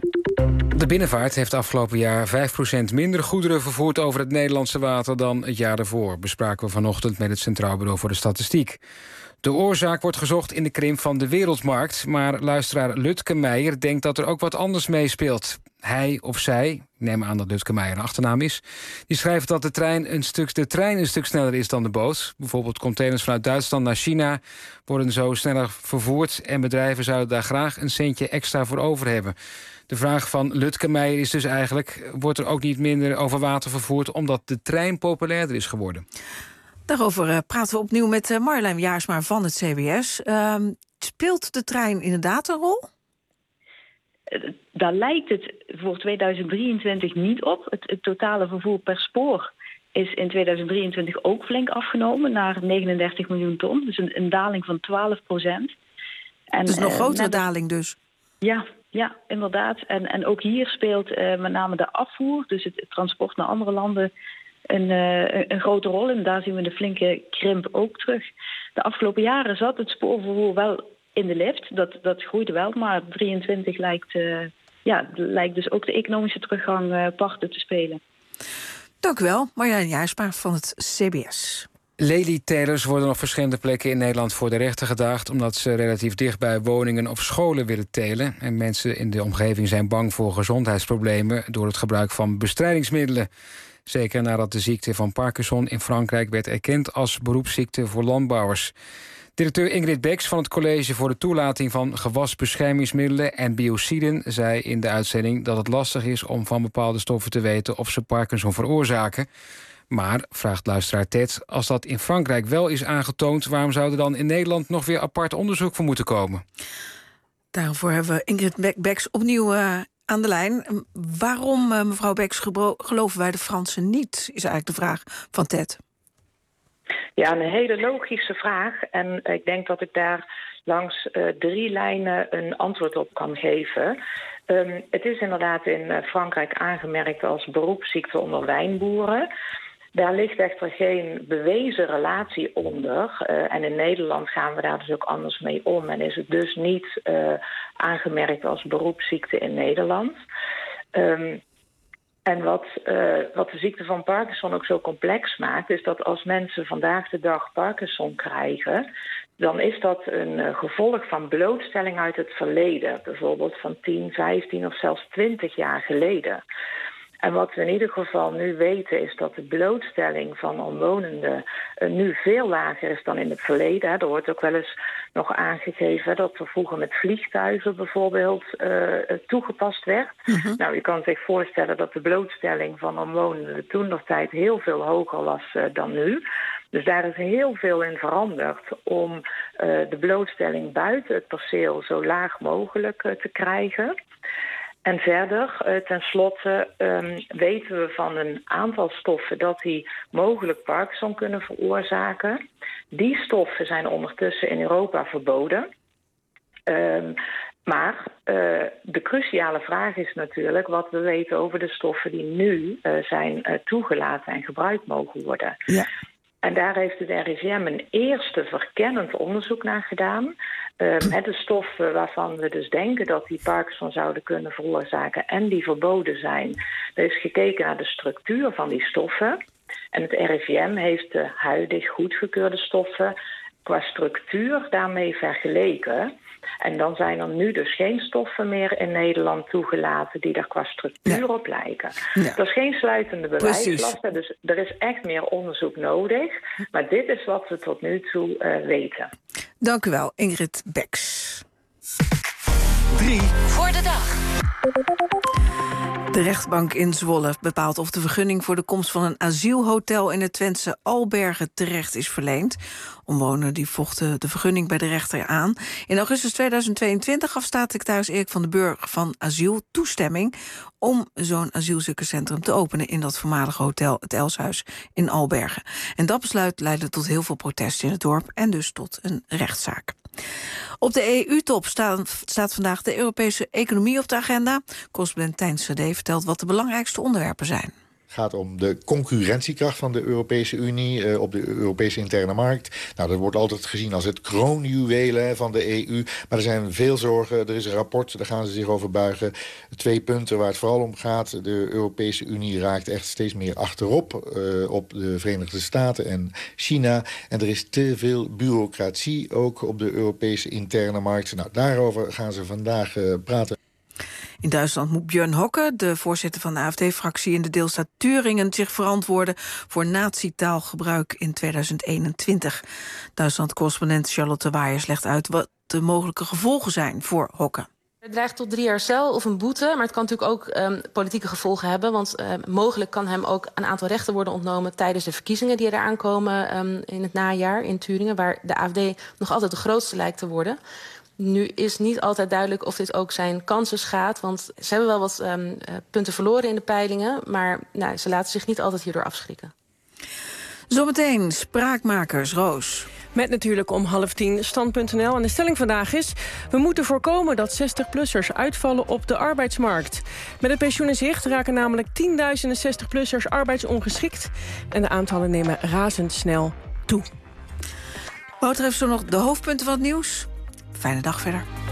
De binnenvaart heeft afgelopen jaar 5% minder goederen vervoerd over het Nederlandse water dan het jaar daarvoor, bespraken we vanochtend met het Centraal Bureau voor de Statistiek. De oorzaak wordt gezocht in de krimp van de wereldmarkt, maar luisteraar Lutke Meijer denkt dat er ook wat anders meespeelt. Hij of zij, ik neem aan dat Lutke Meijer een achternaam is, die schrijft dat de trein een stuk sneller is dan de boot. Bijvoorbeeld containers vanuit Duitsland naar China worden zo sneller vervoerd en bedrijven zouden daar graag een centje extra voor over hebben. De vraag van Lutke Meijer is dus eigenlijk, wordt er ook niet minder over water vervoerd omdat de trein populairder is geworden? Daarover praten we opnieuw met Marjolein Jaarsma van het CBS. Speelt de trein inderdaad een rol? Daar lijkt het voor 2023 niet op. Het totale vervoer per spoor is in 2023 ook flink afgenomen naar 39 miljoen ton. Dus een daling van 12%. Dus nog grotere daling dus? Ja, inderdaad. En ook hier speelt met name de afvoer, dus het transport naar andere landen, een grote rol. En daar zien we de flinke krimp ook terug. De afgelopen jaren zat het spoorvervoer wel in de lift. Dat groeide wel, maar 23 lijkt dus ook de economische teruggang parten te spelen. Dank u wel, Marjolein Jaarsma van het CBS. Lelietelers worden op verschillende plekken in Nederland voor de rechter gedaagd omdat ze relatief dicht bij woningen of scholen willen telen. En mensen in de omgeving zijn bang voor gezondheidsproblemen door het gebruik van bestrijdingsmiddelen. Zeker nadat de ziekte van Parkinson in Frankrijk werd erkend als beroepsziekte voor landbouwers. Directeur Ingrid Beks van het College voor de Toelating van Gewasbeschermingsmiddelen en Biociden zei in de uitzending dat het lastig is om van bepaalde stoffen te weten of ze Parkinson veroorzaken. Maar, vraagt luisteraar Ted, als dat in Frankrijk wel is aangetoond, waarom zou er dan in Nederland nog weer apart onderzoek voor moeten komen? Daarvoor hebben we Ingrid Beks opnieuw aan de lijn. Waarom, mevrouw Beks, geloven wij de Fransen niet, is eigenlijk de vraag van Ted. Ja, een hele logische vraag. En ik denk dat ik daar langs 3 lijnen een antwoord op kan geven. Het is inderdaad in Frankrijk aangemerkt als beroepsziekte onder wijnboeren. Daar ligt echter geen bewezen relatie onder. En in Nederland gaan we daar dus ook anders mee om. En is het dus niet aangemerkt als beroepsziekte in Nederland. En wat de ziekte van Parkinson ook zo complex maakt, is dat als mensen vandaag de dag Parkinson krijgen, dan is dat een gevolg van blootstelling uit het verleden. Bijvoorbeeld van 10, 15 of zelfs 20 jaar geleden. En wat we in ieder geval nu weten is dat de blootstelling van omwonenden nu veel lager is dan in het verleden. Er wordt ook wel eens nog aangegeven dat er vroeger met vliegtuigen bijvoorbeeld toegepast werd. Mm-hmm. Nou, je kan zich voorstellen dat de blootstelling van omwonenden toen nog tijd heel veel hoger was dan nu. Dus daar is heel veel in veranderd om de blootstelling buiten het perceel zo laag mogelijk te krijgen. En verder, tenslotte, weten we van een aantal stoffen dat die mogelijk Parkinson kunnen veroorzaken. Die stoffen zijn ondertussen in Europa verboden. Maar de cruciale vraag is natuurlijk wat we weten over de stoffen die nu zijn toegelaten en gebruikt mogen worden. Ja. En daar heeft het RIVM een eerste verkennend onderzoek naar gedaan. De stoffen waarvan we dus denken dat die Parkinson zouden kunnen veroorzaken en die verboden zijn. Er is gekeken naar de structuur van die stoffen. En het RIVM heeft de huidig goedgekeurde stoffen qua structuur daarmee vergeleken. En dan zijn er nu dus geen stoffen meer in Nederland toegelaten die daar qua structuur op lijken. Ja. Dat is geen sluitende bewijslast, dus er is echt meer onderzoek nodig. Maar dit is wat we tot nu toe weten. Dank u wel, Ingrid Beks. 3 voor de dag. De rechtbank in Zwolle bepaalt of de vergunning voor de komst van een asielhotel in het Twentse Albergen terecht is verleend. Omwonenden die vochten de vergunning bij de rechter aan. In augustus 2022 gaf staatssecretaris Erik van den Burg van Asiel toestemming om zo'n asielzoekerscentrum te openen in dat voormalige hotel, het Elshuis in Albergen. En dat besluit leidde tot heel veel protesten in het dorp en dus tot een rechtszaak. Op de EU-top staat vandaag de Europese economie op de agenda. Correspondent Tijn Sade vertelt wat de belangrijkste onderwerpen zijn. gaat om de concurrentiekracht van de Europese Unie op de Europese interne markt. Nou, dat wordt altijd gezien als het kroonjuweel van de EU. Maar er zijn veel zorgen. Er is een rapport, daar gaan ze zich over buigen. 2 punten waar het vooral om gaat. De Europese Unie raakt echt steeds meer achterop op de Verenigde Staten en China. En er is te veel bureaucratie ook op de Europese interne markt. Nou, daarover gaan ze vandaag praten. In Duitsland moet Björn Hocke, de voorzitter van de AfD-fractie in de deelstaat Thüringen, zich verantwoorden voor nazi-taalgebruik in 2021. Duitsland-correspondent Charlotte Waaiers legt uit wat de mogelijke gevolgen zijn voor Hocke. Het dreigt tot 3 jaar cel of een boete, maar het kan natuurlijk ook politieke gevolgen hebben. Want mogelijk kan hem ook een aantal rechten worden ontnomen tijdens de verkiezingen die eraan komen in het najaar in Thüringen, waar de AfD nog altijd de grootste lijkt te worden. Nu is niet altijd duidelijk of dit ook zijn kansen schaadt, want ze hebben wel wat punten verloren in de peilingen, maar ze laten zich niet altijd hierdoor afschrikken. Zometeen Spraakmakers, Roos. Met natuurlijk om 9:30 stand.nl. En de stelling vandaag is: we moeten voorkomen dat 60-plussers uitvallen op de arbeidsmarkt. Met het pensioen in zicht raken namelijk 10.000 60-plussers arbeidsongeschikt. En de aantallen nemen razendsnel toe. Wouter heeft zo nog de hoofdpunten van het nieuws. Fijne dag verder.